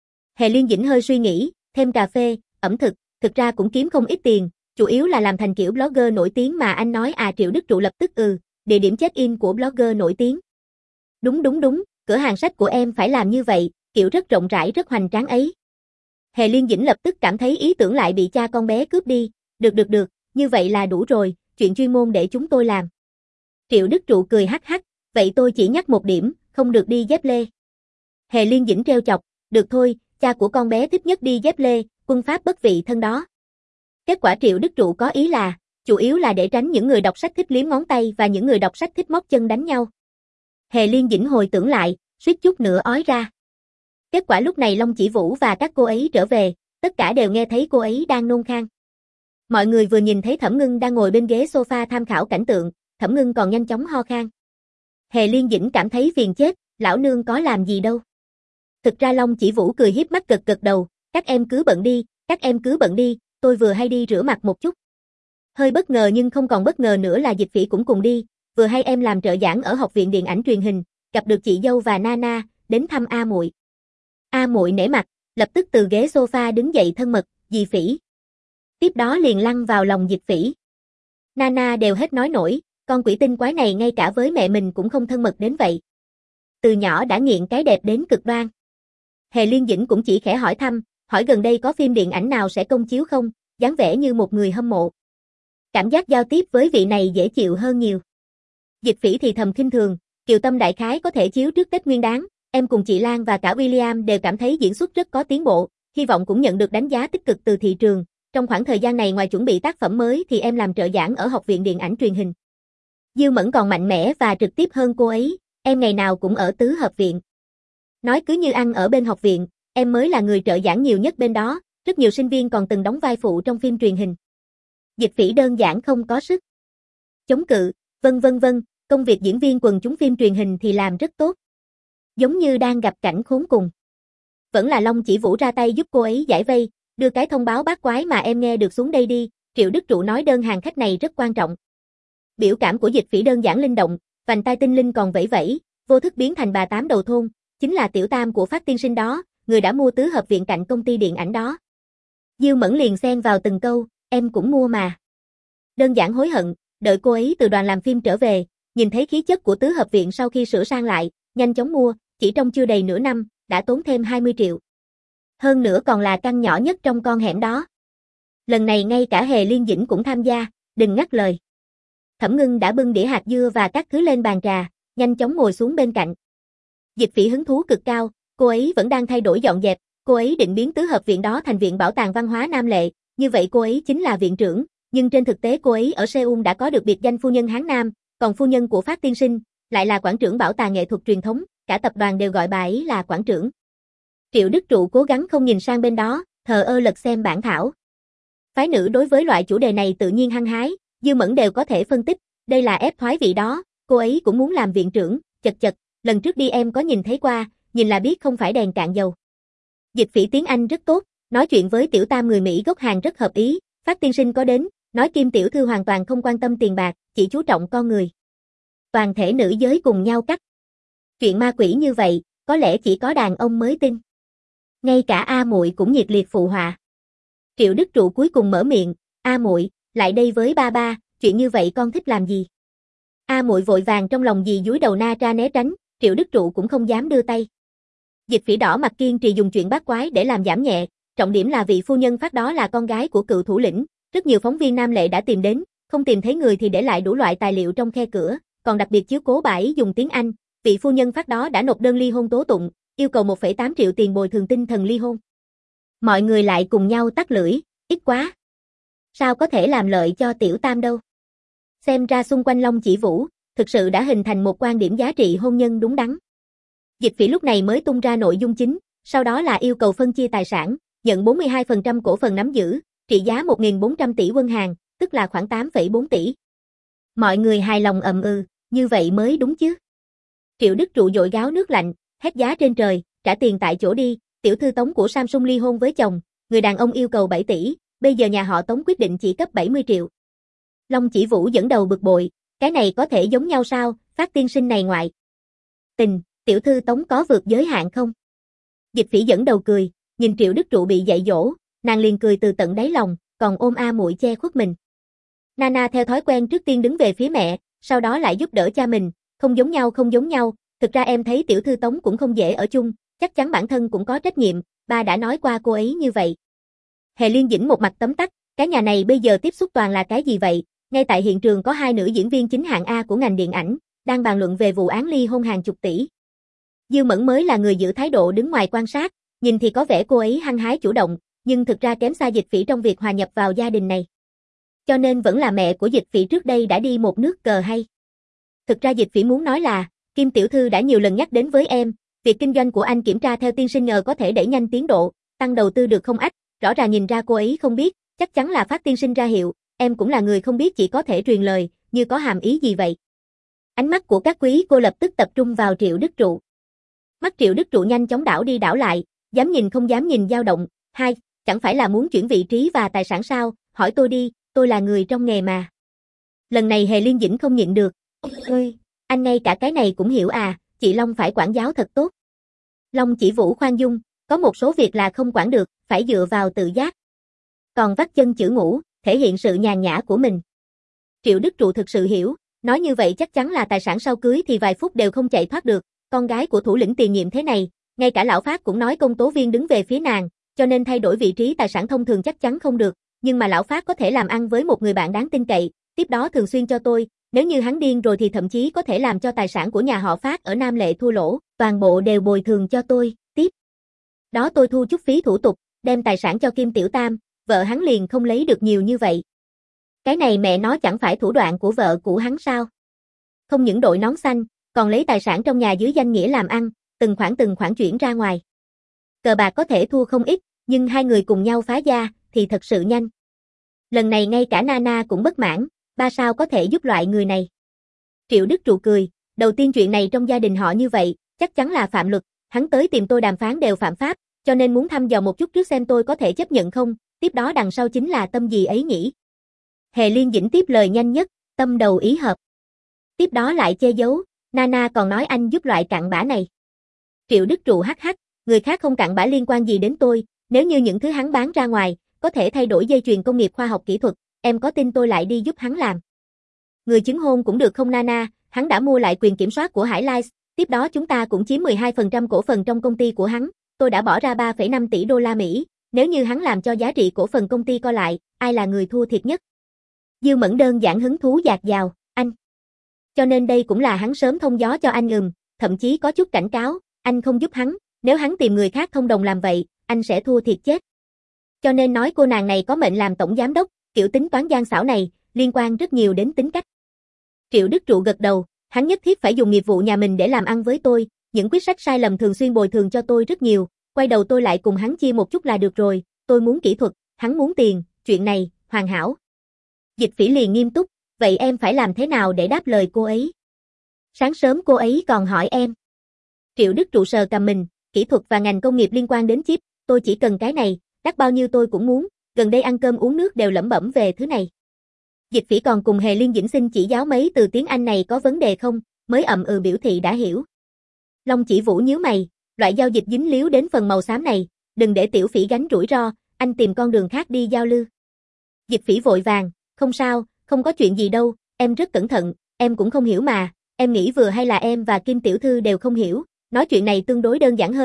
Hề Liên Dĩnh hơi suy nghĩ, thêm cà phê, ẩm thực, thực ra cũng kiếm không ít tiền, chủ yếu là làm thành kiểu blogger nổi tiếng mà anh nói à. Triệu Đức Trụ lập tức ừ, địa điểm check-in của blogger nổi tiếng. Đúng đúng đúng, cửa hàng sách của em phải làm như vậy, kiểu rất rộng rãi rất hoành tráng ấy. Hề Liên Dĩnh lập tức cảm thấy ý tưởng lại bị cha con bé cướp đi, được được được, như vậy là đủ rồi, chuyện chuyên môn để chúng tôi làm. Triệu Đức Trụ cười hắc hắc, vậy tôi chỉ nhắc một điểm, không được đi dép lê. Hề Liên Dĩnh trêu chọc, được thôi, cha của con bé thích nhất đi dép lê, quân pháp bất vị thân đó. Kết quả Triệu Đức Trụ có ý là, chủ yếu là để tránh những người đọc sách thích liếm ngón tay và những người đọc sách thích móc chân đánh nhau. Hề Liên Dĩnh hồi tưởng lại, suýt chút nữa ói ra. Kết quả lúc này Long Chỉ Vũ và các cô ấy trở về, tất cả đều nghe thấy cô ấy đang nôn khan. Mọi người vừa nhìn thấy Thẩm Ngưng đang ngồi bên ghế sofa tham khảo cảnh tượng, Thẩm Ngưng còn nhanh chóng ho khan. Hề Liên Dĩnh cảm thấy phiền chết, lão nương có làm gì đâu. Thực ra Long Chỉ Vũ cười hiếp mắt gật gật đầu, các em cứ bận đi, các em cứ bận đi, tôi vừa hay đi rửa mặt một chút. Hơi bất ngờ nhưng không còn bất ngờ nữa là Dịch Phỉ cũng cùng đi, vừa hay em làm trợ giảng ở học viện điện ảnh truyền hình, gặp được chị dâu và Nana, đến thăm A muội. A muội nể mặt, lập tức từ ghế sofa đứng dậy thân mật, dì Phỉ. Tiếp đó liền lăn vào lòng Dịch Phỉ. Nana đều hết nói nổi, con quỷ tinh quái này ngay cả với mẹ mình cũng không thân mật đến vậy. Từ nhỏ đã nghiện cái đẹp đến cực đoan. Hề Liên Dĩnh cũng chỉ khẽ hỏi thăm, hỏi gần đây có phim điện ảnh nào sẽ công chiếu không, dáng vẻ như một người hâm mộ. Cảm giác giao tiếp với vị này dễ chịu hơn nhiều. Dịch Phỉ thì thầm khinh thường, Kiều Tâm đại khái có thể chiếu trước Tết Nguyên Đán, em cùng chị Lan và cả William đều cảm thấy diễn xuất rất có tiến bộ, hy vọng cũng nhận được đánh giá tích cực từ thị trường. Trong khoảng thời gian này ngoài chuẩn bị tác phẩm mới thì em làm trợ giảng ở học viện điện ảnh truyền hình. Dư Mẫn còn mạnh mẽ và trực tiếp hơn cô ấy, em ngày nào cũng ở tứ hợp viện. Nói cứ như ăn ở bên học viện, em mới là người trợ giảng nhiều nhất bên đó, rất nhiều sinh viên còn từng đóng vai phụ trong phim truyền hình. Dịch Phỉ đơn giản không có sức chống cự, vân vân vân, công việc diễn viên quần chúng phim truyền hình thì làm rất tốt. Giống như đang gặp cảnh khốn cùng. Vẫn là Long Chỉ Vũ ra tay giúp cô ấy giải vây, đưa cái thông báo bát quái mà em nghe được xuống đây đi, Triệu Đức Trụ nói đơn hàng khách này rất quan trọng. Biểu cảm của Dịch Phỉ đơn giản linh động, vành tai tinh linh còn vẫy vẫy, vô thức biến thành bà tám đầu thôn, chính là tiểu tam của Phát tiên sinh đó, người đã mua tứ hợp viện cạnh công ty điện ảnh đó. Diêu Mẫn liền xen vào từng câu, em cũng mua mà. Đơn giản hối hận, đợi cô ấy từ đoàn làm phim trở về, nhìn thấy khí chất của tứ hợp viện sau khi sửa sang lại, nhanh chóng mua, chỉ trong chưa đầy nửa năm, đã tốn thêm hai mươi triệu. Hơn nữa còn là căn nhỏ nhất trong con hẻm đó. Lần này ngay cả Hề Liên Dĩnh cũng tham gia, đừng ngắt lời. Thẩm Ngưng đã bưng đĩa hạt dưa và các thứ lên bàn trà, nhanh chóng ngồi xuống bên cạnh. Dịch Phỉ hứng thú cực cao, cô ấy vẫn đang thay đổi dọn dẹp, cô ấy định biến tứ hợp viện đó thành viện bảo tàng văn hóa Nam Lệ, như vậy cô ấy chính là viện trưởng, nhưng trên thực tế cô ấy ở Seoul đã có được biệt danh phu nhân Hán Nam, còn phu nhân của Phát tiên sinh lại là quản trưởng bảo tàng nghệ thuật truyền thống, cả tập đoàn đều gọi bà ấy là quản trưởng. Triệu Đức Trụ cố gắng không nhìn sang bên đó, thờ ơ lật xem bản thảo. Phái nữ đối với loại chủ đề này tự nhiên hăng hái, Dư Mẫn đều có thể phân tích, đây là ép thoái vị đó, cô ấy cũng muốn làm viện trưởng, chật chật, lần trước đi em có nhìn thấy qua, nhìn là biết không phải đèn cạn dầu. Dịch Phỉ tiếng Anh rất tốt, nói chuyện với tiểu tam người Mỹ gốc Hàn rất hợp ý, Phát tiên sinh có đến, nói Kim tiểu thư hoàn toàn không quan tâm tiền bạc, chỉ chú trọng con người. Toàn thể nữ giới cùng nhau cắt. Chuyện ma quỷ như vậy, có lẽ chỉ có đàn ông mới tin. Ngay cả A muội cũng nhiệt liệt phụ họa. Triệu Đức Trụ cuối cùng mở miệng, A muội, lại đây với ba ba, chuyện như vậy con thích làm gì? A muội vội vàng trong lòng dì dúi đầu na tra né tránh, Triệu Đức Trụ cũng không dám đưa tay. Dịch Phỉ đỏ mặt kiên trì dùng chuyện bát quái để làm giảm nhẹ, trọng điểm là vị phu nhân phát đó là con gái của cựu thủ lĩnh, rất nhiều phóng viên nam lệ đã tìm đến, không tìm thấy người thì để lại đủ loại tài liệu trong khe cửa, còn đặc biệt chiếu cố bà ấy dùng tiếng Anh, vị phu nhân phát đó đã nộp đơn ly hôn tố tụng, yêu cầu một phẩy tám triệu tiền bồi thường tinh thần ly hôn. Mọi người lại cùng nhau tắt lưỡi, ít quá. Sao có thể làm lợi cho Tiểu Tam đâu? Xem ra xung quanh Long Chỉ Vũ, thực sự đã hình thành một quan điểm giá trị hôn nhân đúng đắn. Dịch Phỉ lúc này mới tung ra nội dung chính, sau đó là yêu cầu phân chia tài sản, nhận bốn mươi hai phần trăm cổ phần nắm giữ, trị giá một nghìn bốn trăm tỷ won hàng, tức là khoảng tám phẩy bốn tỷ. Mọi người hài lòng ầm ừ, như vậy mới đúng chứ. Triệu Đức Trụ dội gáo nước lạnh, hét giá trên trời, trả tiền tại chỗ đi, tiểu thư Tống của Samsung ly hôn với chồng, người đàn ông yêu cầu bảy tỷ, bây giờ nhà họ Tống quyết định chỉ cấp bảy mươi triệu. Long Chỉ Vũ dẫn đầu bực bội, cái này có thể giống nhau sao, Phát tiên sinh này ngoại tình, tiểu thư Tống có vượt giới hạn không? Dịch Phỉ dẫn đầu cười, nhìn Triệu Đức Trụ bị dạy dỗ, nàng liền cười từ tận đáy lòng, còn ôm a muội che khuất mình. Nana theo thói quen trước tiên đứng về phía mẹ, sau đó lại giúp đỡ cha mình, không giống nhau không giống nhau, thực ra em thấy tiểu thư Tống cũng không dễ ở chung, chắc chắn bản thân cũng có trách nhiệm, ba đã nói qua cô ấy như vậy. Hề Liên Dĩnh một mặt tấm tắc, cái nhà này bây giờ tiếp xúc toàn là cái gì vậy, ngay tại hiện trường có hai nữ diễn viên chính hạng A của ngành điện ảnh, đang bàn luận về vụ án ly hôn hàng chục tỷ. Dư Mẫn mới là người giữ thái độ đứng ngoài quan sát, nhìn thì có vẻ cô ấy hăng hái chủ động, nhưng thực ra kém xa Dịch Phỉ trong việc hòa nhập vào gia đình này. Cho nên vẫn là mẹ của Dịch Phỉ trước đây đã đi một nước cờ hay. Thực ra Dịch Phỉ muốn nói là, Kim tiểu thư đã nhiều lần nhắc đến với em, việc kinh doanh của anh kiểm tra theo tiên sinh ngờ có thể đẩy nhanh tiến độ, tăng đầu tư được không ách, rõ ràng nhìn ra cô ấy không biết, chắc chắn là Phát tiên sinh ra hiệu, em cũng là người không biết chỉ có thể truyền lời, như có hàm ý gì vậy. Ánh mắt của các quý cô lập tức tập trung vào Triệu Đức Trụ. Mắt Triệu Đức Trụ nhanh chóng đảo đi đảo lại, dám nhìn không dám nhìn dao động, hai, chẳng phải là muốn chuyển vị trí và tài sản sao, hỏi tôi đi, tôi là người trong nghề mà. Lần này Hề Liên Dĩnh không nhịn được, ơi, anh ngay cả cái này cũng hiểu à, chị Long phải quản giáo thật tốt. Long Chỉ Vũ khoan dung, có một số việc là không quản được, phải dựa vào tự giác. Còn vắt chân chữ ngủ, thể hiện sự nhàn nhã của mình. Triệu Đức Trụ thực sự hiểu, nói như vậy chắc chắn là tài sản sau cưới thì vài phút đều không chạy thoát được, con gái của thủ lĩnh tiền nhiệm thế này, ngay cả lão Phát cũng nói công tố viên đứng về phía nàng, cho nên thay đổi vị trí tài sản thông thường chắc chắn không được, nhưng mà lão Phát có thể làm ăn với một người bạn đáng tin cậy, tiếp đó thường xuyên cho tôi, nếu như hắn điên rồi thì thậm chí có thể làm cho tài sản của nhà họ Phát ở Nam Lệ thua lỗ, toàn bộ đều bồi thường cho tôi, tiếp đó tôi thu chút phí thủ tục, đem tài sản cho Kim Tiểu Tam, vợ hắn liền không lấy được nhiều như vậy. Cái này mẹ nó chẳng phải thủ đoạn của vợ cũ hắn sao? Không những đội nón xanh, còn lấy tài sản trong nhà dưới danh nghĩa làm ăn, từng khoản từng khoản chuyển ra ngoài. Cờ bạc có thể thua không ít, nhưng hai người cùng nhau phá gia, thì thật sự nhanh. Lần này ngay cả Nana cũng bất mãn, ba sao có thể giúp loại người này. Triệu Đức Trụ cười, đầu tiên chuyện này trong gia đình họ như vậy, chắc chắn là phạm luật, hắn tới tìm tôi đàm phán đều phạm pháp, cho nên muốn thăm dò một chút trước xem tôi có thể chấp nhận không, tiếp đó đằng sau chính là tâm gì ấy nhỉ. Hề Liên Dĩnh tiếp lời nhanh nhất, tâm đầu ý hợp. Tiếp đó lại che giấu, Nana còn nói anh giúp loại cặn bã này. Triệu Đức Trụ hắc hắc, người khác không cặn bã liên quan gì đến tôi, nếu như những thứ hắn bán ra ngoài, có thể thay đổi dây chuyền công nghiệp khoa học kỹ thuật, em có tin tôi lại đi giúp hắn làm. Người chứng hôn cũng được không Nana, hắn đã mua lại quyền kiểm soát của Hải Life, tiếp đó chúng ta cũng chiếm mười hai phần trăm cổ phần trong công ty của hắn, tôi đã bỏ ra ba phẩy năm tỷ đô la Mỹ, nếu như hắn làm cho giá trị cổ phần công ty co lại, ai là người thua thiệt nhất? Dư Mẫn đơn giản hứng thú dạt dào, anh. Cho nên đây cũng là hắn sớm thông gió cho anh ừm, thậm chí có chút cảnh cáo, anh không giúp hắn, nếu hắn tìm người khác thông đồng làm vậy, anh sẽ thua thiệt chết. Cho nên nói cô nàng này có mệnh làm tổng giám đốc, kiểu tính toán gian xảo này, liên quan rất nhiều đến tính cách. Triệu Đức Trụ gật đầu, hắn nhất thiết phải dùng nghiệp vụ nhà mình để làm ăn với tôi, những quyết sách sai lầm thường xuyên bồi thường cho tôi rất nhiều, quay đầu tôi lại cùng hắn chia một chút là được rồi, tôi muốn kỹ thuật, hắn muốn tiền, chuyện này, hoàn hảo. Dịch Phỉ liền nghiêm túc, vậy em phải làm thế nào để đáp lời cô ấy? Sáng sớm cô ấy còn hỏi em. Triệu Đức Trụ sờ cầm mình, kỹ thuật và ngành công nghiệp liên quan đến chip, tôi chỉ cần cái này, đắt bao nhiêu tôi cũng muốn, gần đây ăn cơm uống nước đều lẩm bẩm về thứ này. Dịch Phỉ còn cùng Hề Liên Dĩnh xin chỉ giáo mấy từ tiếng Anh này có vấn đề không, mới ậm ừ biểu thị đã hiểu. Long Chỉ Vũ nhíu mày, loại giao dịch dính líu đến phần màu xám này, đừng để Tiểu Phỉ gánh rủi ro, anh tìm con đường khác đi giao lưu. Dịch Phỉ vội vàng, không sao, không có chuyện gì đâu, em rất cẩn thận, em cũng không hiểu mà, em nghĩ vừa hay là em và Kim Tiểu Thư đều không hiểu, nói chuyện này tương đối đơn giản hơn,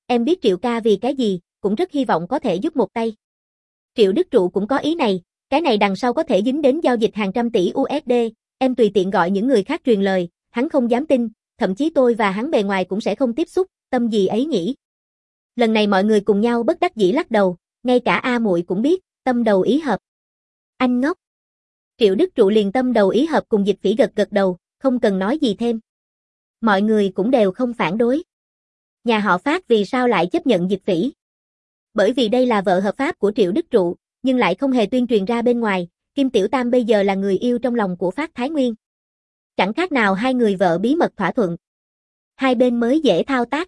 em biết Triệu ca vì cái gì, cũng rất hy vọng có thể giúp một tay. Triệu Đức Trụ cũng có ý này, cái này đằng sau có thể dính đến giao dịch hàng trăm tỷ u ét đê, em tùy tiện gọi những người khác truyền lời, hắn không dám tin, thậm chí tôi và hắn bề ngoài cũng sẽ không tiếp xúc, tâm gì ấy nhỉ. Lần này mọi người cùng nhau bất đắc dĩ lắc đầu, ngay cả A Muội cũng biết, tâm đầu ý hợp. Anh ngốc. Triệu Đức Trụ liền tâm đầu ý hợp cùng Dịch Phỉ gật gật đầu, không cần nói gì thêm. Mọi người cũng đều không phản đối. Nhà họ Phát vì sao lại chấp nhận Dịch Phỉ? Bởi vì đây là vợ hợp pháp của Triệu Đức Trụ, nhưng lại không hề tuyên truyền ra bên ngoài, Kim Tiểu Tam bây giờ là người yêu trong lòng của Phát Thái Nguyên. Chẳng khác nào hai người vợ bí mật thỏa thuận. Hai bên mới dễ thao tác.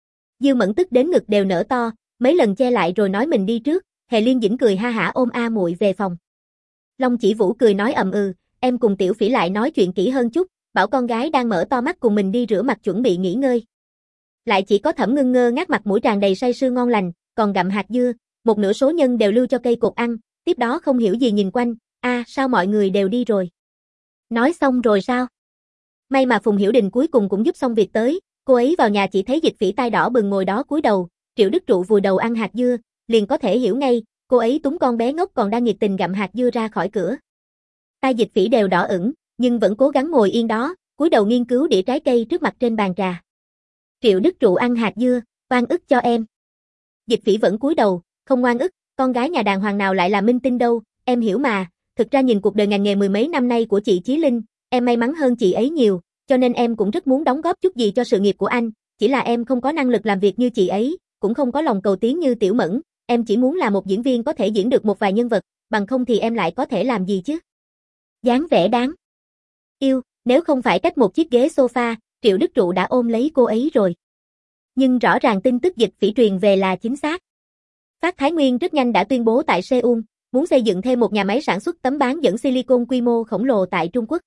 Dư Mẫn tức đến ngực đều nở to, mấy lần che lại rồi nói mình đi trước, Hề Liên Dĩnh cười ha hả ôm A Muội về phòng. Long Chỉ Vũ cười nói ậm ừ, em cùng Tiểu Phỉ lại nói chuyện kỹ hơn chút, bảo con gái đang mở to mắt cùng mình đi rửa mặt chuẩn bị nghỉ ngơi. Lại chỉ có Thẩm Ngưng ngơ ngác mặt mũi tràn đầy say sưa ngon lành, còn gặm hạt dưa, một nửa số nhân đều lưu cho cây cột ăn, tiếp đó không hiểu gì nhìn quanh, a à, sao mọi người đều đi rồi? Nói xong rồi sao? May mà Phùng Hiểu Đình cuối cùng cũng giúp xong việc tới, cô ấy vào nhà chỉ thấy Dịch Phỉ tai đỏ bừng ngồi đó cúi đầu, Triệu Đức Trụ vùi đầu ăn hạt dưa, liền có thể hiểu ngay, cô ấy túm con bé ngốc còn đang nhiệt tình gặm hạt dưa ra khỏi cửa. Tai Dịch Phỉ đều đỏ ửng, nhưng vẫn cố gắng ngồi yên đó, cúi đầu nghiên cứu đĩa trái cây trước mặt trên bàn trà. Triệu Đức Trụ ăn hạt dưa, oan ức cho em. Dịch Phỉ vẫn cúi đầu, không oan ức, con gái nhà đàng hoàng nào lại là minh tinh đâu, em hiểu mà, thực ra nhìn cuộc đời ngành nghề mười mấy năm nay của chị Chí Linh, em may mắn hơn chị ấy nhiều, cho nên em cũng rất muốn đóng góp chút gì cho sự nghiệp của anh, chỉ là em không có năng lực làm việc như chị ấy, cũng không có lòng cầu tiến như Tiểu Mẫn, em chỉ muốn là một diễn viên có thể diễn được một vài nhân vật, bằng không thì em lại có thể làm gì chứ. Dáng vẻ đáng yêu, nếu không phải cách một chiếc ghế sofa, Triệu Đức Trụ đã ôm lấy cô ấy rồi. Nhưng rõ ràng tin tức Dịch Phỉ truyền về là chính xác. Phát Thái Nguyên rất nhanh đã tuyên bố tại Seoul, muốn xây dựng thêm một nhà máy sản xuất tấm bán dẫn silicon quy mô khổng lồ tại Trung Quốc.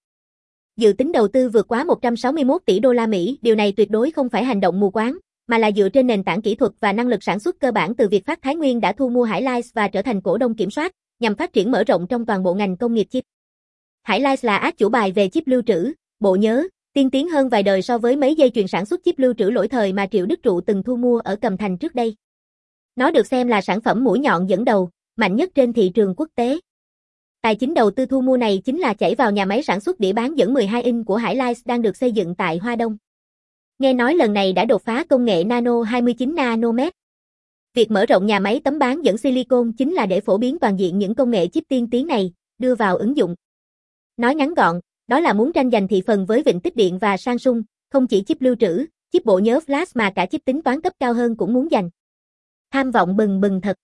Dự tính đầu tư vượt quá một trăm sáu mươi mốt tỷ đô la Mỹ, điều này tuyệt đối không phải hành động mù quáng, mà là dựa trên nền tảng kỹ thuật và năng lực sản xuất cơ bản từ việc Phát Thái Nguyên đã thu mua Highlights và trở thành cổ đông kiểm soát, nhằm phát triển mở rộng trong toàn bộ ngành công nghiệp chip. Highlights là át chủ bài về chip lưu trữ, bộ nhớ, tiên tiến hơn vài đời so với mấy dây chuyền sản xuất chip lưu trữ lỗi thời mà Triệu Đức Trụ từng thu mua ở Cầm Thành trước đây. Nó được xem là sản phẩm mũi nhọn dẫn đầu, mạnh nhất trên thị trường quốc tế. Tài chính đầu tư thu mua này chính là chảy vào nhà máy sản xuất đĩa bán dẫn mười hai inch của Highlights đang được xây dựng tại Hoa Đông. Nghe nói lần này đã đột phá công nghệ nano hai mươi chín nanomet. Việc mở rộng nhà máy tấm bán dẫn silicon chính là để phổ biến toàn diện những công nghệ chip tiên tiến này, đưa vào ứng dụng. Nói ngắn gọn, đó là muốn tranh giành thị phần với Vịnh Tích Điện và Samsung, không chỉ chip lưu trữ, chip bộ nhớ flash mà cả chip tính toán cấp cao hơn cũng muốn giành. Tham vọng bừng bừng thật.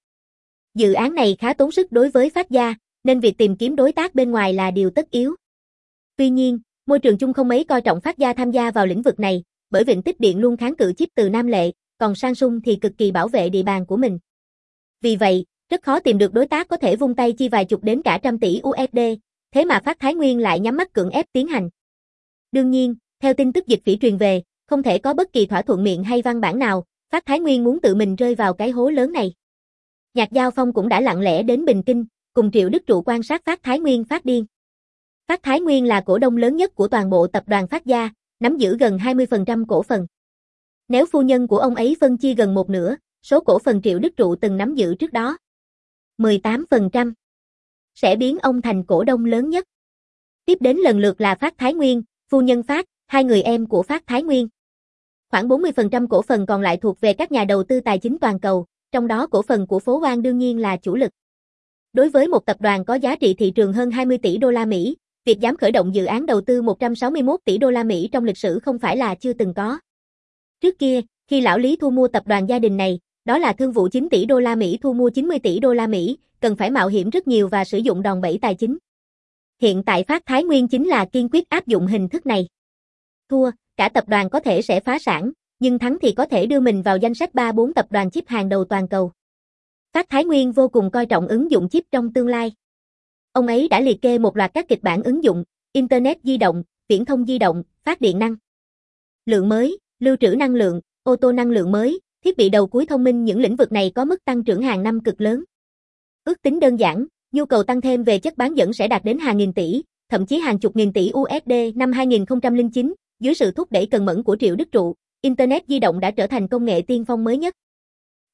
Dự án này khá tốn sức đối với Phát gia, nên việc tìm kiếm đối tác bên ngoài là điều tất yếu. Tuy nhiên, môi trường chung không mấy coi trọng Phát gia tham gia vào lĩnh vực này, bởi Vịnh Tích Điện luôn kháng cự chip từ Nam Lệ, còn Samsung thì cực kỳ bảo vệ địa bàn của mình. Vì vậy, rất khó tìm được đối tác có thể vung tay chi vài chục đến cả trăm tỷ u ét đê, thế mà Phát Thái Nguyên lại nhắm mắt cưỡng ép tiến hành. Đương nhiên, theo tin tức Dịch Phỉ truyền về, không thể có bất kỳ thỏa thuận miệng hay văn bản nào, Phát Thái Nguyên muốn tự mình rơi vào cái hố lớn này. Nhạc Giao Phong cũng đã lặng lẽ đến Bình Kinh, cùng Triệu Đức Trụ quan sát Phát Thái Nguyên phát điên. Phát Thái Nguyên là cổ đông lớn nhất của toàn bộ tập đoàn Phát gia, nắm giữ gần hai mươi phần trăm cổ phần. Nếu phu nhân của ông ấy phân chia gần một nửa, số cổ phần Triệu Đức Trụ từng nắm giữ trước đó, mười tám phần trăm, sẽ biến ông thành cổ đông lớn nhất. Tiếp đến lần lượt là Phát Thái Nguyên, phu nhân Phát, hai người em của Phát Thái Nguyên. Khoảng bốn mươi phần trăm cổ phần còn lại thuộc về các nhà đầu tư tài chính toàn cầu, trong đó cổ phần của Phố Hoan đương nhiên là chủ lực. Đối với một tập đoàn có giá trị thị trường hơn hai mươi tỷ đô la Mỹ, việc dám khởi động dự án đầu tư một trăm sáu mươi mốt tỷ đô la Mỹ trong lịch sử không phải là chưa từng có. Trước kia, khi lão Lý thu mua tập đoàn gia đình này, đó là thương vụ chín tỷ đô la Mỹ thu mua chín mươi tỷ đô la Mỹ, cần phải mạo hiểm rất nhiều và sử dụng đòn bẩy tài chính. Hiện tại Phát Thái Nguyên chính là kiên quyết áp dụng hình thức này. Thua, cả tập đoàn có thể sẽ phá sản, nhưng thắng thì có thể đưa mình vào danh sách ba bốn tập đoàn chip hàng đầu toàn cầu. Phát Thái Nguyên vô cùng coi trọng ứng dụng chip trong tương lai. Ông ấy đã liệt kê một loạt các kịch bản ứng dụng, Internet di động, viễn thông di động, phát điện năng lượng mới, lưu trữ năng lượng, ô tô năng lượng mới, thiết bị đầu cuối thông minh. Những lĩnh vực này có mức tăng trưởng hàng năm cực lớn. Ước tính đơn giản, nhu cầu tăng thêm về chất bán dẫn sẽ đạt đến hàng nghìn tỷ, thậm chí hàng chục nghìn tỷ u ét đê năm hai nghìn không trăm lẻ chín, dưới sự thúc đẩy cần mẫn của Triệu Đức Trụ, Internet di động đã trở thành công nghệ tiên phong mới nhất.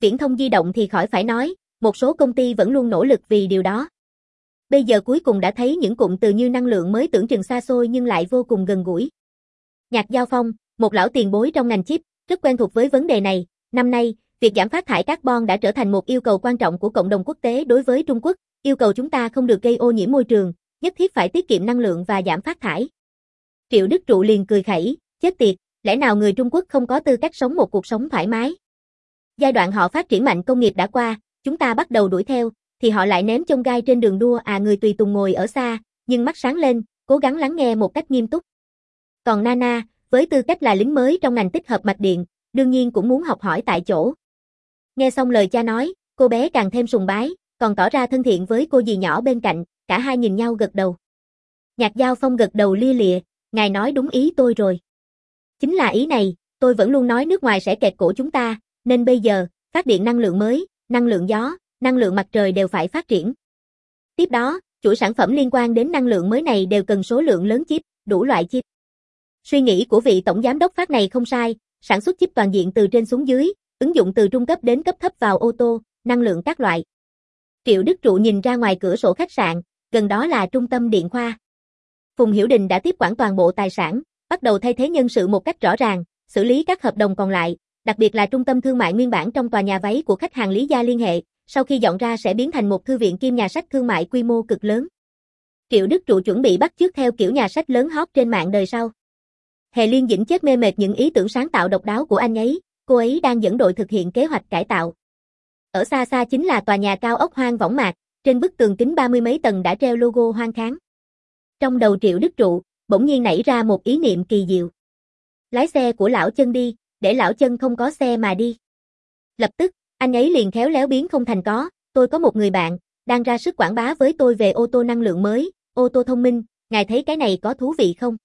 Viễn thông di động thì khỏi phải nói, một số công ty vẫn luôn nỗ lực vì điều đó. Bây giờ cuối cùng đã thấy những cụm từ như năng lượng mới tưởng chừng xa xôi nhưng lại vô cùng gần gũi. Nhạc Giao Phong, một lão tiền bối trong ngành chip, rất quen thuộc với vấn đề này. Năm nay, việc giảm phát thải carbon đã trở thành một yêu cầu quan trọng của cộng đồng quốc tế đối với Trung Quốc, yêu cầu chúng ta không được gây ô nhiễm môi trường, nhất thiết phải tiết kiệm năng lượng và giảm phát thải. Triệu Đức Trụ liền cười khẩy, chết tiệt, lẽ nào người Trung Quốc không có tư cách sống một cuộc sống thoải mái? Giai đoạn họ phát triển mạnh công nghiệp đã qua, chúng ta bắt đầu đuổi theo, thì họ lại ném chông gai trên đường đua à người tùy tùng ngồi ở xa, nhưng mắt sáng lên, cố gắng lắng nghe một cách nghiêm túc. Còn Nana, với tư cách là lính mới trong ngành tích hợp mạch điện, đương nhiên cũng muốn học hỏi tại chỗ. Nghe xong lời cha nói, cô bé càng thêm sùng bái, còn tỏ ra thân thiện với cô dì nhỏ bên cạnh, cả hai nhìn nhau gật đầu. Nhạc Giao Phong gật đầu lia lịa, ngài nói đúng ý tôi rồi. Chính là ý này, tôi vẫn luôn nói nước ngoài sẽ kẹt cổ chúng ta, nên bây giờ, phát điện năng lượng mới, năng lượng gió, năng lượng mặt trời đều phải phát triển. Tiếp đó, chuỗi sản phẩm liên quan đến năng lượng mới này đều cần số lượng lớn chip, đủ loại chip. Suy nghĩ của vị tổng giám đốc Phát này không sai, sản xuất chip toàn diện từ trên xuống dưới, ứng dụng từ trung cấp đến cấp thấp vào ô tô, năng lượng các loại. Triệu Đức Trụ nhìn ra ngoài cửa sổ khách sạn, gần đó là trung tâm điện khoa. Phùng Hiểu Đình đã tiếp quản toàn bộ tài sản, bắt đầu thay thế nhân sự một cách rõ ràng, xử lý các hợp đồng còn lại, đặc biệt là trung tâm thương mại nguyên bản trong tòa nhà váy của khách hàng Lý Gia Liên Hệ, sau khi dọn ra sẽ biến thành một thư viện kiêm nhà sách thương mại quy mô cực lớn. Triệu Đức Trụ chuẩn bị bắt chước theo kiểu nhà sách lớn hot trên mạng đời sau. Hề Liên Dĩnh chết mê mệt những ý tưởng sáng tạo độc đáo của anh ấy, cô ấy đang dẫn đội thực hiện kế hoạch cải tạo. Ở xa xa chính là tòa nhà cao ốc hoang võng mạc, trên bức tường kính ba mươi mấy tầng đã treo logo Hoang Kháng. Trong đầu Triệu Đức Trụ, bỗng nhiên nảy ra một ý niệm kỳ diệu. Lái xe của lão Chân đi, để lão Chân không có xe mà đi. Lập tức, anh ấy liền khéo léo biến không thành có, tôi có một người bạn, đang ra sức quảng bá với tôi về ô tô năng lượng mới, ô tô thông minh, ngài thấy cái này có thú vị không?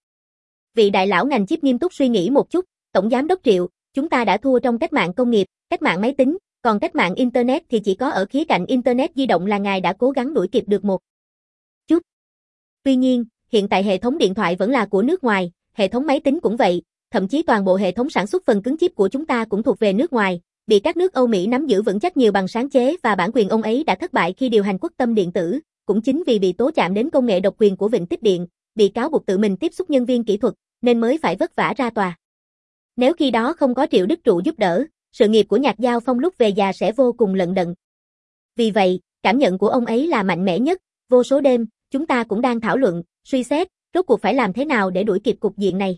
Vị đại lão ngành chip nghiêm túc suy nghĩ một chút, tổng giám đốc Triệu, chúng ta đã thua trong cách mạng công nghiệp, cách mạng máy tính, còn cách mạng Internet thì chỉ có ở khía cạnh Internet di động là ngài đã cố gắng đuổi kịp được một chút. Tuy nhiên, hiện tại hệ thống điện thoại vẫn là của nước ngoài, hệ thống máy tính cũng vậy, thậm chí toàn bộ hệ thống sản xuất phần cứng chip của chúng ta cũng thuộc về nước ngoài, bị các nước Âu Mỹ nắm giữ vững chắc nhiều bằng sáng chế và bản quyền ông ấy đã thất bại khi điều hành Quốc Tâm điện tử, cũng chính vì bị tố chạm đến công nghệ độc quyền của Vịnh Tích Điện, bị cáo buộc tự mình tiếp xúc nhân viên kỹ thuật, nên mới phải vất vả ra tòa. Nếu khi đó không có Triệu Đức Trụ giúp đỡ, sự nghiệp của Nhạc Giao Phong lúc về già sẽ vô cùng lận đận. Vì vậy, cảm nhận của ông ấy là mạnh mẽ nhất, vô số đêm, chúng ta cũng đang thảo luận, suy xét, rốt cuộc phải làm thế nào để đuổi kịp cục diện này.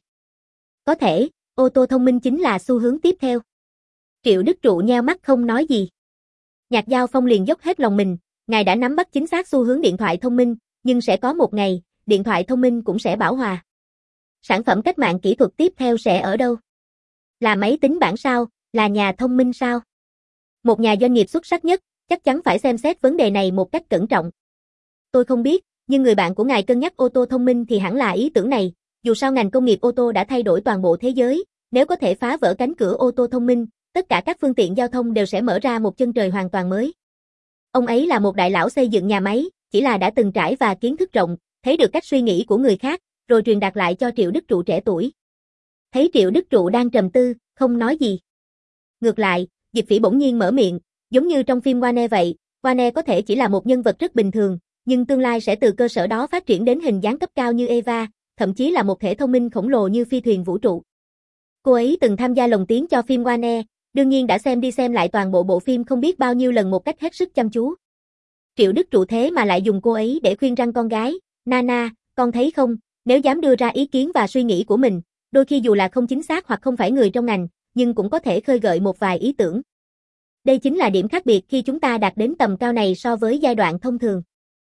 Có thể, ô tô thông minh chính là xu hướng tiếp theo. Triệu Đức Trụ nheo mắt không nói gì. Nhạc Giao Phong liền dốc hết lòng mình, ngài đã nắm bắt chính xác xu hướng điện thoại thông minh, nhưng sẽ có một ngày, điện thoại thông minh cũng sẽ bão hòa. Sản phẩm cách mạng kỹ thuật tiếp theo sẽ ở đâu? Là máy tính bảng sao? Là nhà thông minh sao? Một nhà doanh nghiệp xuất sắc nhất, chắc chắn phải xem xét vấn đề này một cách cẩn trọng. Tôi không biết, nhưng người bạn của ngài cân nhắc ô tô thông minh thì hẳn là ý tưởng này, dù sao ngành công nghiệp ô tô đã thay đổi toàn bộ thế giới, nếu có thể phá vỡ cánh cửa ô tô thông minh, tất cả các phương tiện giao thông đều sẽ mở ra một chân trời hoàn toàn mới. Ông ấy là một đại lão xây dựng nhà máy, chỉ là đã từng trải và kiến thức rộng, thấy được cách suy nghĩ của người khác, rồi truyền đạt lại cho Triệu Đức Trụ trẻ tuổi. Thấy Triệu Đức Trụ đang trầm tư, không nói gì. Ngược lại, Diệp Phỉ bỗng nhiên mở miệng, giống như trong phim Warner vậy, Warner có thể chỉ là một nhân vật rất bình thường, nhưng tương lai sẽ từ cơ sở đó phát triển đến hình dáng cấp cao như Eva, thậm chí là một thể thông minh khổng lồ như phi thuyền vũ trụ. Cô ấy từng tham gia lồng tiếng cho phim Warner, đương nhiên đã xem đi xem lại toàn bộ bộ phim không biết bao nhiêu lần một cách hết sức chăm chú. Triệu Đức Trụ thế mà lại dùng cô ấy để khuyên răn con gái, Nana, con thấy không, nếu dám đưa ra ý kiến và suy nghĩ của mình, đôi khi dù là không chính xác hoặc không phải người trong ngành, nhưng cũng có thể khơi gợi một vài ý tưởng. Đây chính là điểm khác biệt khi chúng ta đạt đến tầm cao này so với giai đoạn thông thường.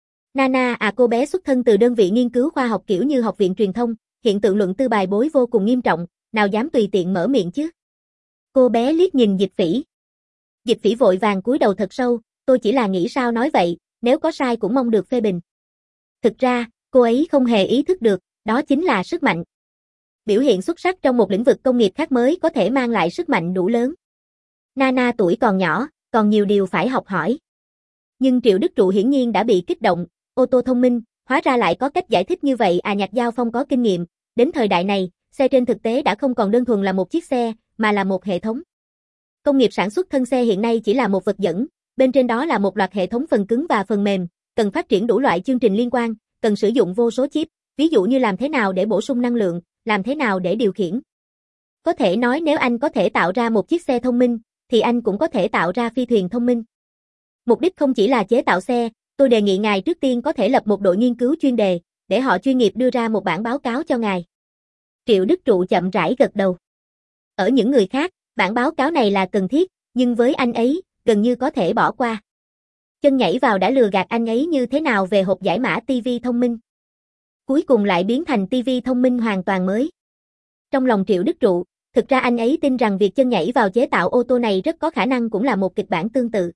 Nana à cô bé xuất thân từ đơn vị nghiên cứu khoa học kiểu như học viện truyền thông, hiện tượng luận tư bài bối vô cùng nghiêm trọng, nào dám tùy tiện mở miệng chứ. Cô bé liếc nhìn Dịch Phỉ. Dịch Phỉ vội vàng cúi đầu thật sâu, tôi chỉ là nghĩ sao nói vậy, nếu có sai cũng mong được phê bình. Thực ra, cô ấy không hề ý thức được, đó chính là sức mạnh. Biểu hiện xuất sắc trong một lĩnh vực công nghiệp khác mới có thể mang lại sức mạnh đủ lớn. Nana tuổi còn nhỏ, còn nhiều điều phải học hỏi. Nhưng Triệu Đức Trụ hiển nhiên đã bị kích động, ô tô thông minh, hóa ra lại có cách giải thích như vậy à. Nhạc Giao Phong có kinh nghiệm, đến thời đại này, xe trên thực tế đã không còn đơn thuần là một chiếc xe, mà là một hệ thống. Công nghiệp sản xuất thân xe hiện nay chỉ là một vật dẫn, bên trên đó là một loạt hệ thống phần cứng và phần mềm, cần phát triển đủ loại chương trình liên quan, cần sử dụng vô số chip, ví dụ như làm thế nào để bổ sung năng lượng, làm thế nào để điều khiển. Có thể nói nếu anh có thể tạo ra một chiếc xe thông minh, thì anh cũng có thể tạo ra phi thuyền thông minh. Mục đích không chỉ là chế tạo xe, tôi đề nghị ngài trước tiên có thể lập một đội nghiên cứu chuyên đề, để họ chuyên nghiệp đưa ra một bản báo cáo cho ngài. Triệu Đức Trụ chậm rãi gật đầu. Ở những người khác, bản báo cáo này là cần thiết, nhưng với anh ấy, gần như có thể bỏ qua. Chân nhảy vào đã lừa gạt anh ấy như thế nào về hộp giải mã ti vi thông minh. Cuối cùng lại biến thành ti vi thông minh hoàn toàn mới. Trong lòng Triệu Đức Trụ, thực ra anh ấy tin rằng việc chân nhảy vào chế tạo ô tô này rất có khả năng cũng là một kịch bản tương tự.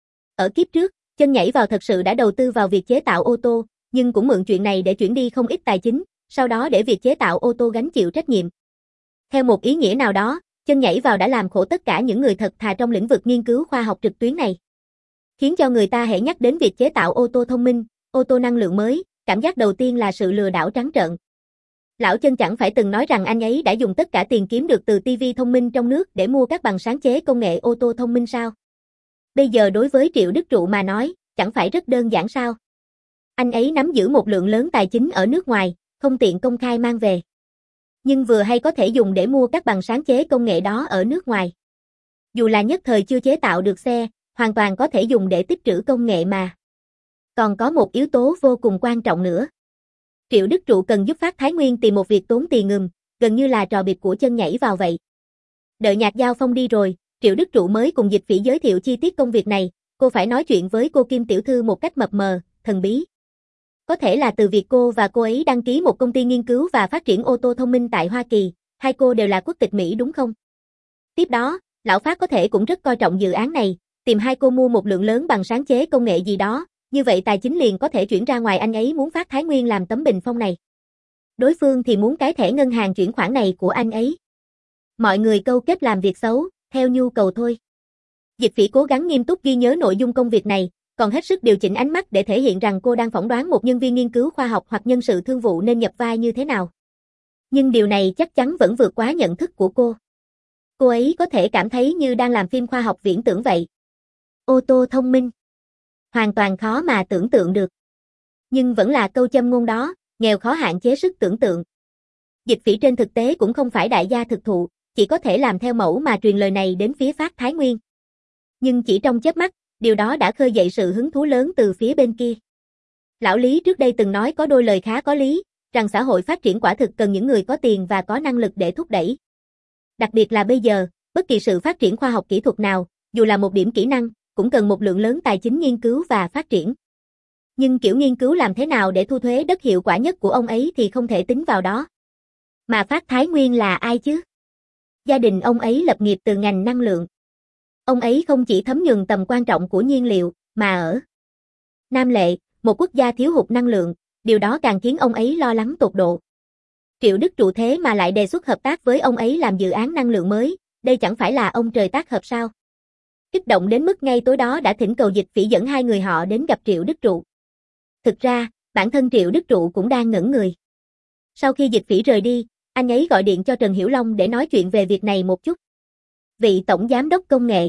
Ở kiếp trước, chân nhảy vào thật sự đã đầu tư vào việc chế tạo ô tô, nhưng cũng mượn chuyện này để chuyển đi không ít tài chính, sau đó để việc chế tạo ô tô gánh chịu trách nhiệm. Theo một ý nghĩa nào đó, chân nhảy vào đã làm khổ tất cả những người thật thà trong lĩnh vực nghiên cứu khoa học trực tuyến này. Khiến cho người ta hễ nhắc đến việc chế tạo ô tô thông minh, ô tô năng lượng mới, cảm giác đầu tiên là sự lừa đảo trắng trợn. Lão Chân chẳng phải từng nói rằng anh ấy đã dùng tất cả tiền kiếm được từ ti vi thông minh trong nước để mua các bằng sáng chế công nghệ ô tô thông minh sao? Bây giờ đối với Triệu Đức Trụ mà nói, chẳng phải rất đơn giản sao? Anh ấy nắm giữ một lượng lớn tài chính ở nước ngoài, không tiện công khai mang về. Nhưng vừa hay có thể dùng để mua các bằng sáng chế công nghệ đó ở nước ngoài. Dù là nhất thời chưa chế tạo được xe, hoàn toàn có thể dùng để tích trữ công nghệ mà. Còn có một yếu tố vô cùng quan trọng nữa. Triệu Đức Trụ cần giúp Phát Thái Nguyên tìm một việc tốn tiền ngừng, gần như là trò bịp của chân nhảy vào vậy. Đợi Nhạc Giao Phong đi rồi, Triệu Đức Trụ mới cùng Dịch Phỉ giới thiệu chi tiết công việc này, cô phải nói chuyện với cô Kim tiểu thư một cách mập mờ, thần bí. Có thể là từ việc cô và cô ấy đăng ký một công ty nghiên cứu và phát triển ô tô thông minh tại Hoa Kỳ, hai cô đều là quốc tịch Mỹ đúng không? Tiếp đó, Lão Phát có thể cũng rất coi trọng dự án này, tìm hai cô mua một lượng lớn bằng sáng chế công nghệ gì đó, như vậy tài chính liền có thể chuyển ra ngoài anh ấy muốn Phát Thái Nguyên làm tấm bình phong này. Đối phương thì muốn cái thẻ ngân hàng chuyển khoản này của anh ấy. Mọi người câu kết làm việc xấu, theo nhu cầu thôi. Dịch Phỉ cố gắng nghiêm túc ghi nhớ nội dung công việc này, còn hết sức điều chỉnh ánh mắt để thể hiện rằng cô đang phỏng đoán một nhân viên nghiên cứu khoa học hoặc nhân sự thương vụ nên nhập vai như thế nào. Nhưng điều này chắc chắn vẫn vượt quá nhận thức của cô. Cô ấy có thể cảm thấy như đang làm phim khoa học viễn tưởng vậy. Ô tô thông minh. Hoàn toàn khó mà tưởng tượng được. Nhưng vẫn là câu châm ngôn đó, nghèo khó hạn chế sức tưởng tượng. Dịch Phỉ trên thực tế cũng không phải đại gia thực thụ, chỉ có thể làm theo mẫu mà truyền lời này đến phía Phát Thái Nguyên. Nhưng chỉ trong chớp mắt, điều đó đã khơi dậy sự hứng thú lớn từ phía bên kia. Lão Lý trước đây từng nói có đôi lời khá có lý, rằng xã hội phát triển quả thực cần những người có tiền và có năng lực để thúc đẩy. Đặc biệt là bây giờ, bất kỳ sự phát triển khoa học kỹ thuật nào, dù là một điểm kỹ năng, cũng cần một lượng lớn tài chính nghiên cứu và phát triển. Nhưng kiểu nghiên cứu làm thế nào để thu thuế đất hiệu quả nhất của ông ấy thì không thể tính vào đó. Mà Phát Thái Nguyên là ai chứ? Gia đình ông ấy lập nghiệp từ ngành năng lượng. Ông ấy không chỉ thấm nhuần tầm quan trọng của nhiên liệu, mà ở Nam Lệ, một quốc gia thiếu hụt năng lượng, điều đó càng khiến ông ấy lo lắng tột độ. Triệu Đức Trụ thế mà lại đề xuất hợp tác với ông ấy làm dự án năng lượng mới, đây chẳng phải là ông trời tác hợp sao? Kích động đến mức ngay tối đó đã thỉnh cầu Dịch Phỉ dẫn hai người họ đến gặp Triệu Đức Trụ. Thực ra, bản thân Triệu Đức Trụ cũng đang ngẩn người. Sau khi Dịch Phỉ rời đi, anh ấy gọi điện cho Trần Hiểu Long để nói chuyện về việc này một chút. Vị Tổng Giám đốc Công nghệ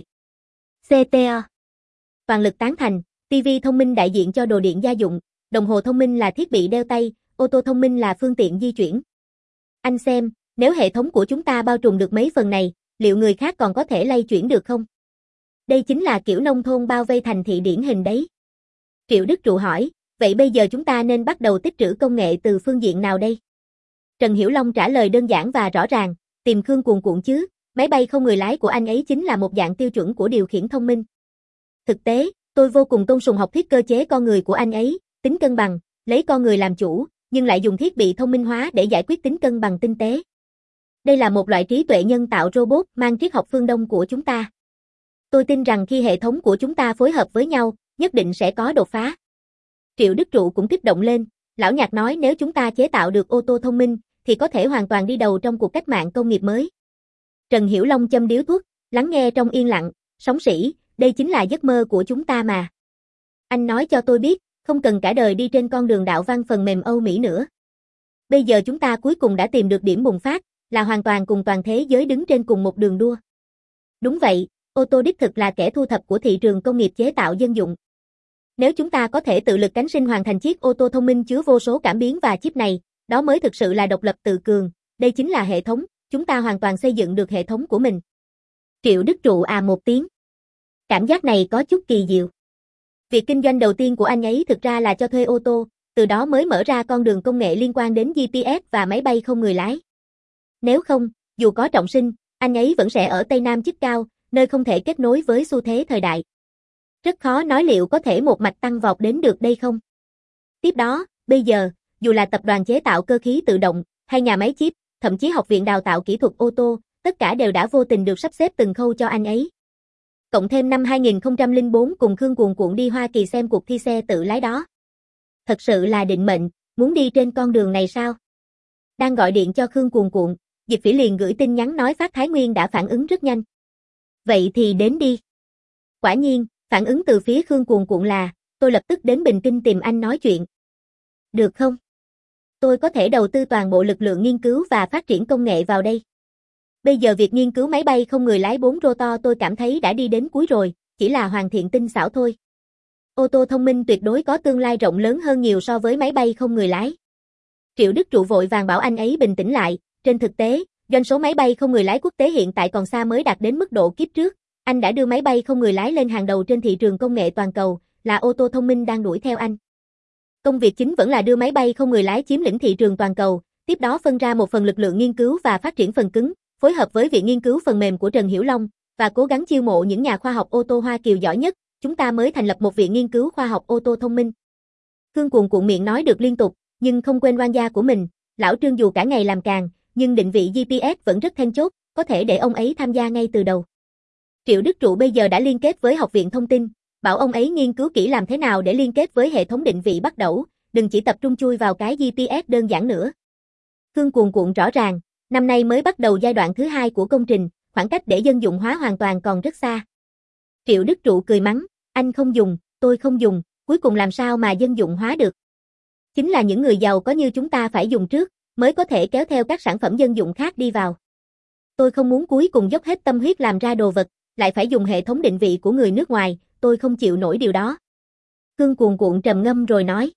xê tê o toàn lực tán thành, ti vi thông minh đại diện cho đồ điện gia dụng, đồng hồ thông minh là thiết bị đeo tay, ô tô thông minh là phương tiện di chuyển. Anh xem, nếu hệ thống của chúng ta bao trùm được mấy phần này, liệu người khác còn có thể lay chuyển được không? Đây chính là kiểu nông thôn bao vây thành thị điển hình đấy. Triệu Đức Trụ hỏi, vậy bây giờ chúng ta nên bắt đầu tích trữ công nghệ từ phương diện nào đây? Trần Hiểu Long trả lời đơn giản và rõ ràng, tìm Khương cuồn cuộn chứ, máy bay không người lái của anh ấy chính là một dạng tiêu chuẩn của điều khiển thông minh. Thực tế, tôi vô cùng tôn sùng học thuyết cơ chế con người của anh ấy, tính cân bằng, lấy con người làm chủ, nhưng lại dùng thiết bị thông minh hóa để giải quyết tính cân bằng tinh tế. Đây là một loại trí tuệ nhân tạo robot mang triết học phương Đông của chúng ta. Tôi tin rằng khi hệ thống của chúng ta phối hợp với nhau, nhất định sẽ có đột phá. Triệu Đức Trụ cũng kích động lên, lão Nhạc nói nếu chúng ta chế tạo được ô tô thông minh, thì có thể hoàn toàn đi đầu trong cuộc cách mạng công nghiệp mới. Trần Hiểu Long châm điếu thuốc, lắng nghe trong yên lặng, sóng sỉ, đây chính là giấc mơ của chúng ta mà. Anh nói cho tôi biết, không cần cả đời đi trên con đường đạo văn phần mềm Âu Mỹ nữa. Bây giờ chúng ta cuối cùng đã tìm được điểm bùng phát, là hoàn toàn cùng toàn thế giới đứng trên cùng một đường đua. Đúng vậy, ô tô đích thực là kẻ thu thập của thị trường công nghiệp chế tạo dân dụng. Nếu chúng ta có thể tự lực cánh sinh hoàn thành chiếc ô tô thông minh chứa vô số cảm biến và chip này, đó mới thực sự là độc lập tự cường, đây chính là hệ thống, chúng ta hoàn toàn xây dựng được hệ thống của mình. Triệu Đức Trụ à một tiếng. Cảm giác này có chút kỳ diệu. Việc kinh doanh đầu tiên của anh ấy thực ra là cho thuê ô tô, từ đó mới mở ra con đường công nghệ liên quan đến giê pê ét và máy bay không người lái. Nếu không, dù có trọng sinh, anh ấy vẫn sẽ ở Tây Nam chức cao, nơi không thể kết nối với xu thế thời đại. Rất khó nói liệu có thể một mạch tăng vọt đến được đây không. Tiếp đó, bây giờ, dù là tập đoàn chế tạo cơ khí tự động, hay nhà máy chip, thậm chí học viện đào tạo kỹ thuật ô tô, tất cả đều đã vô tình được sắp xếp từng khâu cho anh ấy. Cộng thêm năm hai nghìn không trăm lẻ bốn cùng Khương cuồn cuộn đi Hoa Kỳ xem cuộc thi xe tự lái đó. Thật sự là định mệnh, muốn đi trên con đường này sao? Đang gọi điện cho Khương cuồn cuộn, Diệp Phỉ liền gửi tin nhắn nói Phát Thái Nguyên đã phản ứng rất nhanh. Vậy thì đến đi. Quả nhiên, phản ứng từ phía Khương cuồn cuộn là, tôi lập tức đến Bình Kinh tìm anh nói chuyện. Được không? Tôi có thể đầu tư toàn bộ lực lượng nghiên cứu và phát triển công nghệ vào đây. Bây giờ việc nghiên cứu máy bay không người lái bốn rotor tôi cảm thấy đã đi đến cuối rồi, chỉ là hoàn thiện tinh xảo thôi. Ô tô thông minh tuyệt đối có tương lai rộng lớn hơn nhiều so với máy bay không người lái. Triệu Đức Trụ vội vàng bảo anh ấy bình tĩnh lại, trên thực tế, doanh số máy bay không người lái quốc tế hiện tại còn xa mới đạt đến mức độ kiếp trước, anh đã đưa máy bay không người lái lên hàng đầu trên thị trường công nghệ toàn cầu, là ô tô thông minh đang đuổi theo anh. Công việc chính vẫn là đưa máy bay không người lái chiếm lĩnh thị trường toàn cầu, tiếp đó phân ra một phần lực lượng nghiên cứu và phát triển phần cứng, phối hợp với Viện Nghiên cứu Phần mềm của Trần Hiểu Long, và cố gắng chiêu mộ những nhà khoa học ô tô Hoa Kiều giỏi nhất, chúng ta mới thành lập một viện nghiên cứu khoa học ô tô thông minh. Khương cuồn cuộn miệng nói được liên tục, nhưng không quên oan gia của mình, lão Trương dù cả ngày làm càng, nhưng định vị giê pê ét vẫn rất then chốt, có thể để ông ấy tham gia ngay từ đầu. Triệu Đức Trụ bây giờ đã liên kết với Học viện Thông tin, bảo ông ấy nghiên cứu kỹ làm thế nào để liên kết với hệ thống định vị bắt đầu, đừng chỉ tập trung chui vào cái giê pê ét đơn giản nữa. Khương cuồn cuộn rõ ràng, năm nay mới bắt đầu giai đoạn thứ hai của công trình, khoảng cách để dân dụng hóa hoàn toàn còn rất xa. Triệu Đức Trụ cười mắng, anh không dùng, tôi không dùng, cuối cùng làm sao mà dân dụng hóa được. Chính là những người giàu có như chúng ta phải dùng trước, mới có thể kéo theo các sản phẩm dân dụng khác đi vào. Tôi không muốn cuối cùng dốc hết tâm huyết làm ra đồ vật, lại phải dùng hệ thống định vị của người nước ngoài, tôi không chịu nổi điều đó. Khương cuồn cuộn trầm ngâm rồi nói.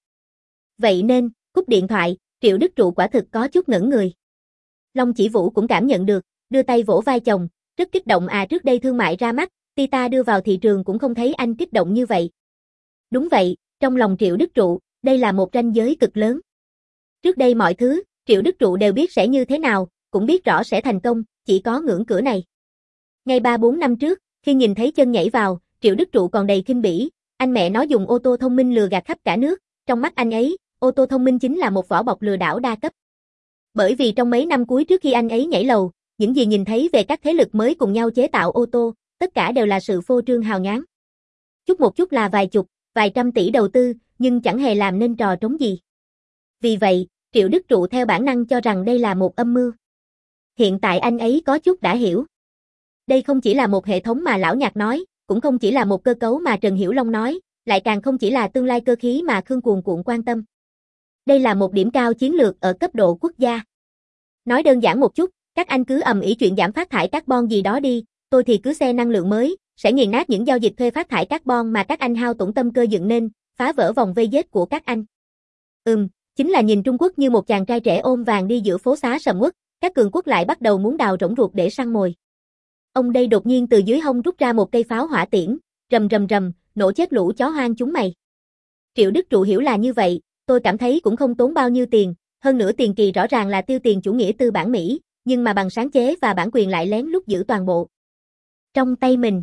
Vậy nên, cúp điện thoại, Triệu Đức Trụ quả thực có chút ngẩn người. Long Chỉ Vũ cũng cảm nhận được, đưa tay vỗ vai chồng, rất kích động à, trước đây thương mại ra mắt, Tita đưa vào thị trường cũng không thấy anh kích động như vậy. Đúng vậy, trong lòng Triệu Đức Trụ, đây là một ranh giới cực lớn. Trước đây mọi thứ, Triệu Đức Trụ đều biết sẽ như thế nào, cũng biết rõ sẽ thành công, chỉ có ngưỡng cửa này. Ngay ba bốn năm trước, khi nhìn thấy chân nhảy vào, Triệu Đức Trụ còn đầy khinh bỉ, anh mẹ nó dùng ô tô thông minh lừa gạt khắp cả nước, trong mắt anh ấy, ô tô thông minh chính là một vỏ bọc lừa đảo đa cấp. Bởi vì trong mấy năm cuối trước khi anh ấy nhảy lầu, những gì nhìn thấy về các thế lực mới cùng nhau chế tạo ô tô, tất cả đều là sự phô trương hào nhoáng. Chút một chút là vài chục, vài trăm tỷ đầu tư, nhưng chẳng hề làm nên trò trống gì. Vì vậy, Triệu Đức Trụ theo bản năng cho rằng đây là một âm mưu. Hiện tại anh ấy có chút đã hiểu. Đây không chỉ là một hệ thống mà Lão Nhạc nói, cũng không chỉ là một cơ cấu mà Trần Hiểu Long nói, lại càng không chỉ là tương lai cơ khí mà Khương cuồn cuộn quan tâm. Đây là một điểm cao chiến lược ở cấp độ quốc gia. Nói đơn giản một chút, các anh cứ ầm ĩ chuyện giảm phát thải carbon gì đó đi, tôi thì cứ xe năng lượng mới, sẽ nghiền nát những giao dịch thuê phát thải carbon mà các anh hao tổn tâm cơ dựng nên, phá vỡ vòng vây giết của các anh. Ừm, chính là nhìn Trung Quốc như một chàng trai trẻ ôm vàng đi giữa phố xá sầm uất, các cường quốc lại bắt đầu muốn đào rỗng ruột để săn mồi. Ông đây đột nhiên từ dưới hông rút ra một cây pháo hỏa tiễn, rầm rầm rầm, nổ chết lũ chó hoang chúng mày. Triệu Đức Trụ hiểu là như vậy, tôi cảm thấy cũng không tốn bao nhiêu tiền, hơn nữa tiền kỳ rõ ràng là tiêu tiền chủ nghĩa tư bản Mỹ, nhưng mà bằng sáng chế và bản quyền lại lén lút giữ toàn bộ trong tay mình.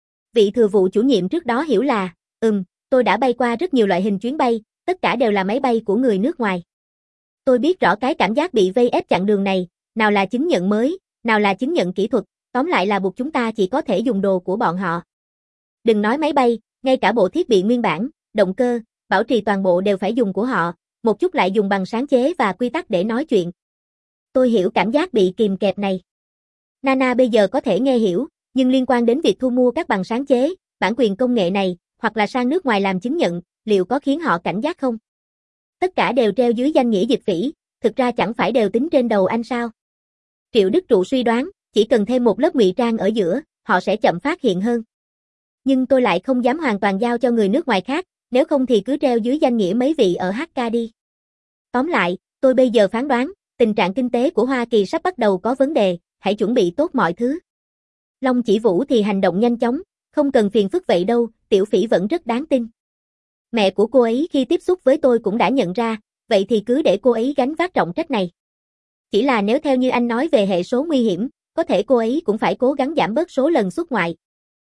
Vị thừa vụ chủ nhiệm trước đó hiểu là, ừm, tôi đã bay qua rất nhiều loại hình chuyến bay, tất cả đều là máy bay của người nước ngoài. Tôi biết rõ cái cảm giác bị vây ép chặng đường này, nào là chứng nhận mới, nào là chứng nhận kỹ thuật, tóm lại là buộc chúng ta chỉ có thể dùng đồ của bọn họ. Đừng nói máy bay, ngay cả bộ thiết bị nguyên bản, động cơ, bảo trì toàn bộ đều phải dùng của họ, một chút lại dùng bằng sáng chế và quy tắc để nói chuyện. Tôi hiểu cảm giác bị kìm kẹp này. Nana bây giờ có thể nghe hiểu, nhưng liên quan đến việc thu mua các bằng sáng chế, bản quyền công nghệ này, hoặc là sang nước ngoài làm chứng nhận, liệu có khiến họ cảnh giác không? Tất cả đều treo dưới danh nghĩa Diệp Phỉ, thực ra chẳng phải đều tính trên đầu anh sao? Triệu Đức Trụ suy đoán, chỉ cần thêm một lớp ngụy trang ở giữa, họ sẽ chậm phát hiện hơn. Nhưng tôi lại không dám hoàn toàn giao cho người nước ngoài khác, nếu không thì cứ treo dưới danh nghĩa mấy vị ở hát ca đi. Tóm lại, tôi bây giờ phán đoán, tình trạng kinh tế của Hoa Kỳ sắp bắt đầu có vấn đề, hãy chuẩn bị tốt mọi thứ. Long Chỉ Vũ thì hành động nhanh chóng, không cần phiền phức vậy đâu, Tiểu Phỉ vẫn rất đáng tin. Mẹ của cô ấy khi tiếp xúc với tôi cũng đã nhận ra, vậy thì cứ để cô ấy gánh vác trọng trách này. Chỉ là nếu theo như anh nói về hệ số nguy hiểm, có thể cô ấy cũng phải cố gắng giảm bớt số lần xuất ngoại.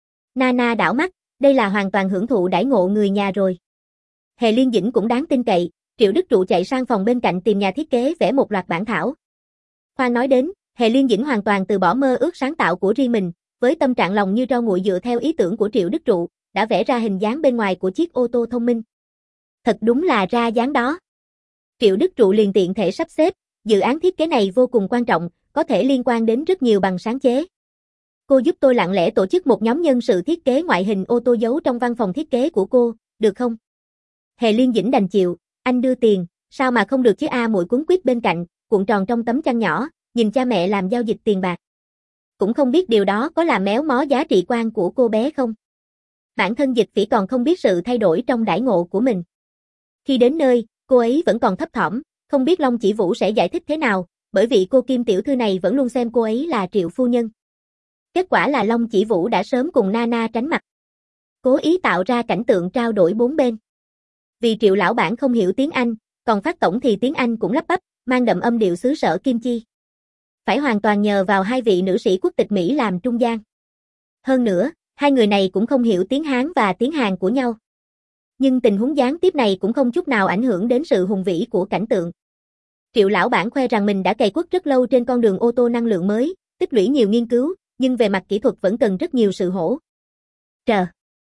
Nana đảo mắt, đây là hoàn toàn hưởng thụ đãi ngộ người nhà rồi. Hề Liên Dĩnh cũng đáng tin cậy, Triệu Đức Trụ chạy sang phòng bên cạnh tìm nhà thiết kế vẽ một loạt bản thảo. Khoan nói đến, Hề Liên Dĩnh hoàn toàn từ bỏ mơ ước sáng tạo của riêng mình, với tâm trạng lòng như tro nguội dựa theo ý tưởng của Triệu Đức Trụ, đã vẽ ra hình dáng bên ngoài của chiếc ô tô thông minh. Thật đúng là ra dáng đó. Triệu Đức Trụ liền tiện thể sắp xếp, dự án thiết kế này vô cùng quan trọng, có thể liên quan đến rất nhiều bằng sáng chế. Cô giúp tôi lặng lẽ tổ chức một nhóm nhân sự thiết kế ngoại hình ô tô giấu trong văn phòng thiết kế của cô, được không? Hề Liên Dĩnh đành chịu, anh đưa tiền, sao mà không được chứ a muội cuốn quýt bên cạnh, cuộn tròn trong tấm chăn nhỏ, nhìn cha mẹ làm giao dịch tiền bạc. Cũng không biết điều đó có làm méo mó giá trị quan của cô bé không? Bản thân Dịch Phỉ còn không biết sự thay đổi trong đãi ngộ của mình. Khi đến nơi, cô ấy vẫn còn thấp thỏm, không biết Long Chỉ Vũ sẽ giải thích thế nào, bởi vì cô Kim tiểu thư này vẫn luôn xem cô ấy là Triệu phu nhân. Kết quả là Long Chỉ Vũ đã sớm cùng Nana tránh mặt. Cố ý tạo ra cảnh tượng trao đổi bốn bên. Vì Triệu lão bản không hiểu tiếng Anh, còn Phát tổng thì tiếng Anh cũng lắp bắp, mang đậm âm điệu xứ sở Kim Chi. Phải hoàn toàn nhờ vào hai vị nữ sĩ quốc tịch Mỹ làm trung gian. Hơn nữa, hai người này cũng không hiểu tiếng Hán và tiếng Hàn của nhau. Nhưng tình huống gián tiếp này cũng không chút nào ảnh hưởng đến sự hùng vĩ của cảnh tượng. Triệu lão bản khoe rằng mình đã cày quất rất lâu trên con đường ô tô năng lượng mới, tích lũy nhiều nghiên cứu, nhưng về mặt kỹ thuật vẫn cần rất nhiều sự hỗ trợ.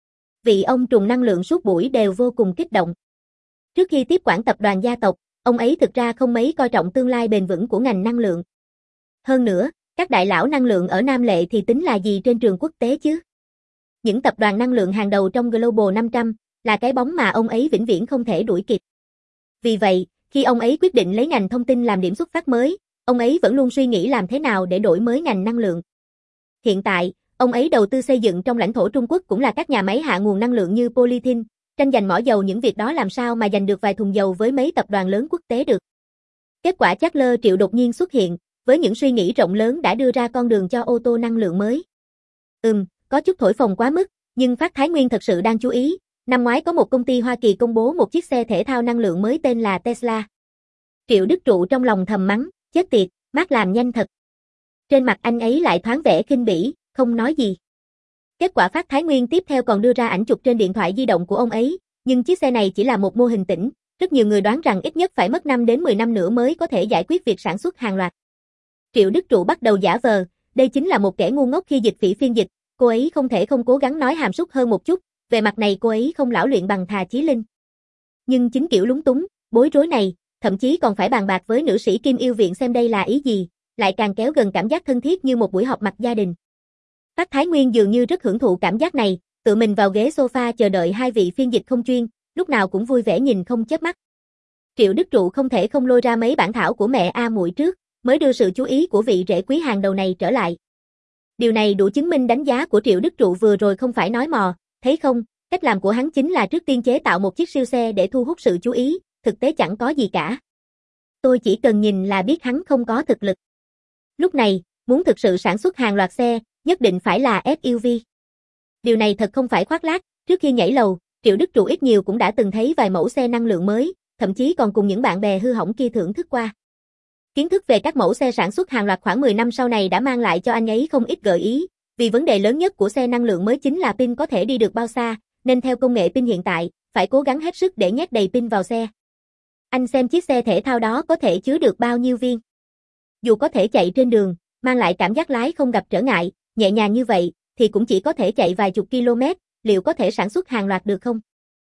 Vị ông trùm năng lượng suốt buổi đều vô cùng kích động. Trước khi tiếp quản tập đoàn gia tộc, ông ấy thực ra không mấy coi trọng tương lai bền vững của ngành năng lượng. Hơn nữa, các đại lão năng lượng ở Nam Lệ thì tính là gì trên trường quốc tế chứ? Những tập đoàn năng lượng hàng đầu trong Global năm trăm là cái bóng mà ông ấy vĩnh viễn không thể đuổi kịp. Vì vậy, khi ông ấy quyết định lấy ngành thông tin làm điểm xuất phát mới, ông ấy vẫn luôn suy nghĩ làm thế nào để đổi mới ngành năng lượng. Hiện tại, ông ấy đầu tư xây dựng trong lãnh thổ Trung Quốc cũng là các nhà máy hạ nguồn năng lượng như Polythene, tranh giành mỏ dầu, những việc đó làm sao mà giành được vài thùng dầu với mấy tập đoàn lớn quốc tế được. Kết quả Charles Triệu đột nhiên xuất hiện, với những suy nghĩ rộng lớn đã đưa ra con đường cho ô tô năng lượng mới. Ừm, có chút thổi phồng quá mức, nhưng Phát Thái Nguyên thật sự đang chú ý. Năm ngoái có một công ty Hoa Kỳ công bố một chiếc xe thể thao năng lượng mới tên là Tesla. Triệu Đức Trụ trong lòng thầm mắng, chết tiệt, Mark làm nhanh thật. Trên mặt anh ấy lại thoáng vẻ khinh bỉ, không nói gì. Kết quả Phát Thái Nguyên tiếp theo còn đưa ra ảnh chụp trên điện thoại di động của ông ấy, nhưng chiếc xe này chỉ là một mô hình tĩnh, rất nhiều người đoán rằng ít nhất phải mất năm đến mười năm nữa mới có thể giải quyết việc sản xuất hàng loạt. Triệu Đức Trụ bắt đầu giả vờ, đây chính là một kẻ ngu ngốc khi Dịch Phỉ phiên dịch, cô ấy không thể không cố gắng nói hàm súc hơn một chút, về mặt này cô ấy không lão luyện bằng Thà Chí Linh. Nhưng chính kiểu lúng túng, bối rối này, thậm chí còn phải bàn bạc với nữ sĩ Kim Yêu Viện xem đây là ý gì, lại càng kéo gần cảm giác thân thiết như một buổi họp mặt gia đình. Phát Thái Nguyên dường như rất hưởng thụ cảm giác này, tự mình vào ghế sofa chờ đợi hai vị phiên dịch không chuyên, lúc nào cũng vui vẻ nhìn không chớp mắt. Triệu Đức Trụ không thể không lôi ra mấy bản thảo của mẹ A muội trước, mới đưa sự chú ý của vị rể quý hàng đầu này trở lại. Điều này đủ chứng minh đánh giá của Triệu Đức Trụ vừa rồi không phải nói mò, thấy không, cách làm của hắn chính là trước tiên chế tạo một chiếc siêu xe để thu hút sự chú ý, thực tế chẳng có gì cả. Tôi chỉ cần nhìn là biết hắn không có thực lực. Lúc này, muốn thực sự sản xuất hàng loạt xe, nhất định phải là ét u vê. Điều này thật không phải khoác lác, trước khi nhảy lầu, Triệu Đức Trụ ít nhiều cũng đã từng thấy vài mẫu xe năng lượng mới, thậm chí còn cùng những bạn bè hư hỏng kia thưởng thức qua. Kiến thức về các mẫu xe sản xuất hàng loạt khoảng mười năm sau này đã mang lại cho anh ấy không ít gợi ý, vì vấn đề lớn nhất của xe năng lượng mới chính là pin có thể đi được bao xa, nên theo công nghệ pin hiện tại, phải cố gắng hết sức để nhét đầy pin vào xe. Anh xem chiếc xe thể thao đó có thể chứa được bao nhiêu viên. Dù có thể chạy trên đường, mang lại cảm giác lái không gặp trở ngại, nhẹ nhàng như vậy, thì cũng chỉ có thể chạy vài chục km, liệu có thể sản xuất hàng loạt được không?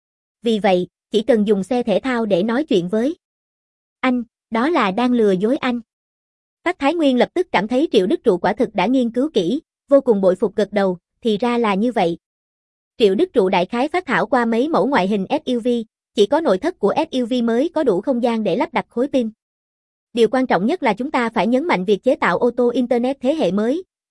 Vì vậy, chỉ cần dùng xe thể thao để nói chuyện với anh, đó là đang lừa dối anh. Phát Thái Nguyên lập tức cảm thấy Triệu Đức Trụ quả thực đã nghiên cứu kỹ, vô cùng bội phục gật đầu, thì ra là như vậy. Triệu Đức Trụ đại khái phát thảo qua mấy mẫu ngoại hình ét u vê, chỉ có nội thất của ét u vê mới có đủ không gian để lắp đặt khối pin. Điều quan trọng nhất là chúng ta phải nhấn mạnh việc chế tạo ô tô Internet thế hệ mới,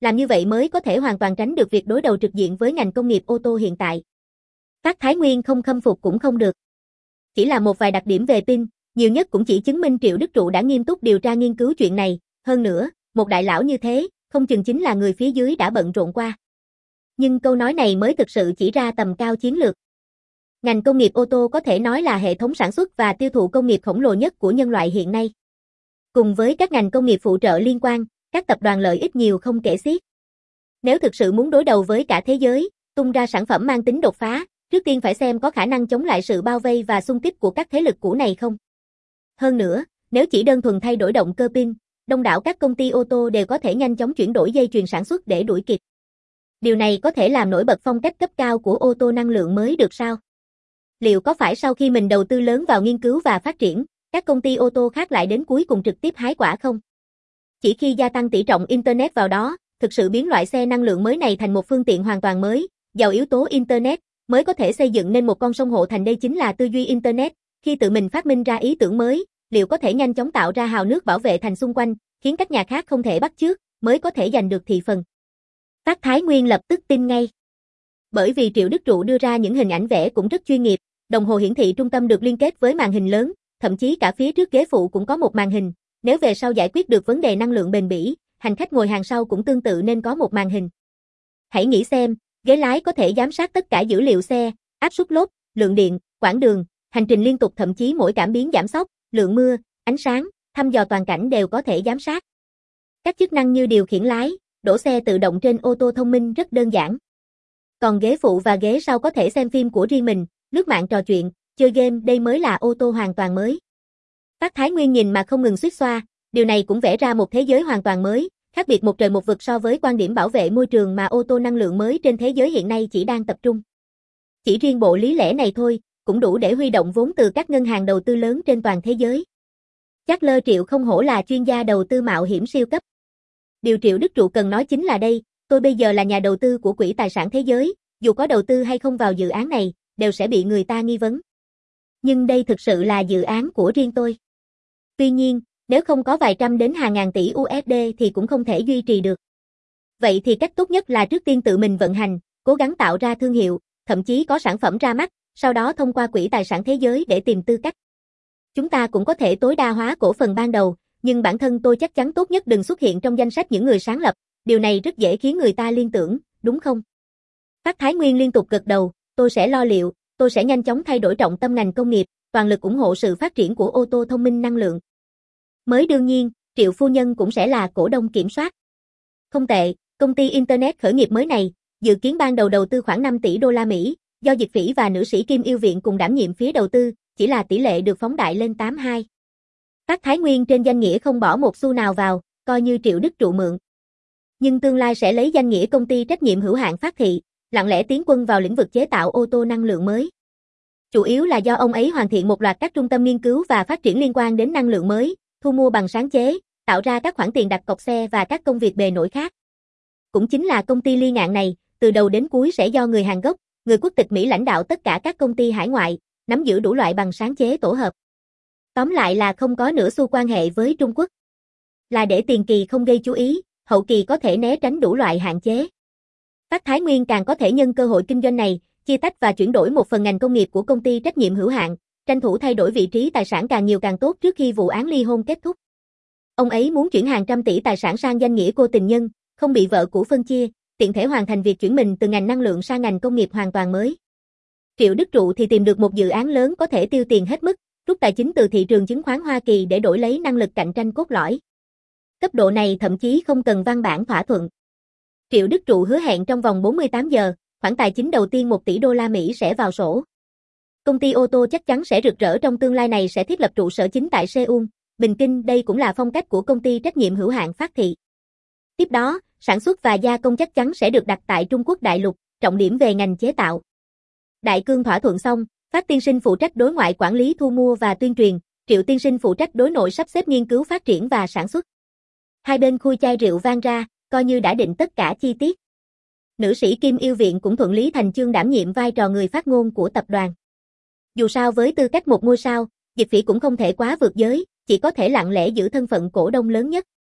Làm như vậy mới có thể hoàn toàn tránh được việc đối đầu trực diện với ngành công nghiệp ô tô hiện tại. Phát Thái Nguyên không khâm phục cũng không được. Chỉ là một vài đặc điểm về pin, nhiều nhất cũng chỉ chứng minh Triệu Đức Trụ đã nghiêm túc điều tra nghiên cứu chuyện này, hơn nữa, một đại lão như thế, không chừng chính là người phía dưới đã bận rộn qua. Nhưng câu nói này mới thực sự chỉ ra tầm cao chiến lược. Ngành công nghiệp ô tô có thể nói là hệ thống sản xuất và tiêu thụ công nghiệp khổng lồ nhất của nhân loại hiện nay. Cùng với các ngành công nghiệp phụ trợ liên quan, các tập đoàn lợi ích nhiều không kể xiết. Nếu thực sự muốn đối đầu với cả thế giới, tung ra sản phẩm mang tính đột phá, trước tiên phải xem có khả năng chống lại sự bao vây và xung kích của các thế lực cũ này không. Hơn nữa, nếu chỉ đơn thuần thay đổi động cơ pin, đông đảo các công ty ô tô đều có thể nhanh chóng chuyển đổi dây chuyền sản xuất để đuổi kịp. Điều này có thể làm nổi bật phong cách cấp cao của ô tô năng lượng mới được sao? Liệu có phải sau khi mình đầu tư lớn vào nghiên cứu và phát triển, các công ty ô tô khác lại đến cuối cùng trực tiếp hái quả không? Chỉ khi gia tăng tỷ trọng Internet vào đó, thực sự biến loại xe năng lượng mới này thành một phương tiện hoàn toàn mới, giàu yếu tố Internet, mới có thể xây dựng nên một con sông hộ thành. Đây chính là tư duy Internet, khi tự mình phát minh ra ý tưởng mới, liệu có thể nhanh chóng tạo ra hào nước bảo vệ thành xung quanh, khiến các nhà khác không thể bắt chước, mới có thể giành được thị phần. Phát Thái Nguyên lập tức tin ngay. Bởi vì Triệu Đức Trụ đưa ra những hình ảnh vẽ cũng rất chuyên nghiệp, đồng hồ hiển thị trung tâm được liên kết với màn hình lớn, thậm chí cả phía trước ghế phụ cũng có một màn hình, nếu về sau giải quyết được vấn đề năng lượng bền bỉ, hành khách ngồi hàng sau cũng tương tự nên có một màn hình. Hãy nghĩ xem, ghế lái có thể giám sát tất cả dữ liệu xe, áp suất lốp, lượng điện, quãng đường, hành trình liên tục, thậm chí mỗi cảm biến giảm xóc, lượng mưa, ánh sáng, thăm dò toàn cảnh đều có thể giám sát. Các chức năng như điều khiển lái, đổ xe tự động trên ô tô thông minh rất đơn giản. Còn ghế phụ và ghế sau có thể xem phim của riêng mình, lướt mạng trò chuyện, chơi game, đây mới là ô tô hoàn toàn mới. Phát Thái Nguyên nhìn mà không ngừng xuýt xoa, điều này cũng vẽ ra một thế giới hoàn toàn mới, khác biệt một trời một vực so với quan điểm bảo vệ môi trường mà ô tô năng lượng mới trên thế giới hiện nay chỉ đang tập trung. Chỉ riêng bộ lý lẽ này thôi, cũng đủ để huy động vốn từ các ngân hàng đầu tư lớn trên toàn thế giới. Chắc lơ Triệu không hổ là chuyên gia đầu tư mạo hiểm siêu cấp. Điều Triệu Đức Trụ cần nói chính là đây, tôi bây giờ là nhà đầu tư của Quỹ Tài sản Thế giới, dù có đầu tư hay không vào dự án này, đều sẽ bị người ta nghi vấn. Nhưng đây thực sự là dự án của riêng tôi. Tuy nhiên, nếu không có vài trăm đến hàng ngàn tỷ u ét đê thì cũng không thể duy trì được. Vậy thì cách tốt nhất là trước tiên tự mình vận hành, cố gắng tạo ra thương hiệu, thậm chí có sản phẩm ra mắt, sau đó thông qua Quỹ Tài sản Thế giới để tìm tư cách. Chúng ta cũng có thể tối đa hóa cổ phần ban đầu, nhưng bản thân tôi chắc chắn tốt nhất đừng xuất hiện trong danh sách những người sáng lập, điều này rất dễ khiến người ta liên tưởng, đúng không? Phát Thái Nguyên liên tục gật đầu, tôi sẽ lo liệu, tôi sẽ nhanh chóng thay đổi trọng tâm ngành công nghiệp, toàn lực ủng hộ sự phát triển của ô tô thông minh năng lượng. Mới đương nhiên, Triệu phu nhân cũng sẽ là cổ đông kiểm soát. Không tệ, công ty Internet khởi nghiệp mới này, dự kiến ban đầu đầu tư khoảng năm tỷ đô la Mỹ, do Diệp Phỉ và nữ sĩ Kim Yêu Viện cùng đảm nhiệm phía đầu tư, chỉ là tỷ lệ được phóng đại lên tám hai. Phát Thái Nguyên trên danh nghĩa không bỏ một xu nào vào, coi như Triệu Đức Trụ mượn. Nhưng tương lai sẽ lấy danh nghĩa công ty trách nhiệm hữu hạn Phát Thị, lặng lẽ tiến quân vào lĩnh vực chế tạo ô tô năng lượng mới. Chủ yếu là do ông ấy hoàn thiện một loạt các trung tâm nghiên cứu và phát triển liên quan đến năng lượng mới, thu mua bằng sáng chế, tạo ra các khoản tiền đặt cọc xe và các công việc bề nổi khác. Cũng chính là công ty Ly Ngạn này, từ đầu đến cuối sẽ do người Hàn gốc, người quốc tịch Mỹ lãnh đạo tất cả các công ty hải ngoại, nắm giữ đủ loại bằng sáng chế tổ hợp. Tóm lại là không có nửa xu quan hệ với Trung Quốc. Là để tiền kỳ không gây chú ý, hậu kỳ có thể né tránh đủ loại hạn chế. Phát Thái Nguyên càng có thể nhân cơ hội kinh doanh này, chia tách và chuyển đổi một phần ngành công nghiệp của công ty trách nhiệm hữu hạn, tranh thủ thay đổi vị trí tài sản càng nhiều càng tốt trước khi vụ án ly hôn kết thúc. Ông ấy muốn chuyển hàng trăm tỷ tài sản sang danh nghĩa cô tình nhân, không bị vợ cũ phân chia, tiện thể hoàn thành việc chuyển mình từ ngành năng lượng sang ngành công nghiệp hoàn toàn mới. Triệu Đức Trụ thì tìm được một dự án lớn có thể tiêu tiền hết mức, rút tài chính từ thị trường chứng khoán Hoa Kỳ để đổi lấy năng lực cạnh tranh cốt lõi. Cấp độ này thậm chí không cần văn bản thỏa thuận. Triệu Đức Trụ hứa hẹn trong vòng bốn mươi tám giờ, khoản tài chính đầu tiên một tỷ đô la Mỹ sẽ vào sổ. Công ty ô tô chắc chắn sẽ rực rỡ trong tương lai này sẽ thiết lập trụ sở chính tại Seoul, Bình Kinh, đây cũng là phong cách của công ty trách nhiệm hữu hạn Phát Thị. Tiếp đó, sản xuất và gia công chắc chắn sẽ được đặt tại Trung Quốc đại lục, trọng điểm về ngành chế tạo. Đại cương thỏa thuận xong, Phát tiên sinh phụ trách đối ngoại quản lý thu mua và tuyên truyền, Triệu tiên sinh phụ trách đối nội sắp xếp nghiên cứu phát triển và sản xuất. Hai bên khui chai rượu vang ra, coi như đã định tất cả chi tiết. Nữ sĩ Kim Yêu Viện cũng thuận lý thành chương đảm nhiệm vai trò người phát ngôn của tập đoàn. Dù sao với tư cách một ngôi sao, Diệp Phỉ cũng không thể quá vượt giới, chỉ có thể lặng lẽ giữ thân phận cổ đông lớn nhất.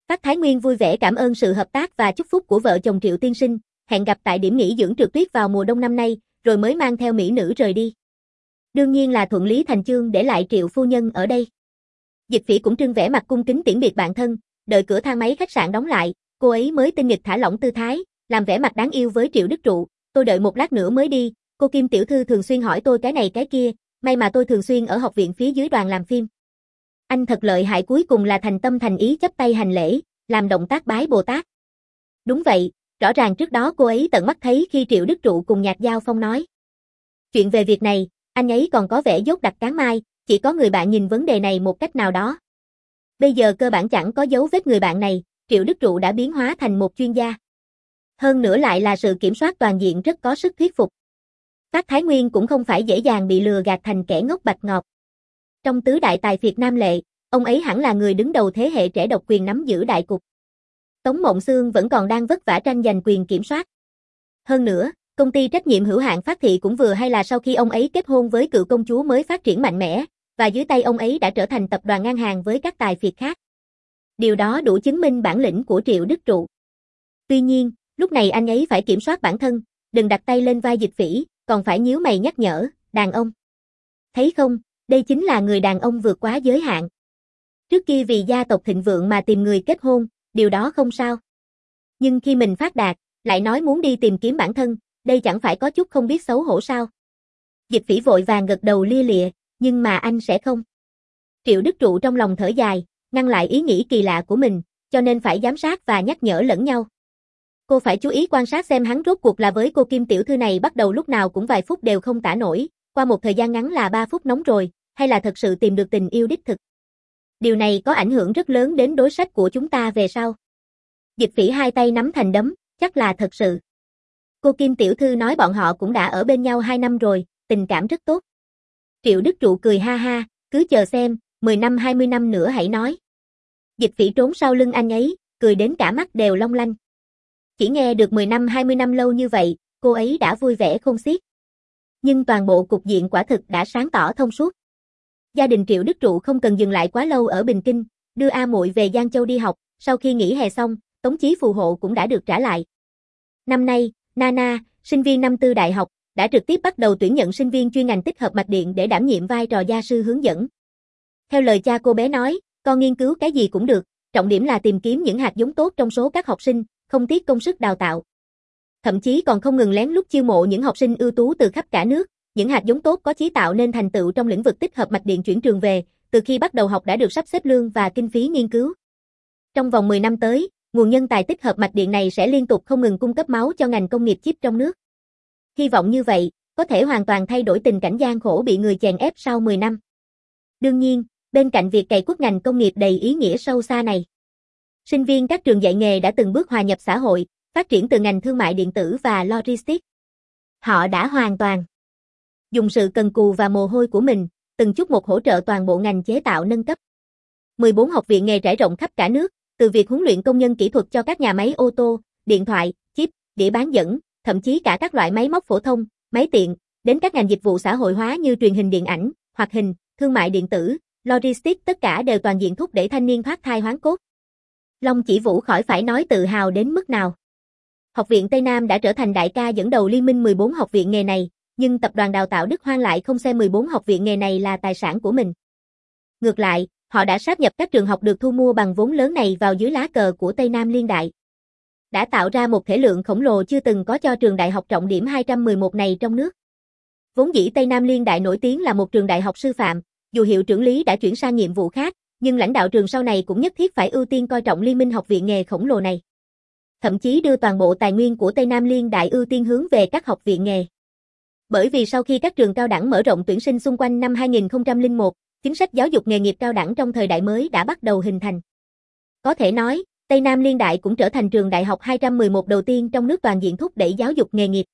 Phát Thái Nguyên vui vẻ cảm ơn sự hợp tác và chúc phúc của vợ chồng Triệu tiên sinh, hẹn gặp tại điểm nghỉ dưỡng trượt tuyết vào mùa đông năm nay, rồi mới mang theo mỹ nữ rời đi. Đương nhiên là thuận lý thành chương để lại Triệu phu nhân ở đây. Dịch Phỉ cũng trưng vẻ mặt cung kính tiễn biệt bạn thân, đợi cửa thang máy khách sạn đóng lại, cô ấy mới tinh nghịch thả lỏng tư thái, làm vẻ mặt đáng yêu với Triệu Đức Trụ, tôi đợi một lát nữa mới đi, cô Kim tiểu thư thường xuyên hỏi tôi cái này cái kia, may mà tôi thường xuyên ở học viện phía dưới đoàn làm phim. Anh thật lợi hại, cuối cùng là thành tâm thành ý chắp tay hành lễ, làm động tác bái Bồ Tát. Đúng vậy, rõ ràng trước đó cô ấy tận mắt thấy khi Triệu Đức Trụ cùng Nhạc Giao Phong nói. Chuyện về việc này, anh ấy còn có vẻ dốt đặc cán mai, chỉ có người bạn nhìn vấn đề này một cách nào đó. Bây giờ cơ bản chẳng có dấu vết người bạn này, Triệu Đức Trụ đã biến hóa thành một chuyên gia. Hơn nữa lại là sự kiểm soát toàn diện rất có sức thuyết phục. Phát Thái Nguyên cũng không phải dễ dàng bị lừa gạt thành kẻ ngốc bạch ngọt. Trong tứ đại tài phiệt Nam Lệ, ông ấy hẳn là người đứng đầu thế hệ trẻ độc quyền nắm giữ đại cục. Tống Mộng Xương vẫn còn đang vất vả tranh giành quyền kiểm soát. Hơn nữa, công ty trách nhiệm hữu hạn Phát Thị cũng vừa hay là sau khi ông ấy kết hôn với cựu công chúa mới phát triển mạnh mẽ, và dưới tay ông ấy đã trở thành tập đoàn ngang hàng với các tài phiệt khác. Điều đó đủ chứng minh bản lĩnh của Triệu Đức Trụ. Tuy nhiên, lúc này anh ấy phải kiểm soát bản thân, đừng đặt tay lên vai Dịch Phỉ, còn phải nhíu mày nhắc nhở, đàn ông. Thấy không, đây chính là người đàn ông vượt quá giới hạn. Trước kia vì gia tộc thịnh vượng mà tìm người kết hôn, điều đó không sao. Nhưng khi mình phát đạt, lại nói muốn đi tìm kiếm bản thân, đây chẳng phải có chút không biết xấu hổ sao. Dịch Phỉ vội vàng gật đầu lia lịa, nhưng mà anh sẽ không. Triệu Đức Trụ trong lòng thở dài, ngăn lại ý nghĩ kỳ lạ của mình, cho nên phải giám sát và nhắc nhở lẫn nhau. Cô phải chú ý quan sát xem hắn rốt cuộc là với cô Kim tiểu thư này bắt đầu lúc nào cũng vài phút đều không tả nổi, qua một thời gian ngắn là ba phút nóng rồi, hay là thật sự tìm được tình yêu đích thực. Điều này có ảnh hưởng rất lớn đến đối sách của chúng ta về sau. Dịch Phỉ hai tay nắm thành đấm, chắc là thật sự. Cô Kim tiểu thư nói bọn họ cũng đã ở bên nhau hai năm rồi, tình cảm rất tốt. Triệu Đức Trụ cười ha ha, cứ chờ xem, mười năm hai mươi năm nữa hãy nói. Dịch Phỉ trốn sau lưng anh ấy, cười đến cả mắt đều long lanh. Chỉ nghe được mười năm hai mươi năm lâu như vậy, cô ấy đã vui vẻ không xiết. Nhưng toàn bộ cục diện quả thực đã sáng tỏ thông suốt. Gia đình Triệu Đức Trụ không cần dừng lại quá lâu ở Bình Kinh, đưa A Muội về Giang Châu đi học, sau khi nghỉ hè xong, tống chí phù hộ cũng đã được trả lại. Năm nay, Nana, sinh viên năm tư đại học, đã trực tiếp bắt đầu tuyển nhận sinh viên chuyên ngành tích hợp mạch điện để đảm nhiệm vai trò gia sư hướng dẫn. Theo lời cha cô bé nói, con nghiên cứu cái gì cũng được, trọng điểm là tìm kiếm những hạt giống tốt trong số các học sinh, không tiếc công sức đào tạo. Thậm chí còn không ngừng lén lút chiêu mộ những học sinh ưu tú từ khắp cả nước, những hạt giống tốt có chí tạo nên thành tựu trong lĩnh vực tích hợp mạch điện chuyển trường về, từ khi bắt đầu học đã được sắp xếp lương và kinh phí nghiên cứu. Trong vòng mười năm tới, nguồn nhân tài tích hợp mạch điện này sẽ liên tục không ngừng cung cấp máu cho ngành công nghiệp chip trong nước. Hy vọng như vậy, có thể hoàn toàn thay đổi tình cảnh gian khổ bị người chèn ép sau mười năm. Đương nhiên, bên cạnh việc cày cuốc ngành công nghiệp đầy ý nghĩa sâu xa này, sinh viên các trường dạy nghề đã từng bước hòa nhập xã hội, phát triển từ ngành thương mại điện tử và logistics. Họ đã hoàn toàn dùng sự cần cù và mồ hôi của mình, từng chút một hỗ trợ toàn bộ ngành chế tạo nâng cấp. mười bốn học viện nghề trải rộng khắp cả nước, từ việc huấn luyện công nhân kỹ thuật cho các nhà máy ô tô, điện thoại, chip, đĩa bán dẫn, thậm chí cả các loại máy móc phổ thông, máy tiện, đến các ngành dịch vụ xã hội hóa như truyền hình điện ảnh, hoạt hình, thương mại điện tử, logistics, tất cả đều toàn diện thúc đẩy thanh niên thoát thai hoán cốt. Long Chỉ Vũ khỏi phải nói tự hào đến mức nào. Học viện Tây Nam đã trở thành đại ca dẫn đầu liên minh mười bốn học viện nghề này, nhưng tập đoàn đào tạo Đức Hoang lại không xem mười bốn học viện nghề này là tài sản của mình. Ngược lại, họ đã sáp nhập các trường học được thu mua bằng vốn lớn này vào dưới lá cờ của Tây Nam Liên Đại. Đã tạo ra một thể lượng khổng lồ chưa từng có cho trường đại học trọng điểm hai trăm mười một này trong nước. Vốn dĩ Tây Nam Liên Đại nổi tiếng là một trường đại học sư phạm, dù hiệu trưởng lý đã chuyển sang nhiệm vụ khác, nhưng lãnh đạo trường sau này cũng nhất thiết phải ưu tiên coi trọng liên minh học viện nghề khổng lồ này. Thậm chí đưa toàn bộ tài nguyên của Tây Nam Liên Đại ưu tiên hướng về các học viện nghề. Bởi vì sau khi các trường cao đẳng mở rộng tuyển sinh xung quanh năm hai nghìn không trăm lẻ một, chính sách giáo dục nghề nghiệp cao đẳng trong thời đại mới đã bắt đầu hình thành. Có thể nói, Tây Nam Liên Đại cũng trở thành trường đại học hai trăm mười một đầu tiên trong nước toàn diện thúc đẩy giáo dục nghề nghiệp.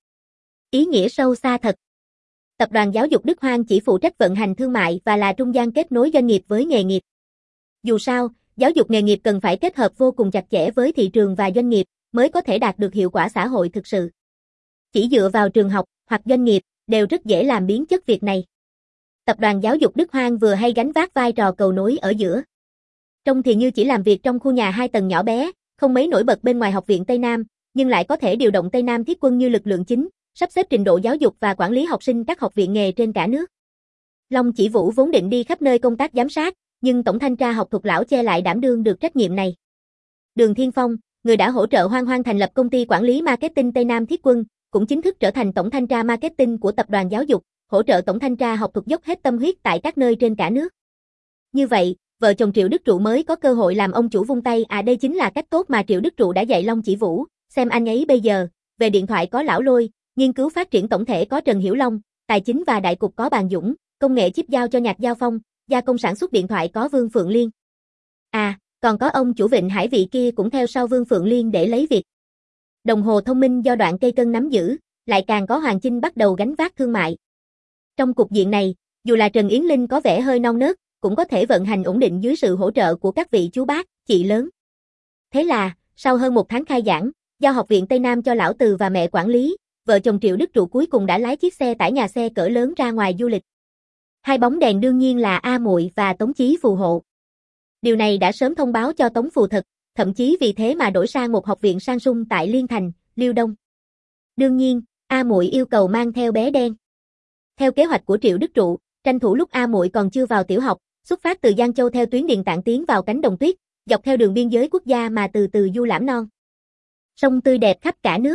Ý nghĩa sâu xa thật. Tập đoàn Giáo dục Đức Hoang chỉ phụ trách vận hành thương mại và là trung gian kết nối doanh nghiệp với nghề nghiệp. Dù sao, giáo dục nghề nghiệp cần phải kết hợp vô cùng chặt chẽ với thị trường và doanh nghiệp mới có thể đạt được hiệu quả xã hội thực sự. Chỉ dựa vào trường học hoặc doanh nghiệp đều rất dễ làm biến chất việc này. Tập đoàn Giáo dục Đức Hoang vừa hay gánh vác vai trò cầu nối ở giữa. Trông thì như chỉ làm việc trong khu nhà hai tầng nhỏ bé, không mấy nổi bật bên ngoài học viện Tây Nam, nhưng lại có thể điều động Tây Nam Thiết quân như lực lượng chính, sắp xếp trình độ giáo dục và quản lý học sinh các học viện nghề trên cả nước. Long Chỉ Vũ vốn định đi khắp nơi công tác giám sát, nhưng tổng thanh tra học thuật lão Che lại đảm đương được trách nhiệm này. Đường Thiên Phong, người đã hỗ trợ Hoang Hoang thành lập công ty quản lý marketing Tây Nam Thiết quân, cũng chính thức trở thành tổng thanh tra marketing của tập đoàn giáo dục, hỗ trợ tổng thanh tra học thuật dốc hết tâm huyết tại các nơi trên cả nước. Như vậy, vợ chồng Triệu Đức Trụ mới có cơ hội làm ông chủ vung tay. À, đây chính là cách tốt mà Triệu Đức Trụ đã dạy Long Chỉ Vũ, xem anh ấy bây giờ, về điện thoại có Lão Lôi, nghiên cứu phát triển tổng thể có Trần Hiểu Long, tài chính và đại cục có Bàn Dũng, công nghệ chip giao cho Nhạc Giao Phong, gia công sản xuất điện thoại có Vương Phượng Liên. À, còn có ông chủ Vịnh Hải vị kia cũng theo sau Vương Phượng Liên để lấy việc. Đồng hồ thông minh do Đoạn Cây Cân nắm giữ, lại càng có Hoàng Chinh bắt đầu gánh vác thương mại. Trong cục diện này, dù là Trần Yến Linh có vẻ hơi non nớt, cũng có thể vận hành ổn định dưới sự hỗ trợ của các vị chú bác, chị lớn. Thế là, sau hơn một tháng khai giảng, giao học viện Tây Nam cho lão Từ và mẹ quản lý, vợ chồng Triệu Đức Trụ cuối cùng đã lái chiếc xe tải nhà xe cỡ lớn ra ngoài du lịch. Hai bóng đèn đương nhiên là A Muội và Tống Chí phù hộ. Điều này đã sớm thông báo cho Tống Phù Thực, thậm chí vì thế mà đổi sang một học viện sang sung tại Liên Thành, Liêu Đông. Đương nhiên, A Muội yêu cầu mang theo bé đen. Theo kế hoạch của Triệu Đức Trụ, tranh thủ lúc A Muội còn chưa vào tiểu học, xuất phát từ Giang Châu theo tuyến Điện Tạng tiến vào cánh đồng tuyết, dọc theo đường biên giới quốc gia mà từ từ du lãm non sông tươi đẹp khắp cả nước.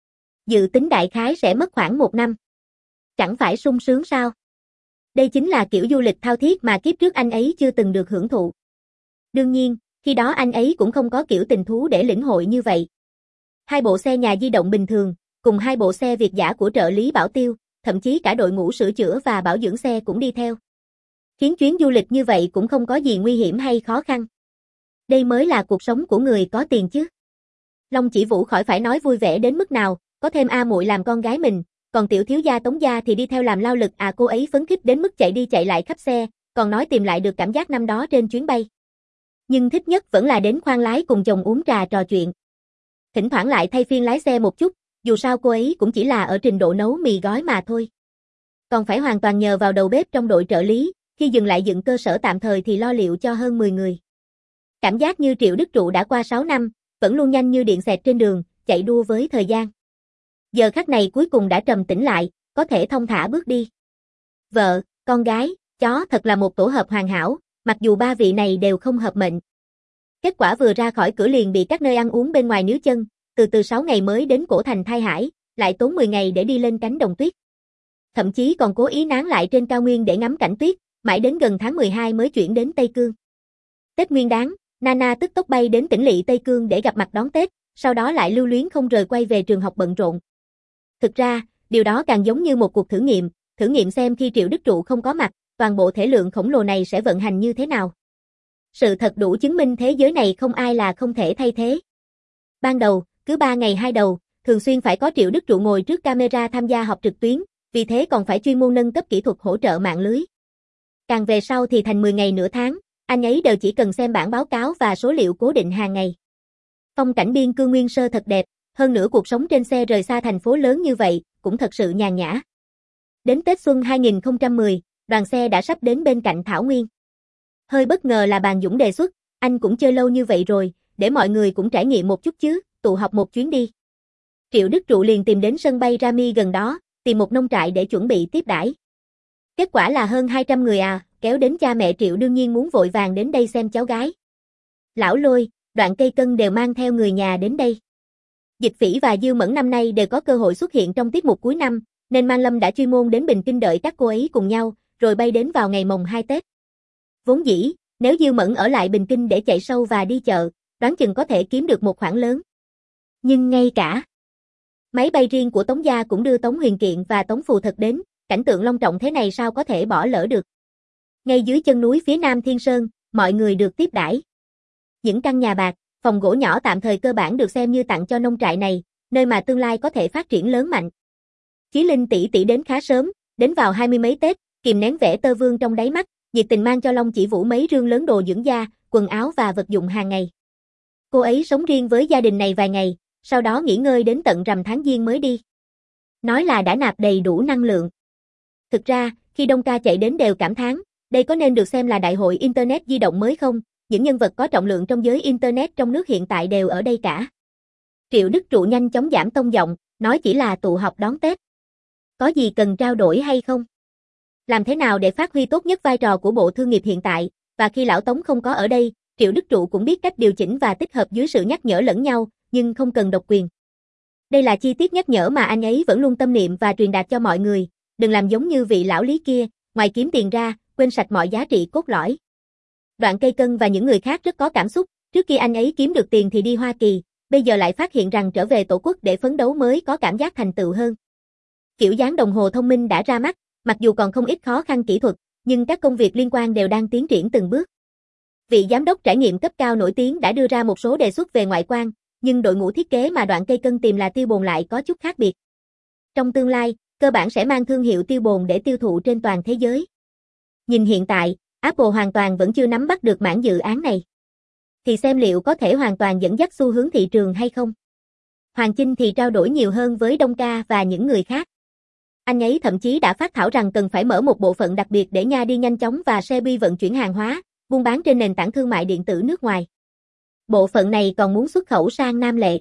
Dự tính đại khái sẽ mất khoảng một năm. Chẳng phải sung sướng sao? Đây chính là kiểu du lịch thao thiết mà kiếp trước anh ấy chưa từng được hưởng thụ. Đương nhiên, khi đó anh ấy cũng không có kiểu tình thú để lĩnh hội như vậy. Hai bộ xe nhà di động bình thường, cùng hai bộ xe Việt dã của trợ lý Bảo Tiêu, thậm chí cả đội ngũ sửa chữa và bảo dưỡng xe cũng đi theo. Khiến chuyến du lịch như vậy cũng không có gì nguy hiểm hay khó khăn. Đây mới là cuộc sống của người có tiền chứ. Long Chỉ Vũ khỏi phải nói vui vẻ đến mức nào, có thêm A Muội làm con gái mình, còn tiểu thiếu gia Tống gia thì đi theo làm lao lực. À, cô ấy phấn khích đến mức chạy đi chạy lại khắp xe, còn nói tìm lại được cảm giác năm đó trên chuyến bay. Nhưng thích nhất vẫn là đến khoang lái cùng chồng uống trà trò chuyện. Thỉnh thoảng lại thay phiên lái xe một chút, dù sao cô ấy cũng chỉ là ở trình độ nấu mì gói mà thôi. Còn phải hoàn toàn nhờ vào đầu bếp trong đội trợ lý, khi dừng lại dựng cơ sở tạm thời thì lo liệu cho hơn mười người. Cảm giác như Triệu Đức Trụ đã qua sáu năm, vẫn luôn nhanh như điện xẹt trên đường, chạy đua với thời gian. Giờ khắc này cuối cùng đã trầm tĩnh lại, có thể thong thả bước đi. Vợ, con gái, chó thật là một tổ hợp hoàn hảo, mặc dù ba vị này đều không hợp mệnh. Kết quả vừa ra khỏi cửa liền bị các nơi ăn uống bên ngoài níu chân, từ từ sáu ngày mới đến cổ thành Thai Hải, lại tốn mười ngày để đi lên cánh đồng tuyết. Thậm chí còn cố ý nán lại trên cao nguyên để ngắm cảnh tuyết, mãi đến gần tháng mười hai mới chuyển đến Tây Cương. Tết Nguyên Đán, Nana tức tốc bay đến tỉnh lỵ Tây Cương để gặp mặt đón Tết, sau đó lại lưu luyến không rời quay về trường học bận rộn. Thực ra, điều đó càng giống như một cuộc thử nghiệm, thử nghiệm xem khi Triệu Đức Trụ không có mặt, toàn bộ thể lượng khổng lồ này sẽ vận hành như thế nào. Sự thật đủ chứng minh thế giới này không ai là không thể thay thế. Ban đầu, cứ ba ngày hai đầu, thường xuyên phải có Triệu Đức Trụ ngồi trước camera tham gia họp trực tuyến, vì thế còn phải chuyên môn nâng cấp kỹ thuật hỗ trợ mạng lưới. Càng về sau thì thành mười ngày nửa tháng, anh ấy đều chỉ cần xem bản báo cáo và số liệu cố định hàng ngày. Phong cảnh biên cương nguyên sơ thật đẹp, hơn nữa cuộc sống trên xe rời xa thành phố lớn như vậy, cũng thật sự nhàn nhã. Đến Tết Xuân hai nghìn không trăm mười, đoàn xe đã sắp đến bên cạnh Thảo Nguyên. Hơi bất ngờ là Bàn Dũng đề xuất, anh cũng chơi lâu như vậy rồi, để mọi người cũng trải nghiệm một chút chứ, tụ họp một chuyến đi. Triệu Đức Trụ liền tìm đến sân bay Rami gần đó, tìm một nông trại để chuẩn bị tiếp đãi. Kết quả là hơn hai trăm người à, kéo đến cha mẹ Triệu đương nhiên muốn vội vàng đến đây xem cháu gái. Lão Lôi, Đoạn Cây Cân đều mang theo người nhà đến đây. Dịch Phỉ và Dư Mẫn năm nay đều có cơ hội xuất hiện trong tiết mục cuối năm, nên Mang Lâm đã chuyên môn đến Bình Kinh đợi các cô ấy cùng nhau, rồi bay đến vào ngày mồng hai Tết. Vốn dĩ, nếu Dư Mẫn ở lại Bình Kinh để chạy show và đi chợ, đoán chừng có thể kiếm được một khoản lớn. Nhưng ngay cả máy bay riêng của Tống gia cũng đưa Tống Huyền Kiện và Tống Phù Thực đến, cảnh tượng long trọng thế này sao có thể bỏ lỡ được. Ngay dưới chân núi phía nam Thiên Sơn, mọi người được tiếp đãi. Những căn nhà bạc, phòng gỗ nhỏ tạm thời cơ bản được xem như tặng cho nông trại này, nơi mà tương lai có thể phát triển lớn mạnh. Chí Linh tỷ tỷ đến khá sớm, đến vào hai mươi mấy Tết, kìm nén vẻ tơ vương trong đáy mắt, nhiệt tình mang cho Long Chỉ Vũ mấy rương lớn đồ dưỡng da, quần áo và vật dụng hàng ngày. Cô ấy sống riêng với gia đình này vài ngày, sau đó nghỉ ngơi đến tận rằm tháng Giêng mới đi. Nói là đã nạp đầy đủ năng lượng. Thực ra, khi Đông Ca chạy đến đều cảm thán, đây có nên được xem là đại hội Internet di động mới không, những nhân vật có trọng lượng trong giới Internet trong nước hiện tại đều ở đây cả. Triệu Đức Trụ nhanh chóng giảm tông giọng, nói chỉ là tụ họp đón Tết. Có gì cần trao đổi hay không? Làm thế nào để phát huy tốt nhất vai trò của Bộ Thương nghiệp hiện tại, và khi Lão Tống không có ở đây, Triệu Đức Trụ cũng biết cách điều chỉnh và tích hợp dưới sự nhắc nhở lẫn nhau, nhưng không cần độc quyền. Đây là chi tiết nhắc nhở mà anh ấy vẫn luôn tâm niệm và truyền đạt cho mọi người, đừng làm giống như vị lão lý kia, ngoài kiếm tiền ra, quên sạch mọi giá trị cốt lõi. Đoạn Cây Cân và những người khác rất có cảm xúc, trước khi anh ấy kiếm được tiền thì đi Hoa Kỳ, bây giờ lại phát hiện rằng trở về tổ quốc để phấn đấu mới có cảm giác thành tựu hơn. Kiểu dáng đồng hồ thông minh đã ra mắt, mặc dù còn không ít khó khăn kỹ thuật, nhưng các công việc liên quan đều đang tiến triển từng bước. Vị giám đốc trải nghiệm cấp cao nổi tiếng đã đưa ra một số đề xuất về ngoại quan, nhưng đội ngũ thiết kế mà Đoạn Cây Cân tìm là Tiêu Bồn lại có chút khác biệt. Trong tương lai, cơ bản sẽ mang thương hiệu Tiêu Bồn để tiêu thụ trên toàn thế giới. Nhìn hiện tại, Apple hoàn toàn vẫn chưa nắm bắt được mảng dự án này. Thì xem liệu có thể hoàn toàn dẫn dắt xu hướng thị trường hay không. Hoàng Chinh thì trao đổi nhiều hơn với Đông Ca và những người khác. Anh ấy thậm chí đã phát thảo rằng cần phải mở một bộ phận đặc biệt để Nha đi nhanh chóng và xe bi vận chuyển hàng hóa, buôn bán trên nền tảng thương mại điện tử nước ngoài. Bộ phận này còn muốn xuất khẩu sang Nam Lệ.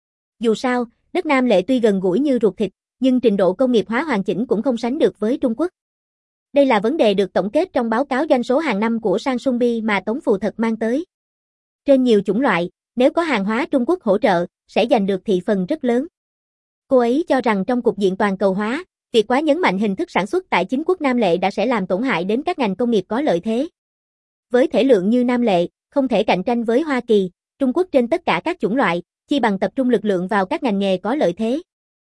Dù sao, đất Nam Lệ tuy gần gũi như ruột thịt, nhưng trình độ công nghiệp hóa hoàn chỉnh cũng không sánh được với Trung Quốc. Đây là vấn đề được tổng kết trong báo cáo doanh số hàng năm của Samsung Bi mà Tống Phù Thật mang tới. Trên nhiều chủng loại, nếu có hàng hóa Trung Quốc hỗ trợ, sẽ giành được thị phần rất lớn. Cô ấy cho rằng trong cục diện toàn cầu hóa, việc quá nhấn mạnh hình thức sản xuất tại chính quốc Nam Lệ đã sẽ làm tổn hại đến các ngành công nghiệp có lợi thế. Với thể lượng như Nam Lệ, không thể cạnh tranh với Hoa Kỳ, Trung Quốc trên tất cả các chủng loại, chi bằng tập trung lực lượng vào các ngành nghề có lợi thế.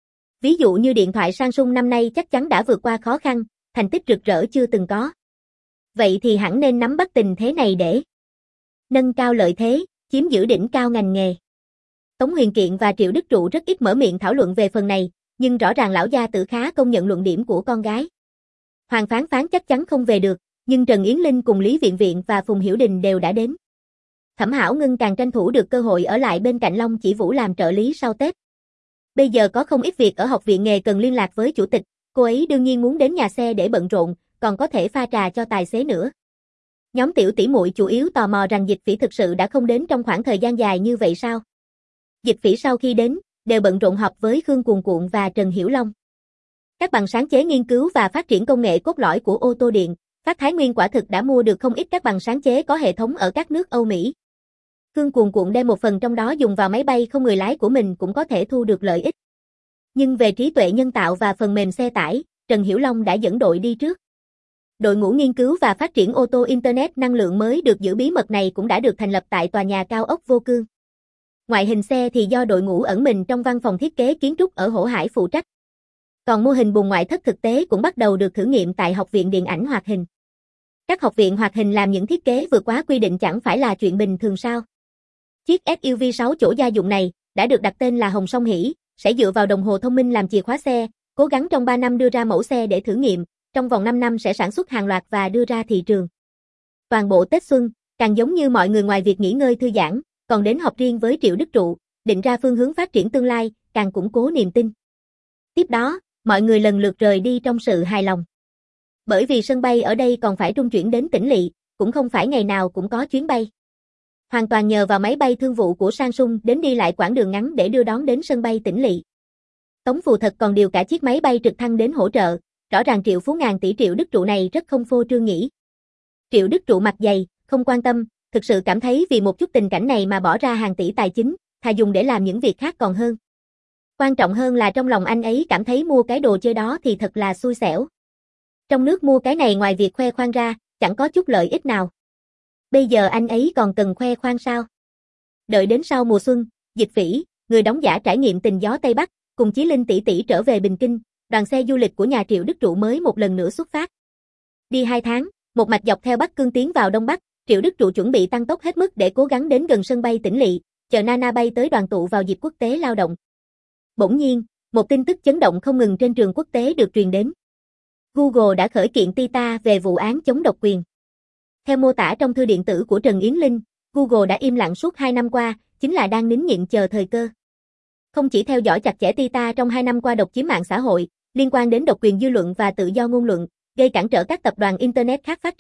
Ví dụ như điện thoại Samsung năm nay chắc chắn đã vượt qua khó khăn, thành tích rực rỡ chưa từng có. Vậy thì hẳn nên nắm bắt tình thế này để nâng cao lợi thế, chiếm giữ đỉnh cao ngành nghề. Tống Huyền Kiện và Triệu Đức Trụ rất ít mở miệng thảo luận về phần này, nhưng rõ ràng lão gia Tử khá công nhận luận điểm của con gái. Hoàng Phán Phán chắc chắn không về được, nhưng Trần Yến Linh cùng Lý Viện Viện và Phùng Hiểu Đình đều đã đến. Thẩm Hảo Ngân càng tranh thủ được cơ hội ở lại bên cạnh Long Chỉ Vũ làm trợ lý sau Tết. Bây giờ có không ít việc ở học viện nghề cần liên lạc với chủ tịch, cô ấy đương nhiên muốn đến nhà xe để bận rộn, còn có thể pha trà cho tài xế nữa. Nhóm tiểu tỷ muội chủ yếu tò mò rằng Dịch Phỉ thực sự đã không đến trong khoảng thời gian dài như vậy sao? Dịch Phỉ sau khi đến, đều bận rộn họp với Khương Cuồn Cuộn và Trần Hiểu Long. Các bằng sáng chế nghiên cứu và phát triển công nghệ cốt lõi của ô tô điện, Phát Thái Nguyên quả thực đã mua được không ít các bằng sáng chế có hệ thống ở các nước Âu Mỹ. Khương Cuồn Cuộn đem một phần trong đó dùng vào máy bay không người lái của mình cũng có thể thu được lợi ích. Nhưng về trí tuệ nhân tạo và phần mềm xe tải, Trần Hiểu Long đã dẫn đội đi trước. Đội ngũ nghiên cứu và phát triển ô tô Internet năng lượng mới được giữ bí mật này cũng đã được thành lập tại tòa nhà cao ốc Vô Cương. Ngoại hình xe thì do đội ngũ ẩn mình trong văn phòng thiết kế kiến trúc ở Hổ Hải phụ trách. Còn mô hình bùng ngoại thất thực tế cũng bắt đầu được thử nghiệm tại Học viện Điện ảnh Hoạt hình. Các học viện hoạt hình làm những thiết kế vượt quá quy định chẳng phải là chuyện bình thường sao? Chiếc ét u vê sáu chỗ gia dụng này đã được đặt tên là Hồng Song Hỷ, sẽ dựa vào đồng hồ thông minh làm chìa khóa xe, cố gắng trong ba năm đưa ra mẫu xe để thử nghiệm, trong vòng năm năm sẽ sản xuất hàng loạt và đưa ra thị trường. Toàn bộ Tết Xuân, càng giống như mọi người ngoài việc nghỉ ngơi thư giãn, còn đến họp riêng với Triệu Đức Trụ, định ra phương hướng phát triển tương lai, càng củng cố niềm tin. Tiếp đó, mọi người lần lượt rời đi trong sự hài lòng. Bởi vì sân bay ở đây còn phải trung chuyển đến tỉnh lỵ, cũng không phải ngày nào cũng có chuyến bay. Hoàn toàn nhờ vào máy bay thương vụ của Samsung đến đi lại quãng đường ngắn để đưa đón đến sân bay tỉnh lỵ. Tống Phù Thật còn điều cả chiếc máy bay trực thăng đến hỗ trợ, rõ ràng triệu phú ngàn tỷ Triệu Đức Trụ này rất không phô trương nhỉ. Triệu Đức Trụ mặt dày, không quan tâm, thực sự cảm thấy vì một chút tình cảnh này mà bỏ ra hàng tỷ tài chính, thà dùng để làm những việc khác còn hơn. Quan trọng hơn là trong lòng anh ấy cảm thấy mua cái đồ chơi đó thì thật là xui xẻo. Trong nước mua cái này ngoài việc khoe khoang ra, chẳng có chút lợi ích nào. Bây giờ anh ấy còn cần khoe khoang sao? Đợi đến sau mùa xuân, Dịch Phỉ, người đóng giả trải nghiệm tình gió Tây Bắc, cùng Chí Linh tỷ tỷ trở về Bình Kinh, đoàn xe du lịch của nhà Triệu Đức Trụ mới một lần nữa xuất phát. Đi hai tháng, một mạch dọc theo Bắc Cương tiến vào Đông Bắc, Triệu Đức Trụ chuẩn bị tăng tốc hết mức để cố gắng đến gần sân bay tỉnh lỵ, chờ Nana bay tới đoàn tụ vào dịp quốc tế lao động. Bỗng nhiên, một tin tức chấn động không ngừng trên trường quốc tế được truyền đến. Google đã khởi kiện Tita về vụ án chống độc quyền. Theo mô tả trong thư điện tử của Trần Yến Linh, Google đã im lặng suốt hai năm qua, chính là đang nín nhịn chờ thời cơ. Không chỉ theo dõi chặt chẽ Tita trong hai năm qua độc chiếm mạng xã hội, liên quan đến độc quyền dư luận và tự do ngôn luận, gây cản trở các tập đoàn Internet khác phát triển,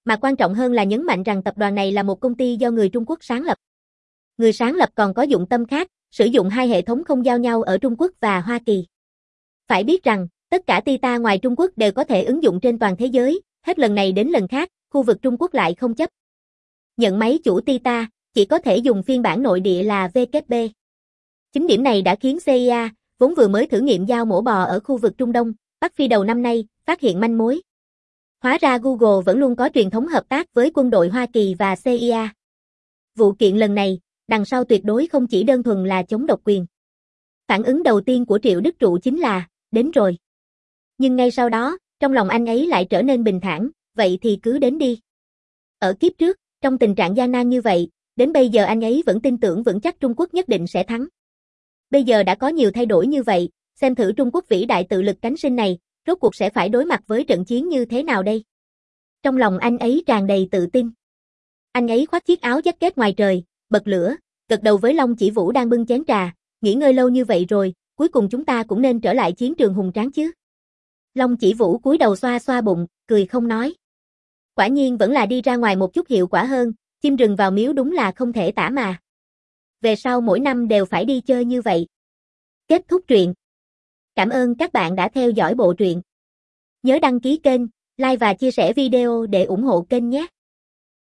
mà quan trọng hơn là nhấn mạnh rằng tập đoàn này là một công ty do người Trung Quốc sáng lập. Người sáng lập còn có dụng tâm khác, sử dụng hai hệ thống không giao nhau ở Trung Quốc và Hoa Kỳ. Phải biết rằng, tất cả Tita ngoài Trung Quốc đều có thể ứng dụng trên toàn thế giới, hết lần này đến lần khác, khu vực Trung Quốc lại không chấp nhận máy chủ Tita, chỉ có thể dùng phiên bản nội địa là vê kép pê. Chính điểm này đã khiến xê i a, vốn vừa mới thử nghiệm giao mổ bò ở khu vực Trung Đông, Bắc Phi đầu năm nay, phát hiện manh mối. Hóa ra Google vẫn luôn có truyền thống hợp tác với quân đội Hoa Kỳ và xê i a. Vụ kiện lần này, đằng sau tuyệt đối không chỉ đơn thuần là chống độc quyền. Phản ứng đầu tiên của Triệu Đức Trụ chính là, đến rồi. Nhưng ngay sau đó, trong lòng anh ấy lại trở nên bình thản, vậy thì cứ đến đi. Ở kiếp trước, trong tình trạng gian nan như vậy, đến bây giờ anh ấy vẫn tin tưởng vững chắc Trung Quốc nhất định sẽ thắng. Bây giờ đã có nhiều thay đổi như vậy, xem thử Trung Quốc vĩ đại tự lực cánh sinh này, rốt cuộc sẽ phải đối mặt với trận chiến như thế nào đây? Trong lòng anh ấy tràn đầy tự tin. Anh ấy khoác chiếc áo jacket ngoài trời, bật lửa, gật đầu với Long Chỉ Vũ đang bưng chén trà, nghỉ ngơi lâu như vậy rồi, cuối cùng chúng ta cũng nên trở lại chiến trường hùng tráng chứ. Long Chỉ Vũ cúi đầu xoa xoa bụng, cười không nói. Quả nhiên vẫn là đi ra ngoài một chút hiệu quả hơn, chim rừng vào miếu đúng là không thể tả mà. Về sau mỗi năm đều phải đi chơi như vậy. Kết thúc truyện. Cảm ơn các bạn đã theo dõi bộ truyện. Nhớ đăng ký kênh, like và chia sẻ video để ủng hộ kênh nhé.